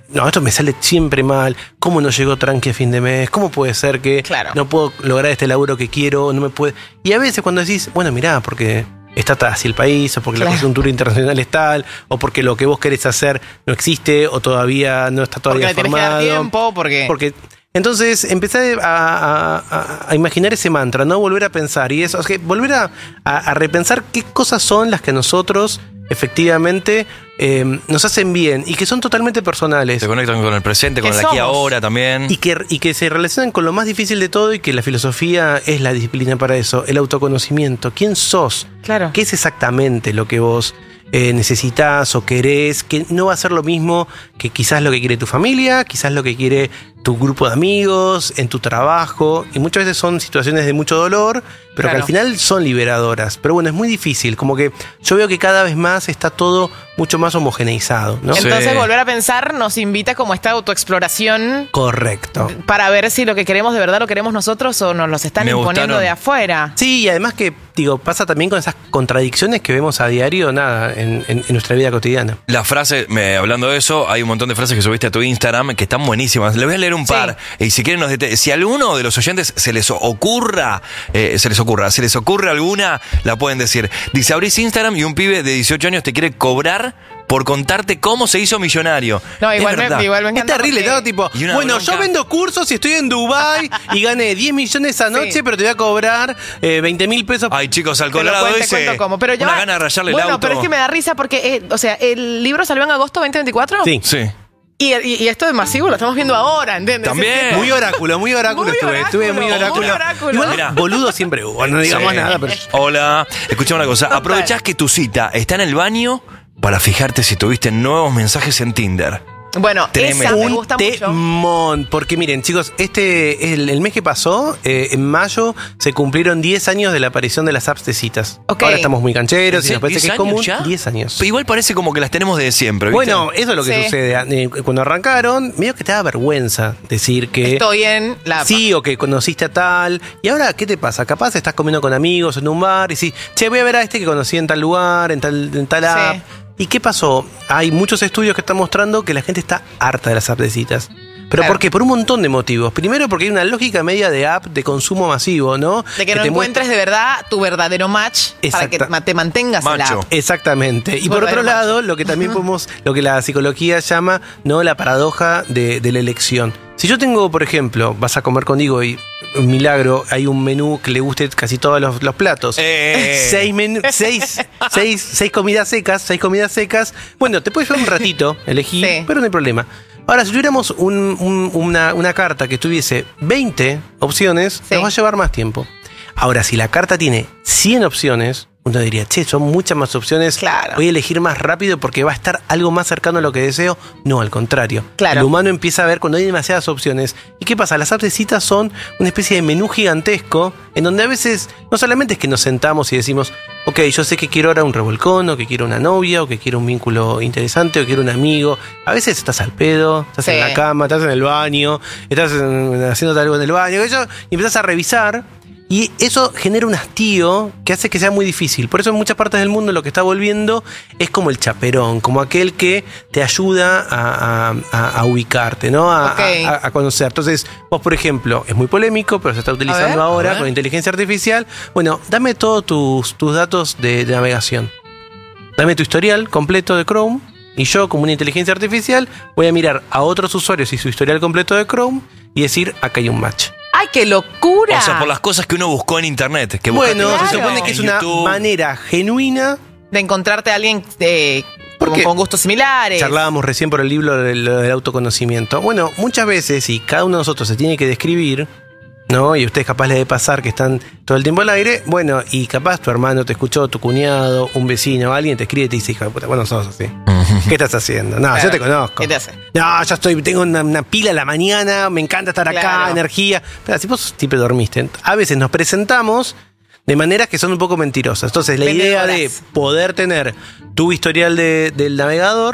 no, esto me sale siempre mal, ¿cómo no llegó tranqui a fin de mes? ¿Cómo puede ser que Claro. no puedo lograr este laburo que quiero? No me puede. Y a veces cuando decís, bueno, mirá, porque está así el país, o porque Claro. la coyuntura internacional es tal, o porque lo que vos querés hacer no existe, o todavía no está Porque todavía le tienes que dar formado. tiempo, porque... Porque entonces empecé a, a- a imaginar ese mantra, ¿no? Volver a pensar y eso, o sea, volver a, a- a repensar qué cosas son las que a nosotros efectivamente eh, nos hacen bien y que son totalmente personales. Se conectan con el presente, con ¿Qué el aquí somos? ahora también. Y que, y que se relacionan con lo más difícil de todo y que la filosofía es la disciplina para eso, el autoconocimiento. ¿Quién sos? Claro. ¿Qué es exactamente lo que vos eh, necesitas o querés? Que no va a ser lo mismo que quizás lo que quiere tu familia, quizás lo que quiere tu grupo de amigos, en tu trabajo. Y muchas veces son situaciones de mucho dolor, pero Claro. que al final son liberadoras. Pero bueno, es muy difícil. Como que yo veo que cada vez más está todo mucho más homogeneizado, ¿no? Entonces, volver a pensar nos invita como esta autoexploración Correcto. para ver si lo que queremos de verdad lo queremos nosotros o nos los están Me imponiendo gustaron. de afuera. Sí, y además que, digo, pasa también con esas contradicciones que vemos a diario, nada, en, en- en nuestra vida cotidiana. La frase, me, hablando de eso, hay un montón de frases que subiste a tu Instagram que están buenísimas. Le voy a leer un par. Y si quieren, nos dete- si a alguno de los oyentes se les ocurra, eh, se les ocurra, se les ocurre alguna, la pueden decir. Dice, abrís Instagram y un pibe de dieciocho años te quiere cobrar por contarte cómo se hizo millonario. No, Es igual me, verdad. igual me encanta. Es terrible, porque- ¿no? Tipo, Y una bueno, bronca. yo vendo cursos y estoy en Dubai y gané diez millones anoche, Sí. pero te voy a cobrar eh, veinte mil pesos. Ay, chicos, al Te lo Colorado cuento, ese. cuento cómo. Pero ya una va. gana de rayarle bueno, el auto. pero es que me da risa porque, eh, o sea, el libro salió en agosto veinte veinticuatro. Sí. Sí. Y, y- y esto de masivo lo estamos viendo ahora, ¿entiendes? También. Es que- Muy oráculo, muy oráculo Muy estuve. Estuve muy oráculo, oráculo. muy oráculo. Igual, Mirá. boludo siempre hubo, no digamos Sí. nada, pero. Hola, escuchame una cosa. Aprovechás que tu cita está en el baño para fijarte si tuviste nuevos mensajes en Tinder. Bueno, Tremendo. esa me Un gusta mucho. temón. Porque miren, chicos, este el, el mes que pasó, eh, en mayo, se cumplieron diez años de la aparición de las apps de citas. Ok. Ahora estamos muy cancheros y nos parece ¿diez que es años común. ya? diez años. Pero igual parece como que las tenemos desde siempre, ¿viste? Bueno, eso es lo que Sí. sucede. Eh, Cuando arrancaron, medio que te da vergüenza decir que. Estoy en la... Sí, o que conociste a tal. Y ahora, ¿qué te pasa? Capaz estás comiendo con amigos en un bar y decís, che, voy a ver a este que conocí en tal lugar, en tal, en tal app. ¿Y qué pasó? Hay muchos estudios que están mostrando que la gente está harta de las apps de citas. ¿Pero Claro. por qué? Por un montón de motivos. Primero, porque hay una lógica media de app de consumo masivo, ¿no? De que, no te encuentres de verdad tu verdadero match para que Exacta- ma- te mantengas en la app. Exactamente. Y por Verdadero otro macho. lado, lo que también podemos, lo que la psicología llama, ¿no? La paradoja de, de la elección. Si yo tengo, por ejemplo, vas a comer conmigo y un milagro, hay un menú que le guste casi todos los, los platos. Eh. Seis, menú, seis, seis, seis comidas secas, seis comidas secas. Bueno, te puedes llevar un ratito, elegir, Sí. pero no hay problema. Ahora, si tuviéramos un- un- una, una carta que tuviese veinte opciones, Sí. nos va a llevar más tiempo. Ahora, si la carta tiene cien opciones, uno diría, che, son muchas más opciones, Claro. voy a elegir más rápido porque va a estar algo más cercano a lo que deseo. No, al contrario. Claro. El humano empieza a ver cuando hay demasiadas opciones. ¿Y qué pasa? Las apps de citas son una especie de menú gigantesco en donde a veces no solamente es que nos sentamos y decimos, ok, yo sé que quiero ahora un revolcón, o que quiero una novia, o que quiero un vínculo interesante, o que quiero un amigo. A veces estás al pedo, estás Sí. en la cama, estás en el baño, estás en- haciéndote algo en el baño, qué sé yo, y empezás a revisar. Y eso genera un hastío que hace que sea muy difícil. Por eso en muchas partes del mundo lo que está volviendo es como el chaperón, como aquel que te ayuda a, a- a- a ubicarte, ¿no? A, Ok. a- a conocer. Entonces, vos, por ejemplo, es muy polémico, pero se está utilizando ver, a ahora ver. con inteligencia artificial. Bueno, dame todos tus, tus datos de, de navegación. Dame tu historial completo de Chrome. Y yo, como una inteligencia artificial, voy a mirar a otros usuarios y su historial completo de Chrome y decir, acá hay un match. ¡Ay, qué locura! O sea, por las cosas que uno buscó en internet. Que buscaste Bueno, en se Claro. supone que es en una YouTube. manera genuina. De encontrarte a alguien de, ¿Por como qué? con gustos similares. Charlábamos recién por el libro del, del autoconocimiento. Bueno, muchas veces, y cada uno de nosotros se tiene que describir, ¿no? Y a ustedes capaz les de pasar que están todo el tiempo al aire, bueno, y capaz tu hermano te escuchó, tu cuñado, un vecino, alguien te escribe y te dice, hijo de puta, bueno, sos así. ¿Qué estás haciendo? No, Claro. yo te conozco. ¿Qué te hace? No, ya estoy, tengo una, una pila a la mañana, me encanta estar acá, Claro. energía. Pero si vos siempre dormiste. A veces nos presentamos de maneras que son un poco mentirosas. Entonces, la idea de Vendedoras. poder tener tu historial de- del navegador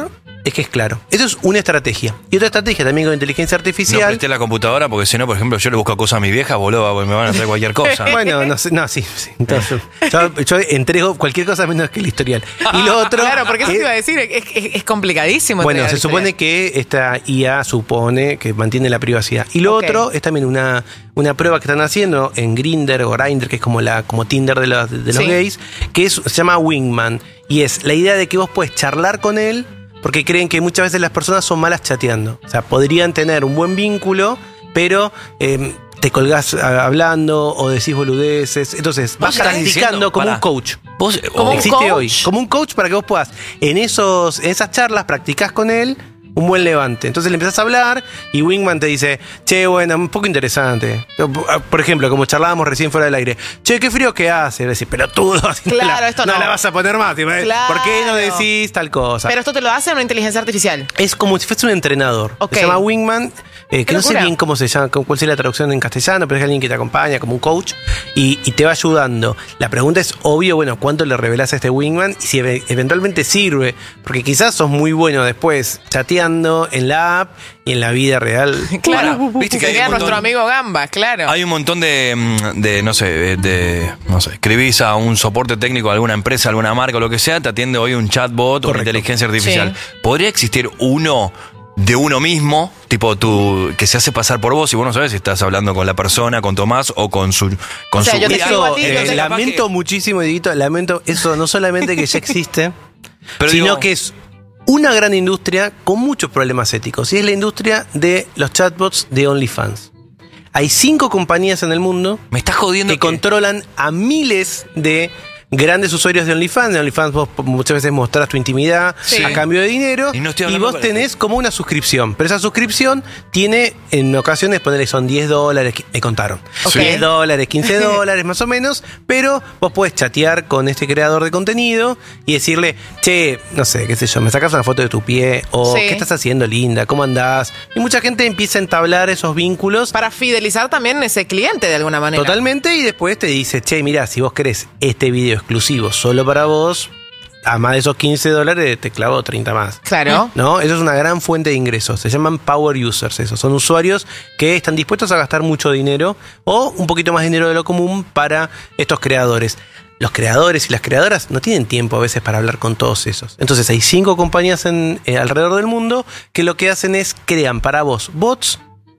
es que es claro. Eso es una estrategia. Y otra estrategia también con inteligencia No artificial. presté la computadora porque si no, por ejemplo, yo le busco cosas a mi vieja, boludo, me van a traer cualquier cosa. Bueno, no sé, no, sí, sí. Entonces, yo, yo entrego cualquier cosa menos que el historial. Y lo otro. Claro, porque eso es- te iba a decir, es, es- es complicadísimo. Bueno, entregar se el supone historial. que esta I A supone que mantiene la privacidad. Y lo Ok. otro es también una, una prueba que están haciendo en Grindr o Grindr, que es como la como Tinder de los, de los Sí. gays, que es, se llama Wingman. Y es la idea de que vos puedes charlar con él porque creen que muchas veces las personas son malas chateando. O sea, podrían tener un buen vínculo, pero eh, te colgás a- hablando o decís boludeces. Entonces, vas estás practicando diciendo- como pará. un coach. Vos, Como o- existe coach? hoy. Como un coach para que vos puedas, en esos, en esas charlas, practicás con él un buen levante. Entonces le empezás a hablar y Wingman te dice, che, bueno, un poco interesante. Por ejemplo, como charlábamos recién fuera del aire, che, qué frío que hace. Y decís, pelotudo, así no Claro, la- esto no no. la vas a poner más. Tipo, Claro. ¿por qué no decís tal cosa? Pero esto te lo hace una inteligencia artificial. Es como si fuese un entrenador. Ok. Se llama Wingman, eh, que Qué no sé locura. bien cómo se llama, cuál sería la traducción en castellano, pero es alguien que te acompaña como un coach y, y te va ayudando. La pregunta es, obvio, bueno, ¿cuánto le revelás a este Wingman? Y si eve- eventualmente sirve, porque quizás sos muy bueno después chateando en la app y en la vida real. Claro, viste que hay sería un montón- nuestro amigo Gamba, claro. Hay un montón de, mm, de, no sé, de, de- no sé, escribís a un soporte técnico de alguna empresa, alguna marca o lo que sea, te atiende hoy un chatbot o una inteligencia artificial. ¿Podría existir uno de uno mismo, tipo tú, que se hace pasar por vos y vos no sabés si estás hablando con la persona, con Tomás o con su... Con O sea, su yo te Mira, escribo a ti, Eh, entonces capaz lamento muchísimo, Dieguito, lamento eso no solamente que ya existe, Pero sino digo- que es una gran industria con muchos problemas éticos. Y es la industria de los chatbots de OnlyFans. Hay cinco compañías en el mundo Me estás jodiendo que controlan a miles de grandes usuarios de OnlyFans. En OnlyFans vos muchas veces mostrás tu intimidad Sí. a cambio de dinero Y y, no estoy hablando vos con- tenés como una suscripción. Pero esa suscripción tiene, en ocasiones, ponerle son diez dólares, que- me contaron. Ok. diez dólares, quince dólares más o menos, pero vos podés chatear con este creador de contenido y decirle, che, no sé, qué sé yo, me sacas una foto de tu pie o Sí. qué estás haciendo, linda, cómo andás. Y mucha gente empieza a entablar esos vínculos. Para fidelizar también ese cliente de alguna manera. Totalmente, y después te dice, che, mira, si vos querés este video exclusivo solo para vos, a más de esos quince dólares te clavo treinta más. Claro. ¿No? Eso es una gran fuente de ingresos. Se llaman power users, esos. Son usuarios que están dispuestos a gastar mucho dinero o un poquito más dinero de lo común para estos creadores. Los creadores y las creadoras no tienen tiempo a veces para hablar con todos esos. Entonces hay cinco compañías en, eh, alrededor del mundo que lo que hacen es crean para vos bots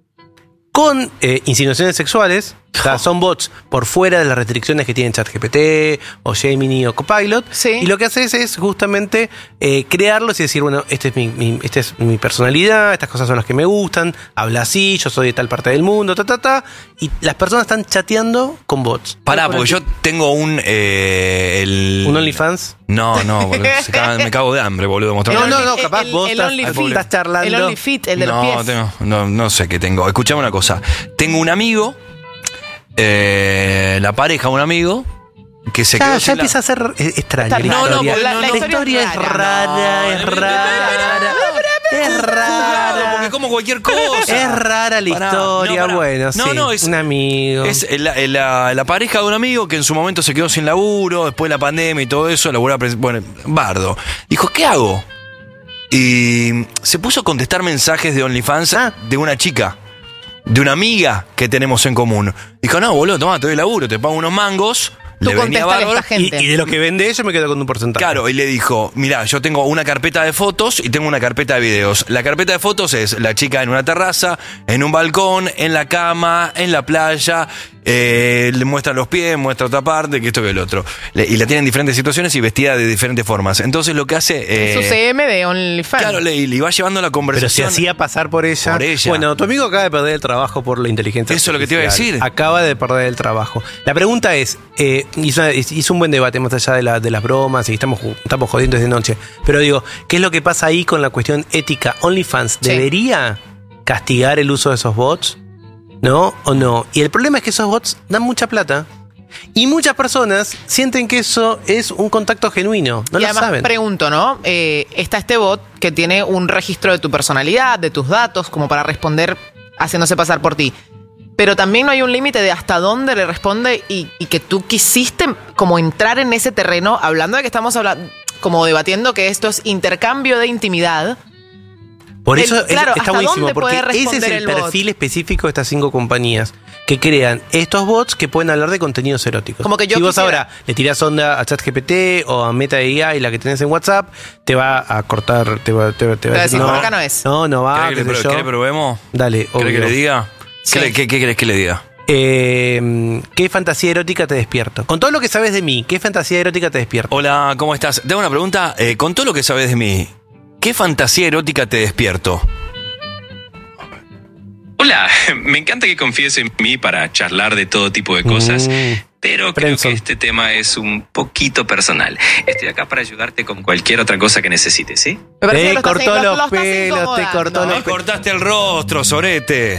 con eh, insinuaciones sexuales. O sea, son bots por fuera de las restricciones que tienen ChatGPT o Gemini o Copilot. Y lo que haces es justamente eh, crearlos y decir, bueno, este es mi, mi- esta es mi personalidad, estas cosas son las que me gustan, habla así, yo soy de tal parte del mundo, ta, ta, ta. Y las personas están chateando con bots. Pará, porque yo tengo un... eh, el... ¿Un OnlyFans? No, no, boludo, se caga- me cago de hambre, boludo. mostrando- No, no, no, capaz el, vos el estás, OnlyFit. estás charlando. El OnlyFit, el de los no, pies. tengo- no, no sé qué tengo. Escuchame una cosa. Tengo un amigo, eh, la pareja de un amigo, que se Ya, quedó ya sin la- empieza a ser eh, extraña. Está la raro. No, no, historia. porque la, no, la no. historia es rara, es rara. Es rara. Porque como cualquier cosa. Es rara la Pará, historia, no, pará. bueno, No, sí. no, es- un amigo. Es la, la- la pareja de un amigo que en su momento se quedó sin laburo, después de la pandemia y todo eso, laburaba, pres- bueno, bardo. Dijo, ¿qué hago? Y se puso a contestar mensajes de OnlyFans Ah. de una chica, de una amiga que tenemos en común. Dijo, no, boludo, tomá, te doy laburo, te pago unos mangos. Tú Le venía contestale a bárbaro. esta gente. Y, y de lo que vende ella me quedo con un porcentaje. Claro, y le dijo, mirá, yo tengo una carpeta de fotos y tengo una carpeta de videos. La carpeta de fotos es la chica en una terraza, en un balcón, en la cama, en la playa, eh, le muestra los pies, muestra otra parte, que esto que el otro. Le- y la tiene en diferentes situaciones y vestida de diferentes formas. Entonces lo que hace... eh, Su C M de OnlyFans. claro, le, le iba llevando la Pero se conversación. hacía pasar por ella. Por ella. Bueno, tu amigo acaba de perder el trabajo por la inteligencia Eso es lo que te iba a artificial. decir. Acaba de perder el trabajo. La pregunta es, eh, hizo, hizo un buen debate más allá de, la- de las bromas y estamos, ju- estamos jodiendo desde noche. Pero digo, ¿qué es lo que pasa ahí con la cuestión ética? ¿OnlyFans Sí. debería castigar el uso de esos bots? ¿No? ¿O no? Y el problema es que esos bots dan mucha plata. Y muchas personas sienten que eso es un contacto genuino. No y lo además saben. pregunto, ¿no? Eh, está este bot que tiene un registro de tu personalidad, de tus datos, como para responder haciéndose pasar por ti. Pero también no hay un límite de hasta dónde le responde y, y que tú quisiste como entrar en ese terreno, hablando de que estamos hablando, como debatiendo que esto es intercambio de intimidad. Por El- eso es- claro, está ¿hasta buenísimo, dónde porque puede ese es responder el el bot? perfil específico de estas cinco compañías que crean estos bots que pueden hablar de contenidos eróticos. Como que yo si vos quisiera- ahora le tirás onda a ChatGPT o a Meta A I, la que tenés en WhatsApp, te va a cortar, te va, te va- te va Te va a a decir, decir, por acá no es. No, no va, ¿Querés que, qué le, sé pro- yo. ¿querés que probemos? Dale, ¿Querés que obvio. le diga? Sí. ¿Qué, le- qué, qué querés que le diga? Eh, ¿Qué fantasía erótica te despierto? Con todo lo que sabes de mí, ¿qué fantasía erótica te despierto? Hola, ¿cómo estás? Te hago una pregunta. Eh, con todo lo que sabes de mí, ¿qué fantasía erótica te despierto? Hola, me encanta que confíes en mí para charlar de todo tipo de cosas, pero creo que este tema es un poquito personal. Estoy acá para ayudarte con cualquier otra cosa que necesites, ¿sí? Me parece Te que lo estás- cortó lo- los lo estás pelos, te incomodando. cortó los Me pelos. cortaste el rostro, sorete.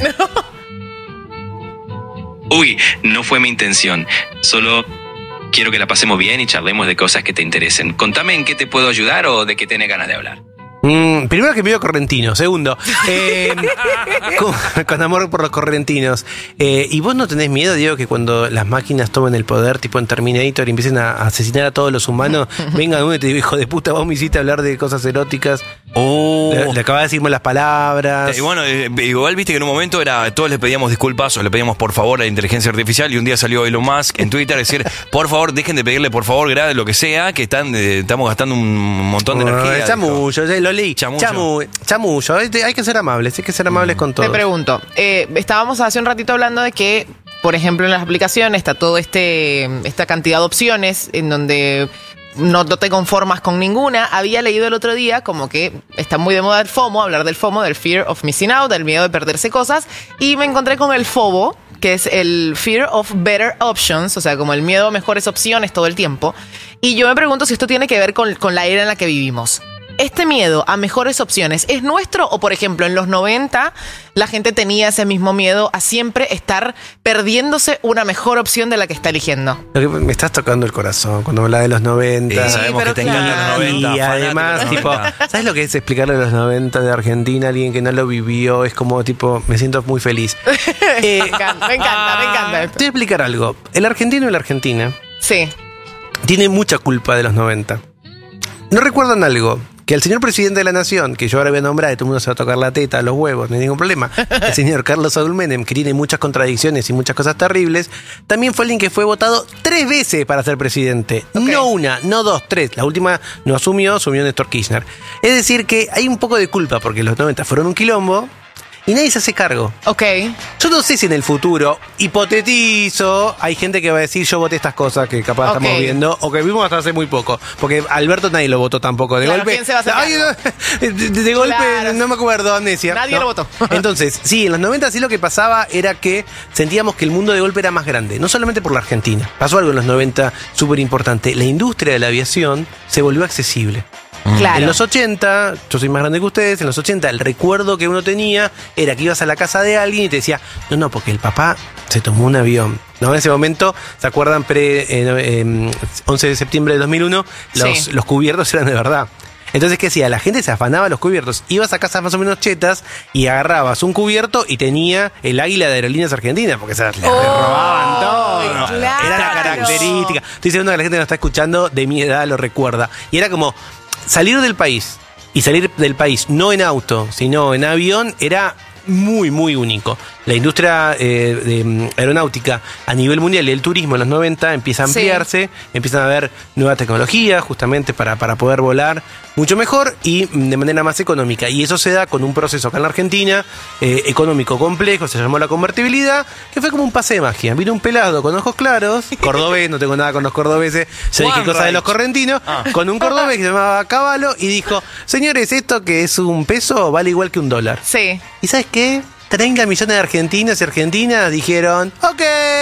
Uy, no fue mi intención. Solo quiero que la pasemos bien y charlemos de cosas que te interesen. Contame en qué te puedo ayudar o de qué tenés ganas de hablar. Mm, primero que me veo correntino. Segundo, eh, con, con amor por los correntinos. Eh, ¿Y vos no tenés miedo, Diego, que cuando las máquinas tomen el poder, tipo en Terminator, y empiecen a asesinar a todos los humanos, vengan uno y te diga, hijo de puta, vos me hiciste hablar de cosas eróticas? Oh. Le, le acabas de decir malas palabras. Y bueno, eh, igual viste que en un momento era todos le pedíamos disculpas o le pedíamos por favor a la inteligencia artificial y un día salió Elon Musk en Twitter a decir, por favor, dejen de pedirle por favor, grade lo que sea, que están eh, estamos gastando un montón de Oh, energía. chamullo, ya lo leí. Chamullo. Chamu- chamullo. Hay hay que ser amables, hay que ser amables con todo. Te pregunto, eh, estábamos hace un ratito hablando de que, por ejemplo, en las aplicaciones está todo este esta cantidad de opciones en donde no, no te conformas con ninguna. Había leído el otro día como que está muy de moda el FOMO, hablar del FOMO, del Fear of Missing Out, del miedo de perderse cosas, y me encontré con el FOBO, que es el Fear of Better Options, o sea, como el miedo a mejores opciones todo el tiempo. Y yo me pregunto si esto tiene que ver con, con la era en la que vivimos. ¿Este miedo a mejores opciones es nuestro o, por ejemplo, en los noventa la gente tenía ese mismo miedo a siempre estar perdiéndose una mejor opción de la que está eligiendo? Lo que me estás tocando el corazón cuando hablas de los noventa. Sí, sabemos pero que te encantan claro. los noventa. Y además, fanático de tipo, los noventa. ¿sabes lo que es explicarle a los noventa de Argentina a alguien que no lo vivió? Es como, tipo, me siento muy feliz. Eh, me encanta, me encanta, me encanta Te esto. voy a explicar algo. El argentino y la argentina Sí. tiene mucha culpa de los noventa. ¿No recuerdan algo? Que el señor presidente de la nación, que yo ahora voy a nombrar y todo el mundo se va a tocar la teta, los huevos, no hay ningún problema, el señor Carlos Saúl Menem, que tiene muchas contradicciones y muchas cosas terribles, también fue alguien que fue votado tres veces para ser presidente. Ok. No una, no dos, tres. La última no asumió, asumió Néstor Kirchner. Es decir, que hay un poco de culpa porque los noventa fueron un quilombo y nadie se hace cargo. Ok. Yo no sé si en el futuro, hipotetizo, hay gente que va a decir yo voté estas cosas que capaz Ok. estamos viendo o que vimos hasta hace muy poco. Porque Alberto nadie lo votó tampoco. De Claro, golpe. ¿quién se va a hacer Ay, cargo? no, de, de- de golpe, Claro. no me acuerdo, amnesia. Nadie ¿no? lo votó. Entonces, sí, en los noventa sí lo que pasaba era que sentíamos que el mundo de golpe era más grande. No solamente por la Argentina. Pasó algo en los noventa súper importante. La industria de la aviación se volvió accesible. Claro. En los ochenta, yo soy más grande que ustedes, en los ochenta el recuerdo que uno tenía era que ibas a la casa de alguien y te decía, no, no, porque el papá se tomó un avión. ¿No? En ese momento, ¿se acuerdan? Pre, eh, eh, once de septiembre de dos mil uno, los, Sí. los cubiertos eran de verdad. Entonces, ¿qué hacía? La gente se afanaba los cubiertos. Ibas a casas más o menos chetas y agarrabas un cubierto y tenía el águila de Aerolíneas Argentinas, porque se le robaban todo. claro. Era la característica. Estoy seguro que la gente que nos está escuchando de mi edad lo recuerda. Y era como salir del país y salir del país no en auto, sino en avión, era muy, muy único. La industria eh, de mm, aeronáutica a nivel mundial y el turismo en los noventa empieza a Sí. ampliarse, empiezan a haber nueva tecnología justamente para, para poder volar mucho mejor y mm, de manera más económica. Y eso se da con un proceso acá en la Argentina, eh, económico complejo, se llamó la convertibilidad, que fue como un pase de magia. Vino un pelado con ojos claros, cordobés, no tengo nada con los cordobeses, yo dije Juan cosas de los Reich. correntinos, Ah. con un cordobés que se llamaba Caballo y dijo, señores, esto que es un peso vale igual que un dólar. Sí. ¿Y sabes qué? treinta millones de argentinos y argentinas dijeron, ok.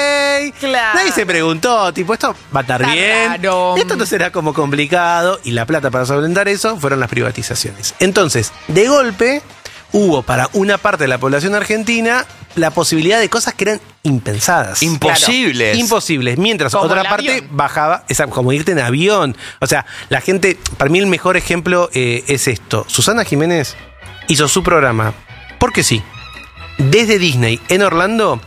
Claro. Nadie se preguntó, tipo, esto va a estar Está bien. raro. Esto no será como complicado. Y la plata para solventar eso fueron las privatizaciones. Entonces, de golpe, hubo para una parte de la población argentina la posibilidad de cosas que eran impensadas. Imposibles. Imposibles. Mientras Como otra el parte avión. bajaba, esa, como irte en avión. O sea, la gente, para mí el mejor ejemplo eh, es esto. Susana Jiménez hizo su programa, porque sí, desde Disney en Orlando,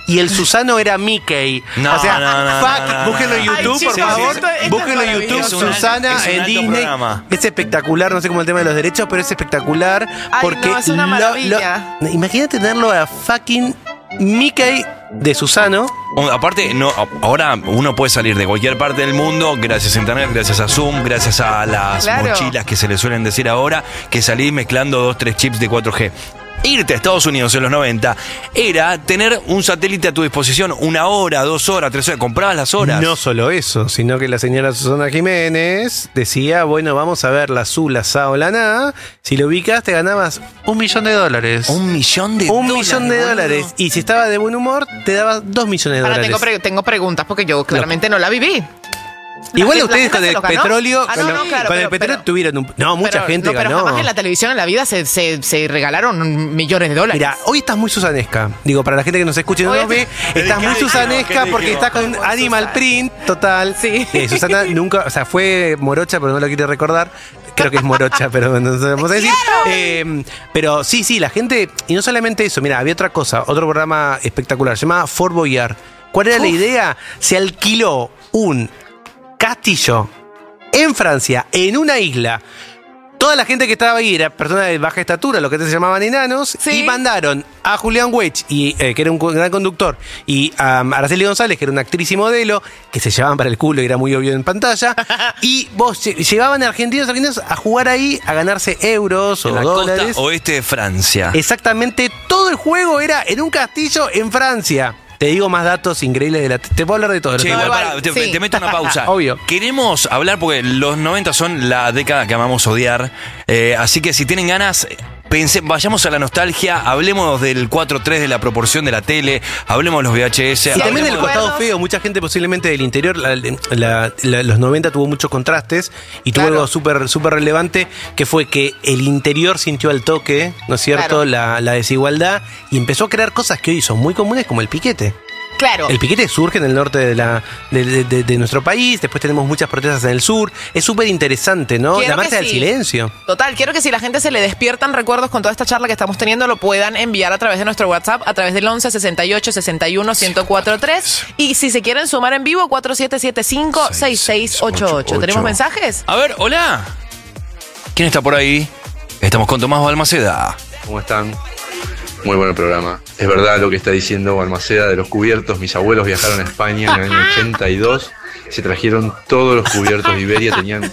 y el Susano era Mickey. No, o sea, no, no, fuck, no, no, búsquenlo en no. YouTube, Ay, chicos, por favor. esto- esto es Búsquenlo en YouTube, maravilloso. Susana Es un en alto Disney. programa. Es espectacular, no sé cómo el tema de los derechos, pero es espectacular. Ay, porque no, es una lo- maravilla. lo- imagínate tenerlo a fucking Mickey de Susano. O- Aparte, no, a- ahora uno puede salir de cualquier parte del mundo gracias a internet, gracias a Zoom, gracias a las Claro. mochilas que se le suelen decir ahora, que salís mezclando dos, tres chips de cuatro G. Irte a Estados Unidos en los noventa era tener un satélite a tu disposición, una hora, dos horas, tres horas, comprabas las horas. No solo eso, sino que la señora Susana Jiménez decía, bueno, vamos a ver la Su, la Sa o la Na. Si lo ubicas, te ganabas un millón de dólares. Un millón de Un dólares. millón de boludo. dólares. Y si estaba de buen humor, te daba dos millones de Ahora dólares. tengo, pre- tengo preguntas porque yo claramente no la viví. Igual La- ustedes la con gente el se lo ganó. petróleo, Ah, no, con, no, lo- claro, con el pero- petróleo pero- tuvieron un... No, mucha Pero- gente no, pero ganó. jamás en la televisión en la vida se, se, se regalaron millones de dólares. Mira, hoy estás muy susanesca. Digo, para la gente que nos escucha y no Hoy nos ve, estoy- estás muy ¿Qué susanesca dijimos? porque ¿Qué estás con dijimos? Animal Susana. Print, total. Sí. Eh, Susana nunca, o sea, fue morocha, pero no lo quiere recordar. Creo que es morocha, pero no sabemos decir. Eh, pero sí, sí, la gente, y no solamente eso, mira, había otra cosa, otro programa espectacular, se llamaba Fort Boyard. ¿Cuál era la idea? Se alquiló un castillo en Francia, en una isla. Toda la gente que estaba ahí era personas de baja estatura, lo que se llamaban enanos, Sí. y mandaron a Julián Weich, y, eh, que era un co- gran conductor, y a um, Araceli González, que era una actriz y modelo, que se llevaban para el culo y era muy obvio en pantalla, y vos lle- llevaban a argentinos, argentinos a jugar ahí, a ganarse euros o En la dólares. costa oeste de Francia. Exactamente, todo el juego era en un castillo en Francia. Te digo más datos increíbles de la... Te puedo hablar de todo. Che, ¿no? igual, igual, pará, te, sí. te meto una pausa. Obvio. Queremos hablar porque los noventa son la década que amamos odiar. Eh, así que si tienen ganas, pense, vayamos a la nostalgia, hablemos del cuatro tres de la proporción de la tele, hablemos de los V H S. Y también hablemos del de- costado recuerdos. feo, mucha gente posiblemente del interior, la- la- la- los noventa tuvo muchos contrastes y tuvo Claro. algo súper súper relevante que fue que el interior sintió al toque, ¿no es cierto?, Claro. la, la desigualdad y empezó a crear cosas que hoy son muy comunes como el piquete. Claro. El piquete surge en el norte de, la, de, de- de- de nuestro país, después tenemos muchas protestas en el sur, es súper interesante, ¿no? Quiero la marcha que del sí. silencio. Total, quiero que si la gente se le despiertan recuerdos con toda esta charla que estamos teniendo, lo puedan enviar a través de nuestro WhatsApp, a través del once sesenta y ocho sesenta y uno ciento cuatro tres. Y si se quieren sumar en vivo, cuatro siete siete cinco seis seis ocho ocho. ¿Tenemos mensajes? A ver, hola. ¿Quién está por ahí? Estamos con Tomás Balmaceda. ¿Cómo están? Muy buen programa. Es verdad lo que está diciendo Balmaceda de los cubiertos. Mis abuelos viajaron a España en el año ochenta y dos. Se trajeron todos los cubiertos de Iberia. Tenían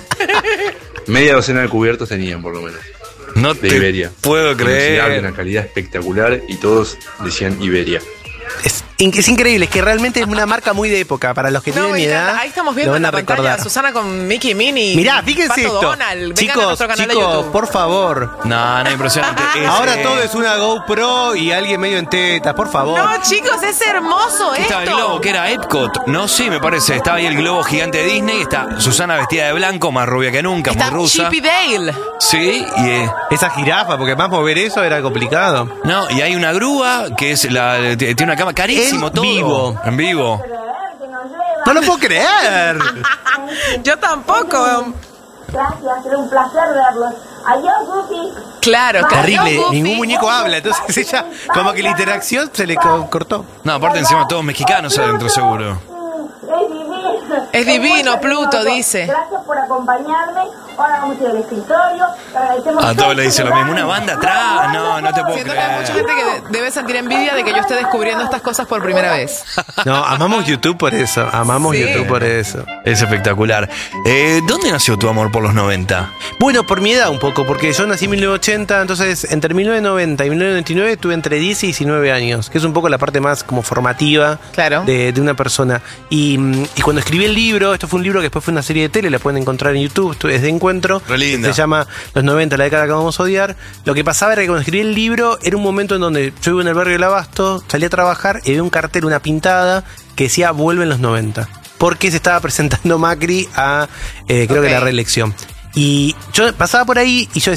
media docena de cubiertos, tenían por lo menos. No de te Iberia. puedo Con un cigarro de creer. una calidad espectacular y todos decían Iberia. Es, in- es increíble, es que realmente es una marca muy de época. Para los que No, tienen me mi encanta. edad, Ahí estamos lo viendo van en a la pantalla recordar. a Susana con Mickey y Minnie. Mirá, fíjense Pato esto. Donald. Vengan a Chicos, nuestro canal de chicos, YouTube. por favor. No, no, impresionante. Es, Ahora eh, todo es una GoPro y alguien medio en tetas, por favor. No, chicos, es hermoso ¿Qué estaba el esto. globo? ¿Qué era Epcot? No, sí, me parece. Estaba ahí el globo gigante de Disney. Está Susana vestida de blanco, más rubia que nunca, Está muy rusa. Chippy Dale. Sí, y eh, Esa jirafa, porque más mover eso era complicado. no, y hay una grúa que es la t- tiene una cama carísimo En todo. vivo. En vivo. No lo puedo creer. Yo tampoco. Gracias, era un placer verlos. Adiós, Guppy. Claro, Adiós, Terrible, Guppy. ningún muñeco habla, entonces ella, como que la interacción se le co- cortó. No, aparte encima todos mexicanos adentro seguro. Es divino. Es divino, Muy Pluto, hermoso. dice. Gracias por acompañarme. Ahora vamos a ir al escritorio. Te agradecemos A todo todos le dice este lo mismo. lugar. Una banda atrás. No, no te puedo Siento que hay mucha creer. gente que de- debe sentir envidia de que yo esté descubriendo estas cosas por primera vez. No, amamos YouTube por eso, amamos Sí. YouTube por eso. Es espectacular. Eh, ¿Dónde nació tu amor por los noventa? Bueno, por mi edad un poco, porque yo nací en mil novecientos ochenta, entonces entre mil novecientos noventa y mil novecientos noventa y nueve tuve entre diez y diecinueve años, que es un poco la parte más como formativa Claro. de, de una persona. Y, mm, y cuando escribí el libro, esto fue un libro que después fue una serie de tele, la pueden encontrar en YouTube, esto es de encuentro. Re linda. Se llama Los noventa, la década que vamos a odiar. Lo que pasaba era que cuando escribí el libro era un momento en donde yo iba en el barrio del Abasto, salí a trabajar y había un cartel, una pintada que decía vuelven los noventa. Porque se estaba presentando Macri a, eh, creo Ok. que la reelección. Y yo pasaba por ahí y yo decía,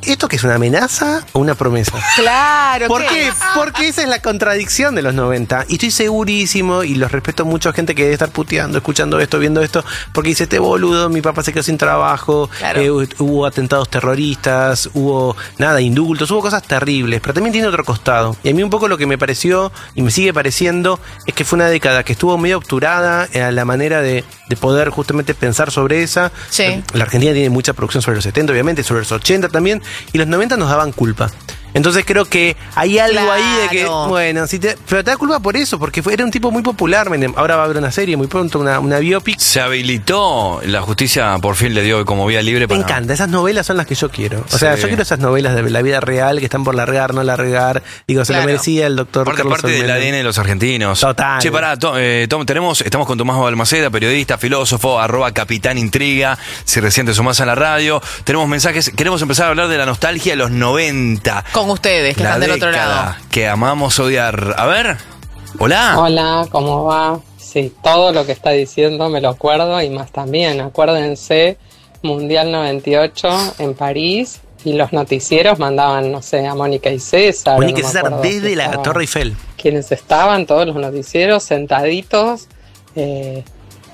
¿esto que es una amenaza o una promesa? Claro. ¿Por qué? qué? Porque esa es la contradicción de los noventa. Y estoy segurísimo, y los respeto mucho a gente que debe estar puteando, escuchando esto, viendo esto, porque dice, este boludo, mi papá se quedó sin trabajo, Claro. eh, hubo atentados terroristas, hubo, nada, indultos, hubo cosas terribles, pero también tiene otro costado. Y a mí un poco lo que me pareció, y me sigue pareciendo, es que fue una década que estuvo medio obturada a la manera de, de poder justamente pensar sobre esa. Sí. La Argentina tiene mucha producción sobre los setenta, obviamente, sobre los ochenta también, y los noventa nos daban culpa. Entonces creo que hay algo Claro. ahí de que, bueno, si te, pero te da culpa por eso, porque fue, era un tipo muy popular, Menem. Ahora va a haber una serie muy pronto, una, una biopic. Se habilitó, la justicia por fin le dio como vía libre Me para... encanta, esas novelas son las que yo quiero. O sea, Sí. yo quiero esas novelas de la vida real que están por largar, no largar. Digo, se Claro. lo merecía el doctor Parte, Carlos parte del Menem. A D N de los argentinos. Total. Che, pará, to- eh, Tom, tenemos, estamos con Tomás Balmaceda, periodista, filósofo, arroba capitán intriga, si recién te sumás a la radio. Tenemos mensajes, queremos empezar a hablar de la nostalgia de los noventa. Con ustedes, que La están del otro década lado. que amamos odiar. A ver, hola. Hola, ¿cómo va? Sí, todo lo que está diciendo me lo acuerdo y más también. Acuérdense, Mundial noventa y ocho en París y los noticieros mandaban, no sé, a Mónica y César. Mónica y no me César acuerdo desde si la estaban- Torre Eiffel. Quienes estaban, todos los noticieros, sentaditos eh,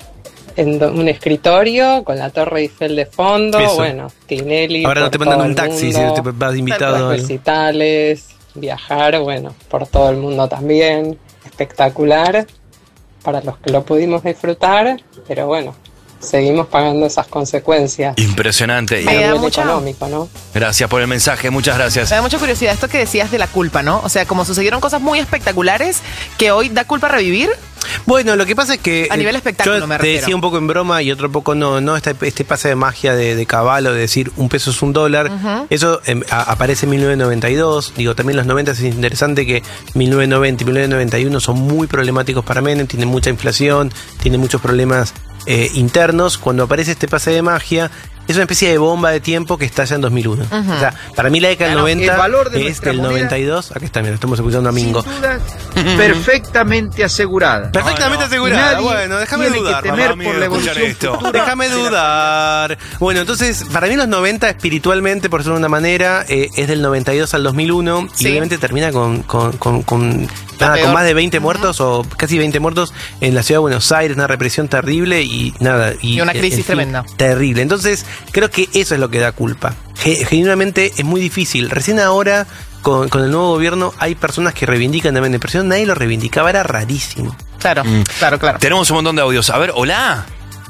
en do- un escritorio con la Torre Eiffel de fondo. Eso. Bueno, Tinelli. Ahora no por te mandan todo un el taxi si mundo, te vas invitado. los recitales, viajar, bueno, por todo el mundo también, espectacular, para los que lo pudimos disfrutar, pero bueno, seguimos pagando esas consecuencias. Impresionante. Me A da nivel mucha- económico, ¿no? Gracias por el mensaje, muchas gracias. Me da mucha curiosidad esto que decías de la culpa, ¿no? O sea, como sucedieron cosas muy espectaculares que hoy da culpa revivir. Bueno, lo que pasa es que... A nivel eh, espectáculo, yo me te refiero. decía un poco en broma y otro poco no, no este, este pase de magia de, de Caballo, de decir un peso es un dólar. Ujú. Eso em, a- aparece en mil novecientos noventa y dos. Digo, también los noventa es interesante que mil novecientos noventa y mil novecientos noventa y uno son muy problemáticos para Menem, tienen mucha inflación, tienen muchos problemas eh, internos. Cuando aparece este pase de magia, es una especie de bomba de tiempo que estalla en dos mil uno. Ujú. O sea, para mí la década del Claro, noventa el valor de es nuestra del moneda- noventa y dos. Acá está, mira, estamos escuchando a Mingo. Sin duda, perfectamente asegurada. Perfectamente Y asegurada. nadie Bueno, déjame tiene dudar. que temer mamá, por la amigo, escuchar evolución esto. futura Déjame de la- dudar. Bueno, entonces, para mí los noventa espiritualmente, por decirlo de una manera, eh, es del noventa y dos al dos mil uno. Sí. Y obviamente termina con, con, con, con, nada, peor. con más de veinte muertos o casi veinte muertos en la ciudad de Buenos Aires. Una represión terrible y nada. Y una eh, crisis en fin, tremenda. Terrible. Entonces, creo que eso es lo que da culpa. Ge- Genuinamente es muy difícil. Recién ahora, con, con el nuevo gobierno, hay personas que reivindican también de presión. Nadie lo reivindicaba, era rarísimo. Claro, claro, claro. Tenemos un montón de audios. A ver, hola.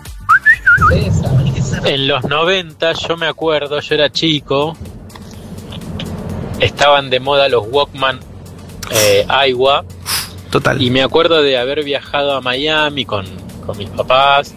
En los noventa, yo me acuerdo, yo era chico, estaban de moda los Walkman eh, Aiwa. Total. Y me acuerdo de haber viajado a Miami con, con mis papás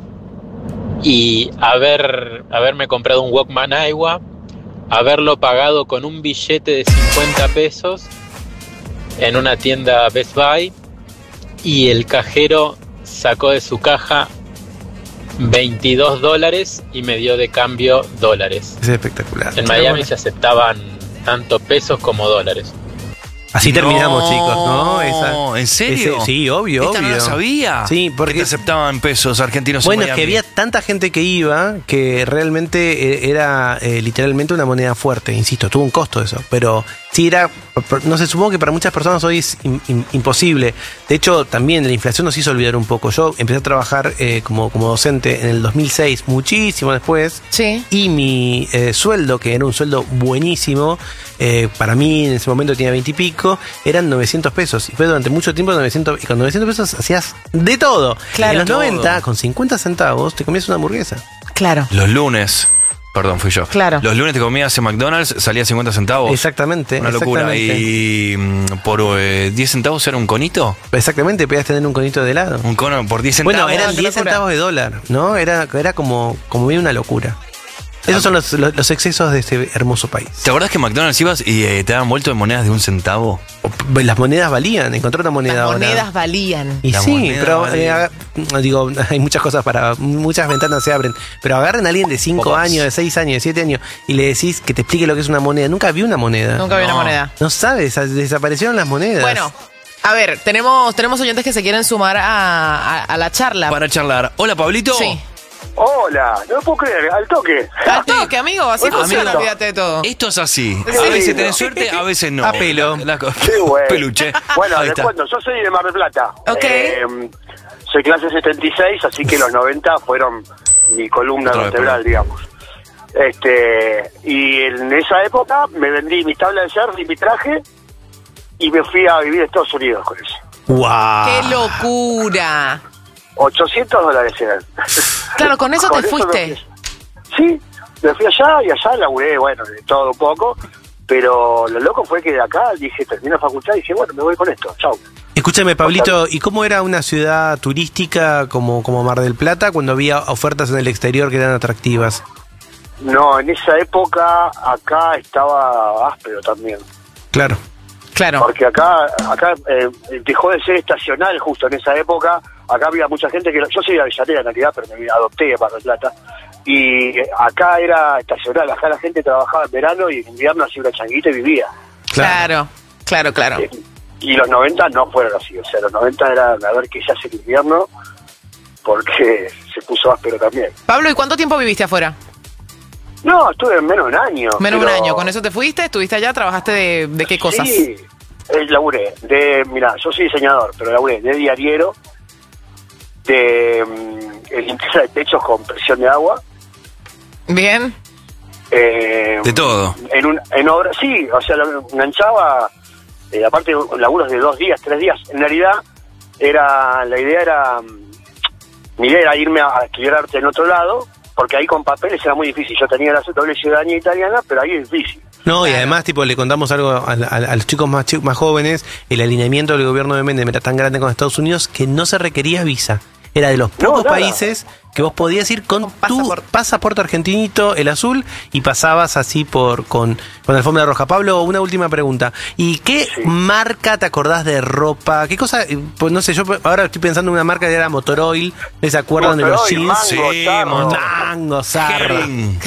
y haber, haberme comprado un Walkman Aiwa, haberlo pagado con un billete de cincuenta pesos en una tienda Best Buy y el cajero sacó de su caja veintidós dólares y me dio de cambio dólares. Es espectacular. En Miami se aceptaban tanto pesos como dólares. Así No, terminamos, chicos, ¿no? Esa- ¿en serio? ese- sí, obvio, Esta no obvio. la sabía. Sí, ¿Por porque qué aceptaban pesos argentinos bueno, en es que Miami? había tanta gente que iba que realmente eh, era eh, literalmente una moneda fuerte, insisto, tuvo un costo eso, pero sí era, no sé, supongo que para muchas personas hoy es im- im- imposible. De hecho, también la inflación nos hizo olvidar un poco. Yo empecé a trabajar eh, como, como docente en el dos mil seis, muchísimo después, Sí. y mi eh, sueldo, que era un sueldo buenísimo, eh, para mí en ese momento tenía veinte y pico, eran novecientos pesos. Y fue durante mucho tiempo novecientos, y con novecientos pesos hacías de todo. Claro. En los Todo. noventa, con cincuenta centavos, te comías una hamburguesa. Claro. Los lunes. Perdón, fui yo. Claro. Los lunes te comías en McDonald's, salía cincuenta centavos. Exactamente. Una locura. exactamente. Y mm, por eh, diez centavos era un conito. Exactamente, podías tener un conito de helado. Un cono por diez centavos. Bueno, eran qué diez locura. centavos de dólar, ¿no? Era, era como, como bien una locura. Esos son los, los, los excesos de este hermoso país. ¿Te acordás que en McDonald's ibas y eh, te daban vuelto de monedas de un centavo? Las monedas valían, encontrar una moneda Las ahora. monedas valían. Y La sí, moneda pero vale. eh, haga- digo, hay muchas cosas para, muchas ventanas se abren, pero agarren a alguien de cinco Pocas. años, de seis años, de siete años y le decís que te explique lo que es una moneda. Nunca vi una moneda. Nunca vi una No. moneda. No sabes, desaparecieron las monedas. Bueno, a ver, tenemos, tenemos oyentes que se quieren sumar a, a- a la charla. Para charlar. Hola, Pablito. Sí. Hola, no lo puedo creer, al toque. Al toque, amigo, así funciona, olvídate de todo. Esto es así. Sí, A veces no. tenés suerte, a veces no. A pelo. La co- Qué bueno. Peluche. Bueno, Ahí les está. cuento, yo soy de Mar del Plata. Ok. Eh, soy clase setenta y seis, así que los noventa fueron mi columna Otra vez, vertebral, digamos. Este, y en esa época me vendí mi tabla de surf y mi traje y me fui a vivir a Estados Unidos con eso. ¡Wow! ¡Qué locura! ochocientos dólares eran. Claro, con eso Con te eso fuiste. me fui. Sí, me fui allá y allá laburé, bueno, de todo un poco. Pero lo loco fue que de acá dije, terminé la facultad y dije, bueno, me voy con esto, chau. Escúchame, Pablito, ¿y cómo era una ciudad turística como, como Mar del Plata cuando había ofertas en el exterior que eran atractivas? No, en esa época acá estaba áspero también. Claro. Claro. Porque acá acá eh, dejó de ser estacional justo en esa época. Acá había mucha gente que... Yo soy de Avellaneda en realidad, pero me adopté de Mar del Plata. Y acá era estacional. Acá la gente trabajaba en verano y en invierno hacía una changuita y vivía. Claro, claro, claro. Eh, y los noventa no fueron así. O sea, los noventa era a ver qué se hace en invierno porque se puso áspero también. Pablo, ¿y cuánto tiempo viviste afuera? No, estuve menos de un año. Menos de pero- un año. ¿Con eso te fuiste? ¿Estuviste allá? ¿Trabajaste de, de qué cosas? Sí, eh, laburé de, mira, yo soy diseñador, pero laburé de diariero, de mm, limpieza de techos con presión de agua. Bien. Eh, De todo. En, un, en obra, sí, o sea, lo enganchaba, eh, aparte de laburos de dos días, tres días. En realidad, era la idea era, mm, mi idea era irme a estudiar arte en otro lado, porque ahí con papeles era muy difícil. Yo tenía la doble ciudadanía italiana, pero ahí es difícil. No, y además, tipo, le contamos algo a, a- a los chicos más, chi- más jóvenes, el alineamiento del gobierno de Menem era tan grande con Estados Unidos que no se requería visa. Era de los pocos nada. países que vos podías ir con tu pasaporte argentinito, el azul, y pasabas así por con, con alfombra roja. Pablo, una última pregunta. ¿Y qué marca te acordás de ropa? ¿Qué cosa? eh, Pues no sé, yo ahora estoy pensando en una marca que era Motoroil. ¿Se acuerdan de los Motoroil, jeans? Mango, Sí, Zarro. Mango, Zarra.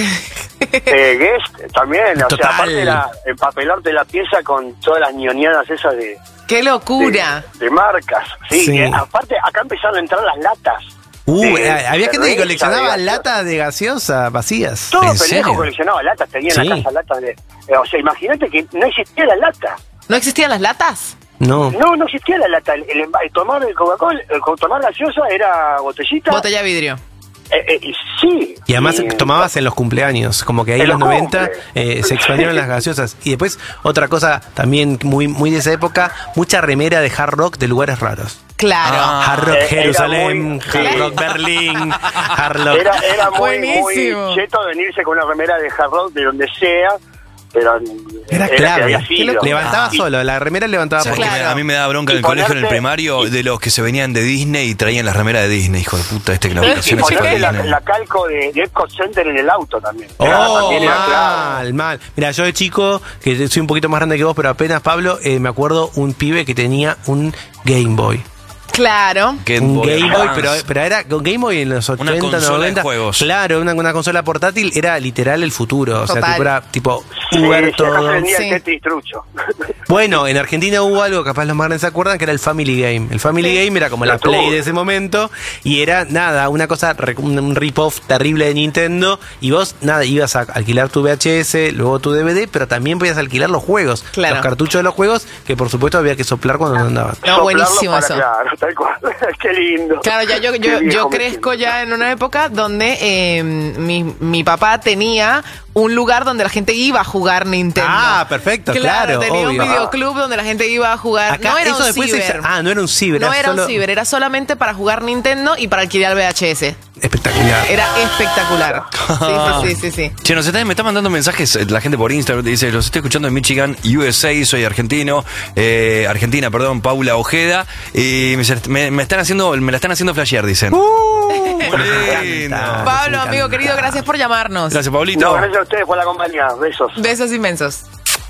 Eh, Guest también, o Total. sea, aparte de la, empapelarte la pieza con todas las ñoñadas esas de, ¡Qué locura! de marcas. Sí, Sí. y aparte acá empezaron a entrar las latas. Uh, de eh, había gente que cerveza, coleccionaba de latas de gaseosa vacías. Todo ¿En pendejo serio? coleccionaba latas, tenía en Sí. la casa latas de... eh, o sea, imagínate que no existía la lata. ¿No existían las latas? No. No, no existía la lata. El, el, el tomar el Coca-Cola, el co- tomar gaseosa era botellita. Botella de vidrio. Eh, eh, y sí. Y además Y- tomabas en los cumpleaños, como que ahí En en los los noventa cumples. eh, se expandieron las gaseosas. Y después, otra cosa también muy, muy de esa época, mucha remera de hard rock de lugares raros. Claro. Hard rock Eh, era Jerusalén, muy- hard sí. rock Berlín, hard rock. Era, era muy, Buenísimo. muy cheto venirse con una remera de hard rock de donde sea, pero Era que clave. había sido. Levantaba Y- solo, la remera levantaba ¿Sabes por que me- a mí me daba bronca en Y el colegio en el ponerte- primario de los que se venían de Disney y traían las remeras de Disney, hijo de puta, este que la Y vacaciones se fue a ponerte la, Disney. la calco de, de Epcot Center en el auto también. Era- Oh, también era clave. mal, mal. Mira, yo de chico, que soy un poquito más grande que vos, pero apenas, Pablo, eh, me acuerdo un pibe que tenía un Game Boy. Claro. Game un Boy Game Boy, Advance. pero, pero era con Game Boy en los Una ochenta, consola de noventa. juegos. Claro, una, una consola portátil era literal el futuro. O sea, Total. tipo, era tipo Sí, Uber sí, acá todo. se vendía Sí. el Tetris trucho. Bueno, en Argentina hubo algo, capaz los más grandes se acuerdan, que era el Family Game. El Family Game era como Lo la Play tuve. de ese momento y era, nada, una cosa, re- un un rip-off terrible de Nintendo y vos, nada, ibas a alquilar tu V H S, luego tu D V D, pero también podías alquilar los juegos, Claro. los cartuchos de los juegos, que por supuesto había que soplar cuando no andaban. No, Soplarlo buenísimo para- eso. Claro, tal cual. Qué lindo. Claro, ya yo, Qué yo, viejo yo me crezco siento. ya en una época donde eh, mi, mi papá tenía un lugar donde la gente iba a jugar Nintendo. Ah, perfecto, claro, tenía obvio. un videoclub donde la gente iba a jugar. Acá no era eso un después se ciber. hizo- ah, no era un ciber, No era era solo- un ciber, era solamente para jugar Nintendo y para alquilar V H S. Espectacular. Era espectacular. Sí, sí, sí, sí, sí. Che, nos está, me está mandando mensajes eh, la gente por Instagram, dice, los estoy escuchando en Michigan, U S A, soy argentino, eh, Argentina, perdón, Paula Ojeda, y me, me- me están haciendo, me la están haciendo flashear, dicen. Muy lindo. Pablo, amigo querido, gracias por llamarnos. Gracias, Pablito. No, gracias a ustedes por la compañía. Besos. Besos inmensos.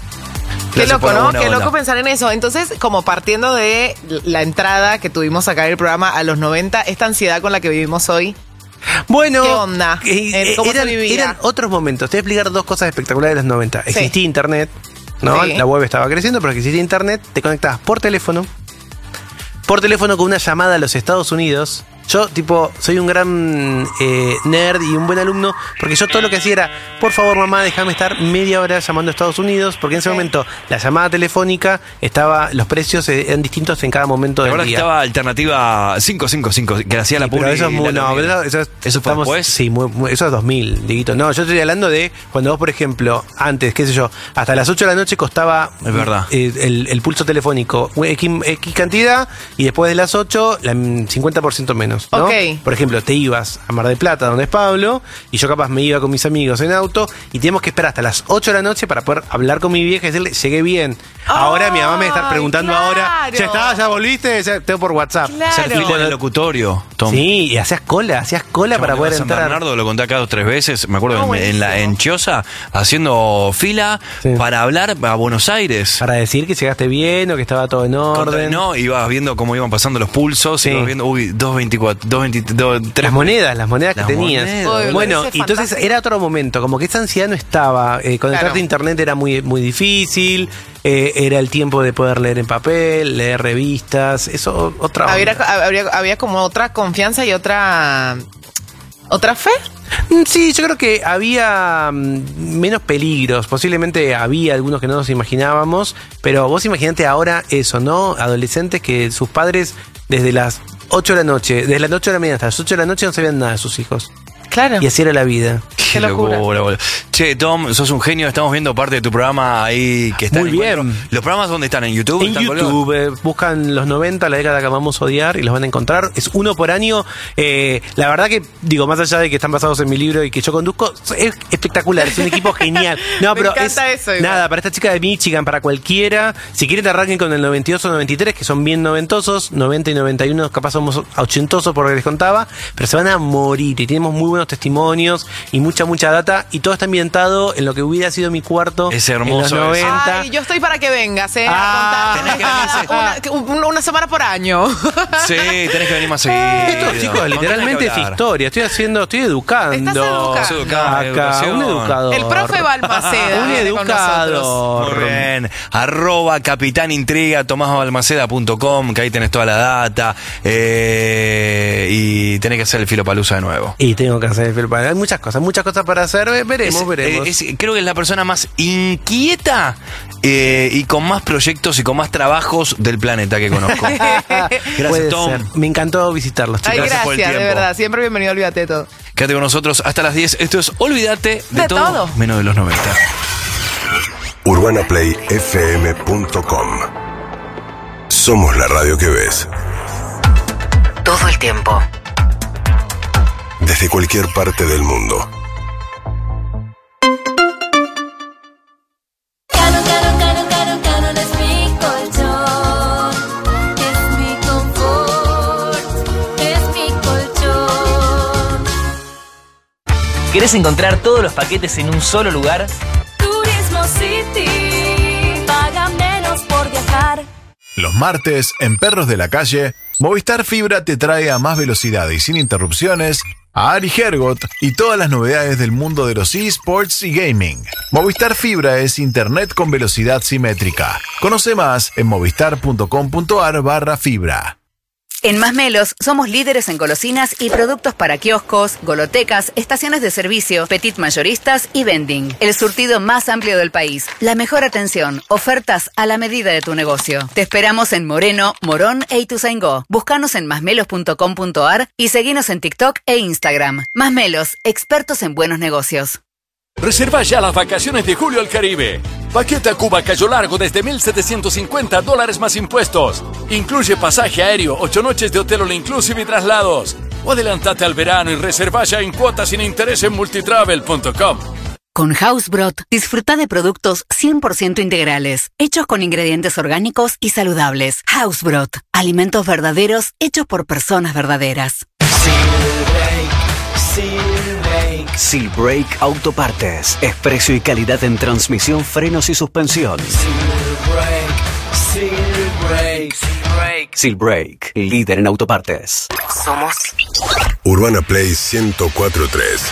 Qué Gracias loco, por la ¿no? buena Qué onda. loco pensar en eso. Entonces, como partiendo de la entrada que tuvimos acá en el programa a los noventa, esta ansiedad con la que vivimos hoy. Bueno, ¿Qué onda? eh, Eh, ¿Cómo se eran, vivía? eran otros momentos. Te voy a explicar dos cosas espectaculares de los noventa. Existía internet, ¿no? Sí. La web estaba creciendo, pero existía internet. Te conectabas por teléfono. Por teléfono con una llamada a los Estados Unidos. Yo, tipo, soy un gran eh, nerd y un buen alumno, porque yo todo lo que hacía era, por favor, mamá, déjame estar media hora llamando a Estados Unidos, porque en ese momento la llamada telefónica estaba, los precios eran distintos en cada momento del día. Que estaba alternativa cinco cinco cinco, que hacía sí, la publi. Pero eso es muy, no, pero eso, eso, es, ¿Eso fue estamos, después? Sí, muy, muy, eso es dos mil, Dieguito. No, yo estoy hablando de cuando vos, por ejemplo, antes, qué sé yo, hasta las ocho de la noche costaba es verdad. Eh, el, el pulso telefónico X, X cantidad, y después de las ocho, la, cincuenta por ciento menos, ¿no? Ok. Por ejemplo, te ibas a Mar del Plata, donde es Pablo, y yo capaz me iba con mis amigos en auto, y teníamos que esperar hasta las ocho de la noche para poder hablar con mi vieja y decirle, llegué bien. Ahora mi mamá me está preguntando claro. ahora, ¿ya está? ¿Ya volviste? Ya tengo por WhatsApp. Claro. Ser fila en el locutorio, Tom. Sí, y hacías cola, hacías cola Yo para poder San entrar. Bernardo lo conté acá dos tres veces, me acuerdo Ah, en, en la en Chiosa haciendo fila Sí. para hablar a Buenos Aires. Para decir que llegaste bien o que estaba todo en Contra- orden. No, ibas viendo cómo iban pasando los pulsos, Sí. ibas viendo, uy, dos veinticuatro, dos veintidós, tres Las monedas, las monedas Las que tenías. monedas. Uy, Bueno, parece y entonces fantástico. era otro momento, como que esa ansiedad no estaba. Eh, conectarte Claro. a internet era muy, muy difícil, eh, era el tiempo de poder leer en papel, leer revistas, eso otra Había, onda. había, había como otra confianza y otra. ¿Otra fe? Mm, Sí, yo creo que había mm, menos peligros. Posiblemente había algunos que no nos imaginábamos. Pero vos imaginate ahora eso, ¿no? Adolescentes que sus padres desde las ocho de la noche, desde las ocho de la mañana hasta las ocho de la noche no sabían nada de sus hijos. Claro. Y así era la vida. Qué locura. boludo. Che, Tom, sos un genio. Estamos viendo parte de tu programa ahí que está Muy en Encuentro. bien. ¿Los programas dónde están? ¿En YouTube? En ¿Están YouTube, eh, buscan los noventa, la década que amamos odiar, y los van a encontrar. Es uno por año. Eh, la verdad que, digo, más allá de que están basados en mi libro y que yo conduzco, es espectacular. Es un equipo genial. No, Me pero encanta es, eso, igual. nada, para esta chica de Michigan, para cualquiera. Si quieren, te arranquen con el noventa y dos o noventa y tres, que son bien noventosos. noventa y noventa y uno, capaz somos ochentosos por lo que les contaba. Pero se van a morir. Y tenemos muy buenos testimonios y mucha, mucha data. Y todo está ambientado en lo que hubiera sido mi cuarto. Es en hermoso los eso. noventa. Ay, yo estoy para que vengas, ¿eh? Ah, a contar una, una- una semana por año. Sí, tenés que venir más seguido. Esto, chicos, literalmente es historia. Estoy haciendo, estoy educando. Estás educando. Sos educado, Acá, educación. un educador. El profe Balmaceda Un viene con nosotros. Muy bien. Arroba Capitán Intriga, tomás balmaceda punto com, que ahí tenés toda la data. Eh, y tenés que hacer el Filopalusa de nuevo. Y tengo que hacer el film. Hay muchas cosas, muchas cosas para hacer. Ve- Veremos, Es- veremos. eh, es- creo que es la persona más inquieta eh, y con más proyectos y con más trabajos del planeta que conozco. Gracias, Puede Tom. ser. Me encantó visitarlos, Ay, chicos. Gracias por el gracias, de tiempo. verdad. Siempre bienvenido, olvídate de todo. Quédate con nosotros hasta las diez. Esto es Olvídate de, De todo. menos de los noventa. urbana play f m punto com. Somos la radio que ves. Todo el tiempo. Desde cualquier parte del mundo. Caro, caro, caro, caro, caro, es mi colchón, es mi confort, es mi colchón. ¿Querés encontrar todos los paquetes en un solo lugar? Turismo City, paga menos por viajar. Los martes, en Perros de la Calle, Movistar Fibra te trae a más velocidad y sin interrupciones a Ari Hergot y todas las novedades del mundo de los eSports y gaming. Movistar Fibra es internet con velocidad simétrica. Conoce más en movistar.com.ar barra fibra. En Más Melos somos líderes en golosinas y productos para kioscos, golotecas, estaciones de servicio, petit mayoristas y vending. El surtido más amplio del país. La mejor atención, ofertas a la medida de tu negocio. Te esperamos en Moreno, Morón e Ituzaingó. Búscanos en masmelos punto com punto ar y seguinos en TikTok e Instagram. Más Melos, expertos en buenos negocios. Reserva ya las vacaciones de julio al Caribe. Paquete a Cuba Cayo Largo desde mil setecientos cincuenta dólares más impuestos. Incluye pasaje aéreo, ocho noches de hotel all inclusive y traslados. O adelantate al verano y reserva ya en cuotas sin interés en multitravel punto com. Con Housebrot, disfruta de productos cien por ciento integrales, hechos con ingredientes orgánicos y saludables. Housebrot, alimentos verdaderos hechos por personas verdaderas. Seal Brake Autopartes. Es precio y calidad en transmisión, frenos y suspensión. Seal Brake, líder en autopartes. Somos Urbana Play ciento cuatro punto tres.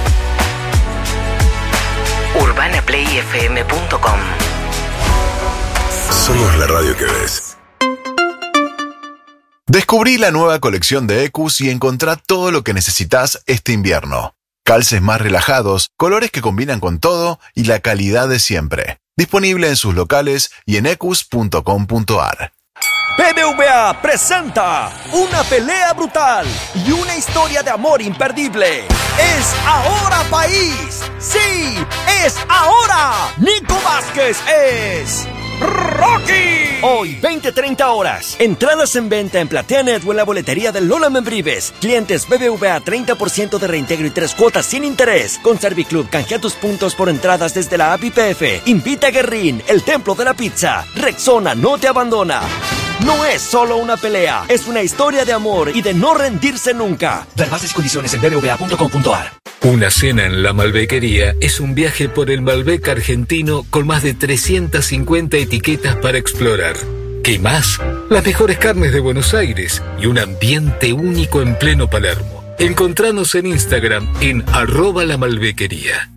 urbana play f m punto com. Somos la radio que ves. Descubrí la nueva colección de Ecus y encontrá todo lo que necesitas este invierno. Calces más relajados, colores que combinan con todo y la calidad de siempre. Disponible en sus locales y en ecus punto com punto ar. B B V A presenta una pelea brutal y una historia de amor imperdible. ¡Es ahora, país! ¡Sí! ¡Es ahora! Nico Vázquez es Rocky. Hoy, veinte treinta horas. Entradas en venta en PlateaNet o en la boletería de Lola Membrives. Clientes B B V A treinta por ciento de reintegro y tres cuotas sin interés. Con Serviclub, canjea tus puntos por entradas desde la app I P F. Invita a Guerrín, el templo de la pizza. Rexona no te abandona. No es solo una pelea, es una historia de amor y de no rendirse nunca. Ver bases y condiciones en b b v a punto com punto ar. Una cena en la Malbequería es un viaje por el Malbec argentino con más de trescientas cincuenta etiquetas para explorar. ¿Qué más? Las mejores carnes de Buenos Aires y un ambiente único en pleno Palermo. Encontranos en Instagram en arroba la Malbequería.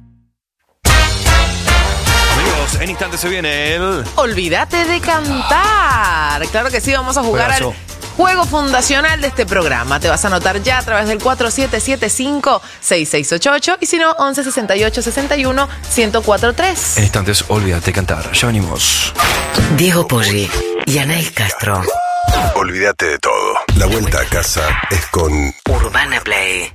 Amigos, en instante se viene el... Olvídate de cantar. Claro que sí, vamos a jugar Juegazo. al juego fundacional de este programa. Te vas a anotar ya a través del cuatro siete siete cinco seis seis ocho ocho y si no, once sesenta y ocho sesenta y uno ciento cuatro tres. En instantes, olvídate de cantar. Ya venimos. Diego Poggi y Anaís Castro. Olvídate de todo. La vuelta a casa es con Urbana Play.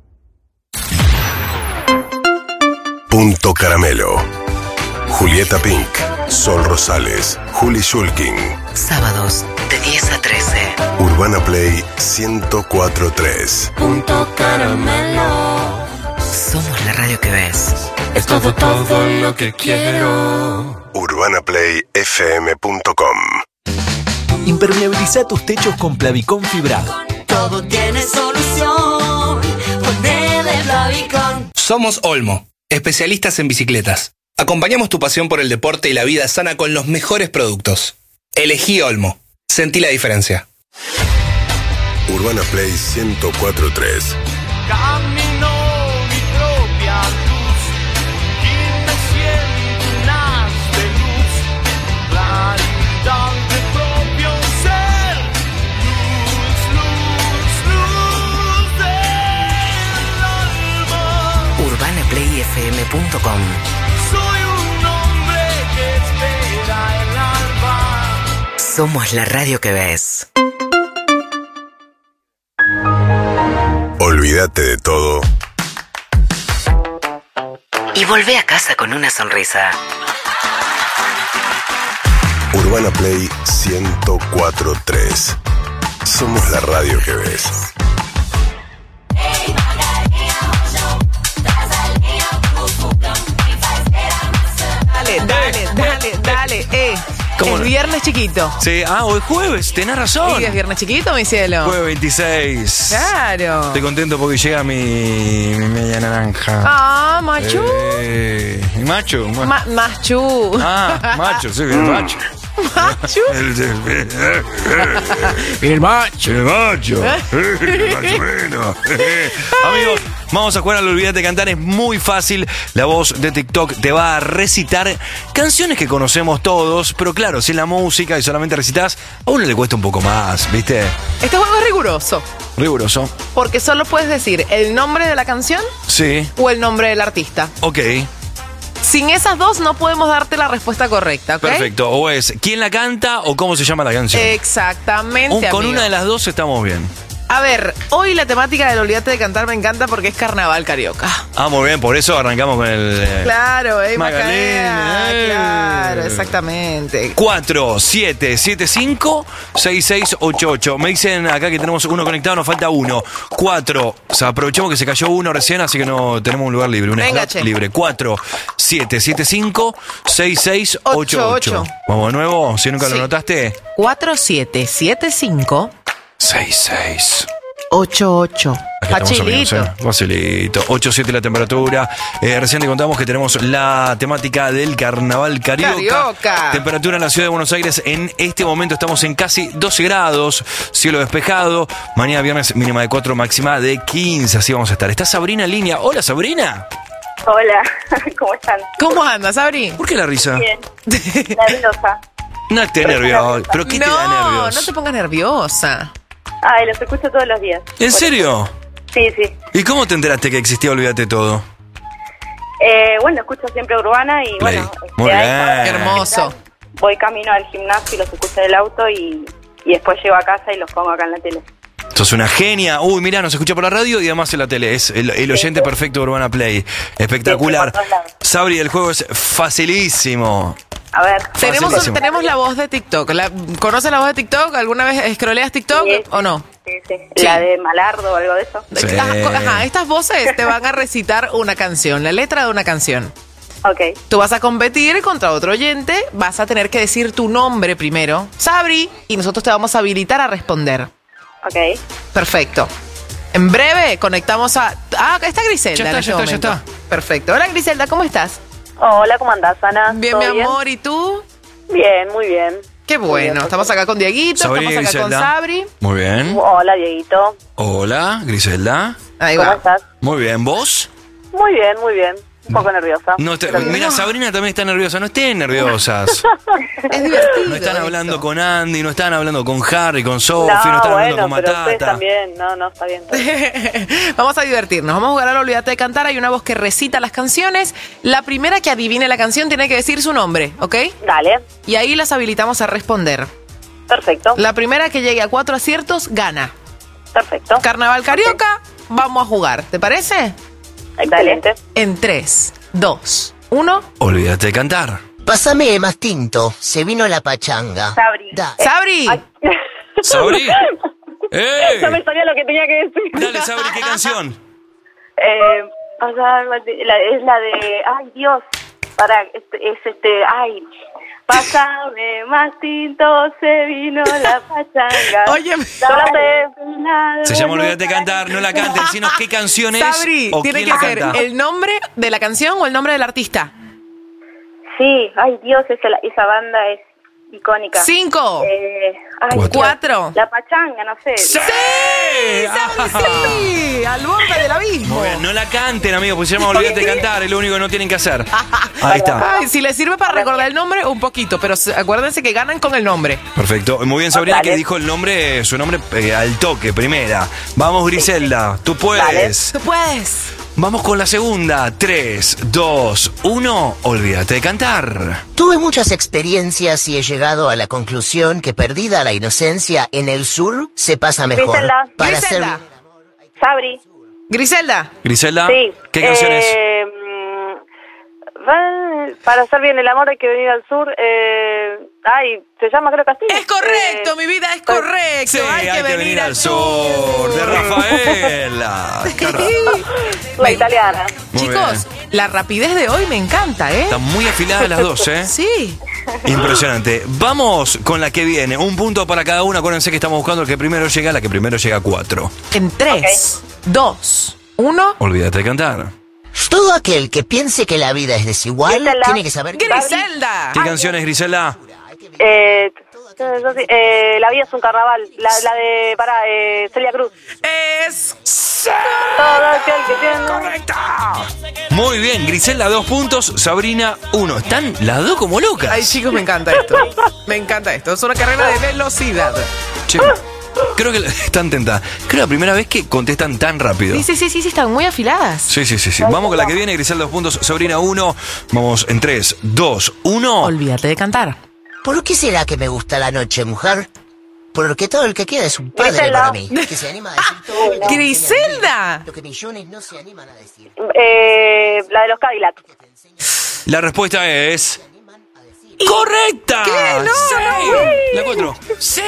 Punto Caramelo. Julieta Pink, Sol Rosales, Juli Shulkin. Sábados de diez a trece. Urbana Play ciento cuatro punto tres. Punto Caramelo. Somos la radio que ves. Es todo, todo lo que quiero. urbana play f m punto com. Impermeabiliza tus techos con Plavicón fibrado. Todo tiene solución. Poné de Plavicón. Somos Olmo, especialistas en bicicletas. Acompañamos tu pasión por el deporte y la vida sana con los mejores productos. Elegí Olmo. Sentí la diferencia. Urbana Play ciento cuatro punto tres. Camino mi propia luz y me siento haz de luz, claridad de propio ser, luz, luz, luz del alma. urbana play f m punto com. Soy un hombre que espera el alba. Somos la radio que ves. Olvídate de todo Y volvé a casa con una sonrisa. Urbana Play ciento cuatro punto tres. Somos la radio que ves. Dale, dale, dale, dale, eh. ¿Cómo Es no? viernes chiquito. Sí, ah, hoy es jueves, tenés razón. Sí, es viernes chiquito, mi cielo. Jueves veintiséis. Claro. Estoy contento porque llega mi, mi media naranja. Ah, machu. Eh, ¿y macho? Ma- machu. Ah, macho, sí, el macho. Machu. El, el, El macho. el macho. El macho bueno. Amigos, vamos a jugar al Olvídate de Cantar. Es muy fácil. La voz de TikTok te va a recitar canciones que conocemos todos. Pero claro, si es la música y solamente recitas, a uno le cuesta un poco más, ¿viste? Este juego es riguroso. Riguroso. Porque solo puedes decir el nombre de la canción Sí. o el nombre del artista. Ok. Sin esas dos no podemos darte la respuesta correcta, ¿ok? Perfecto. O es quién la canta o cómo se llama la canción. Exactamente, Un- con amigo. una de las dos estamos bien. A ver, hoy la temática del Olvídate de Cantar me encanta porque es carnaval carioca. Ah, muy bien. Por eso arrancamos con el... eh, Claro, eh, Magalena, Macarena, eh. claro, exactamente. cuatro siete siete cinco seis seis ocho ocho. Me dicen acá que tenemos uno conectado, nos falta uno. cuatro, o sea, aprovechemos que se cayó uno recién, así que no tenemos un lugar libre, un Venga, slot che. libre. cuatro siete siete cinco seis seis ocho ocho. ocho. Vamos de nuevo, si nunca Sí. lo notaste. cuatro siete siete cinco seis seis ocho ocho. Acá estamos, Facilito. amigos, ¿eh? Facilito. ocho siete la temperatura. Eh, recién te contamos que tenemos la temática del carnaval carioca. Carioca. Temperatura en la ciudad de Buenos Aires. En este momento estamos en casi doce grados. Cielo despejado. Mañana viernes mínima de cuatro, máxima de quince. Así vamos a estar. Está Sabrina en línea. Hola, Sabrina. Hola, ¿cómo están? ¿Cómo andas, Sabri? ¿Por qué la risa? Bien, nerviosa. No te nervioso. ¿Pero qué te da No, nervios? no te pongas nerviosa. Ay, los escucho todos los días. ¿En serio? Sí, sí. ¿Y cómo te enteraste que existía Olvídate Todo? Eh, bueno, escucho siempre Urbana y Play. bueno. Muy de ahí bien. para- Qué hermoso. Voy camino al gimnasio y los escucho en el auto y, y después llego a casa y los pongo acá en la tele. Sos una genia. Uy, mirá, nos escucha por la radio y además en la tele. Es el, el oyente perfecto de Urbana Play. Espectacular. Sí, por todos lados. Sabri, el juego es facilísimo. A ver. Tenemos, un- Facilísimo. tenemos la voz de TikTok. La- ¿Conoces la voz de TikTok? ¿Alguna vez escroleas TikTok Sí, sí. o no? Sí, sí. La de Malardo o algo de eso. Sí. Estas, co- ajá, estas voces te van a recitar una canción, la letra de una canción. Ok. Tú vas a competir contra otro oyente, vas a tener que decir tu nombre primero, Sabri, y nosotros te vamos a habilitar a responder. Ok. Perfecto. En breve conectamos a... Ah, acá está Griselda. Ya está, en este ya está, ya momento. Perfecto. Hola Griselda, ¿cómo estás? Hola, ¿cómo andás, Ana? Bien, ¿Todo mi amor, ¿y tú? Bien, muy bien. Qué bueno. Estamos acá con Dieguito, Sabri, estamos acá con Griselda. Sabri. Muy bien. Hola, Dieguito. Hola, Griselda. Ahí ¿Cómo va. estás? Muy bien, ¿vos? Muy bien, muy bien. Un poco nerviosa. No te- Pero bien. mira, Sabrina también está nerviosa. No estén nerviosas. Es divertido. No están esto. hablando con Andy, no están hablando con Harry, con Sophie, no, No, están hablando bueno, con pero ustedes Matata. también. No, no, está bien. Está bien. Vamos a divertirnos. Vamos a jugar a la Olvídate de Cantar. Hay una voz que recita las canciones. La primera que adivine la canción tiene que decir su nombre, ¿ok? Dale, Y ahí las habilitamos a responder. perfecto. La primera que llegue a cuatro aciertos gana. Perfecto. Carnaval Carioca, vamos a jugar. ¿Te parece? Excelente. En tres, dos, uno. Olvídate de cantar. Pásame más tinto, se vino la pachanga. Sabri. Da- ¡Sabri! ¿Sabri? ¡Eh! No me sabía lo que tenía que decir. Dale, Sabri, ¿qué canción? Eh, pasar, la, es la de, ay Dios, para, este, es este, ay, pásame más tinto, se vino la pachanga. Oye, No lo sé. Se llama Olvídate de cantar, no la cantes. Decinos qué canción es Sabri, o tiene quién que la ser canta. el nombre de la canción o el nombre del artista. Sí, ay Dios, esa, esa banda es icónica. Cinco, Eh, ay, Cuatro. cuatro. La pachanga, no sé. ¡Sí! ¡Sabri, sí! ¡Al borde del abismo! Muy bien, no la canten, amigos, pues se llama Olvídate de cantar, es lo único que no tienen que hacer. Ahí está. Ay, si les sirve para recordar el nombre, un poquito, pero se- acuérdense que ganan con el nombre. Perfecto. Muy bien, Sabrina, Dale. que dijo el nombre, su nombre eh, al toque, primera. Vamos, Griselda, tú puedes. Tú puedes. Vamos con la segunda. Tres, dos, uno. Olvídate de cantar. Tuve muchas experiencias y he llegado a la conclusión que perdida la inocencia en el sur se pasa mejor. Griselda. Para Griselda. ser Sabri. Griselda. Griselda, Sí. ¿qué canción es? Eh, mm, va- para hacer bien el amor hay que venir al sur. Eh, ay, se llama creo Castillo. Es correcto, Eh, mi vida, es correcto. Sí, hay, que venir al sur. de Rafaela. La italiana. Muy Chicos, bien. la rapidez de hoy me encanta, ¿eh? Están muy afiladas las dos, ¿eh? Sí. Impresionante. Vamos con la que viene. Un punto para cada una. Acuérdense que estamos buscando el que primero llega, la que primero llega a cuatro. En tres, dos, uno. Olvídate de cantar. todo aquel que piense que la vida es desigual Griselda. tiene que saber que Griselda. ¿Qué canción es, Griselda? Eh, eh, la vida es un carnaval. La, la de, para, eh, Celia Cruz. Es... Todo aquel que tiene... ¡Correcta! Muy bien, Griselda, dos puntos, Sabrina, uno. Están las dos como locas. Ay, chicos, me encanta esto. Me encanta esto. Es una carrera de velocidad. Che, creo que la- están tentadas. Creo que la primera vez que contestan tan rápido. Sí, sí, sí, sí, sí, están muy afiladas. Sí, sí, sí, sí. Vamos con la que viene, Griselda, dos puntos, Sabrina, uno. Vamos en tres, dos, uno. Olvídate de cantar. ¿Por qué será que me gusta la noche, mujer? Porque todo el que queda es un padre Griselda. para mí. Que se anima a decir todo lo que ¡Griselda! lo que millones no se animan a decir. Eh, la de los Cadillac. La respuesta es... ¡Correcta! ¿Qué? No, Sí. no. La cuatro. ¡Sí!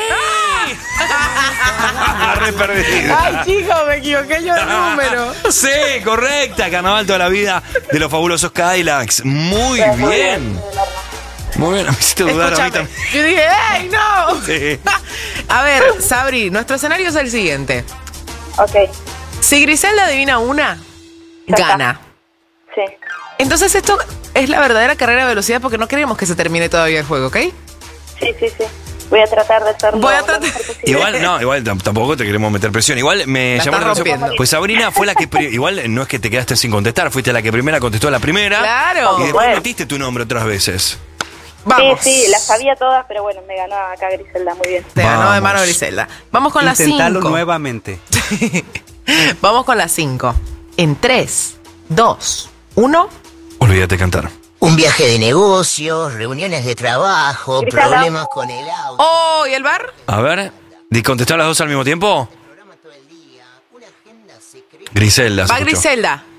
Re perdida. Ay, chicos, me equivoqué yo de número. Sí, correcta. Carnaval toda la vida de los fabulosos Cadillacs. Muy bien. Muy bien, me hiciste dudar a mí Escúchame. también. Yo dije, ¡ey, no! Sí. A ver, Sabri, nuestro escenario es el siguiente. Ok. Si Griselda adivina una, gana. Sí. Entonces esto es la verdadera carrera de velocidad porque no queremos que se termine todavía el juego, ¿ok? Sí, sí, sí. Voy a tratar de ser Voy a lo tratar- mejor posible. Igual, no, igual tam- tampoco te queremos meter presión. Igual me La llamó la estás atención. rompiendo. Pues Sabrina fue la que. pri- Igual no es que te quedaste sin contestar, fuiste la que primera contestó la primera. Claro. Y después Bueno. metiste tu nombre otras veces. Vamos. Sí, sí, las sabía todas, pero bueno, me ganó acá Griselda, muy bien. Te ganó de Vamos. mano Griselda. Vamos con las Intentalo cinco. nuevamente. Vamos con las cinco. En tres, dos, uno. Olvídate de cantar. Un viaje de negocios, reuniones de trabajo, Griselda. problemas con el auto. Oh, ¿y el bar? A ver, ¿contestar las dos al mismo tiempo? Griselda. se Va escuchó. Griselda.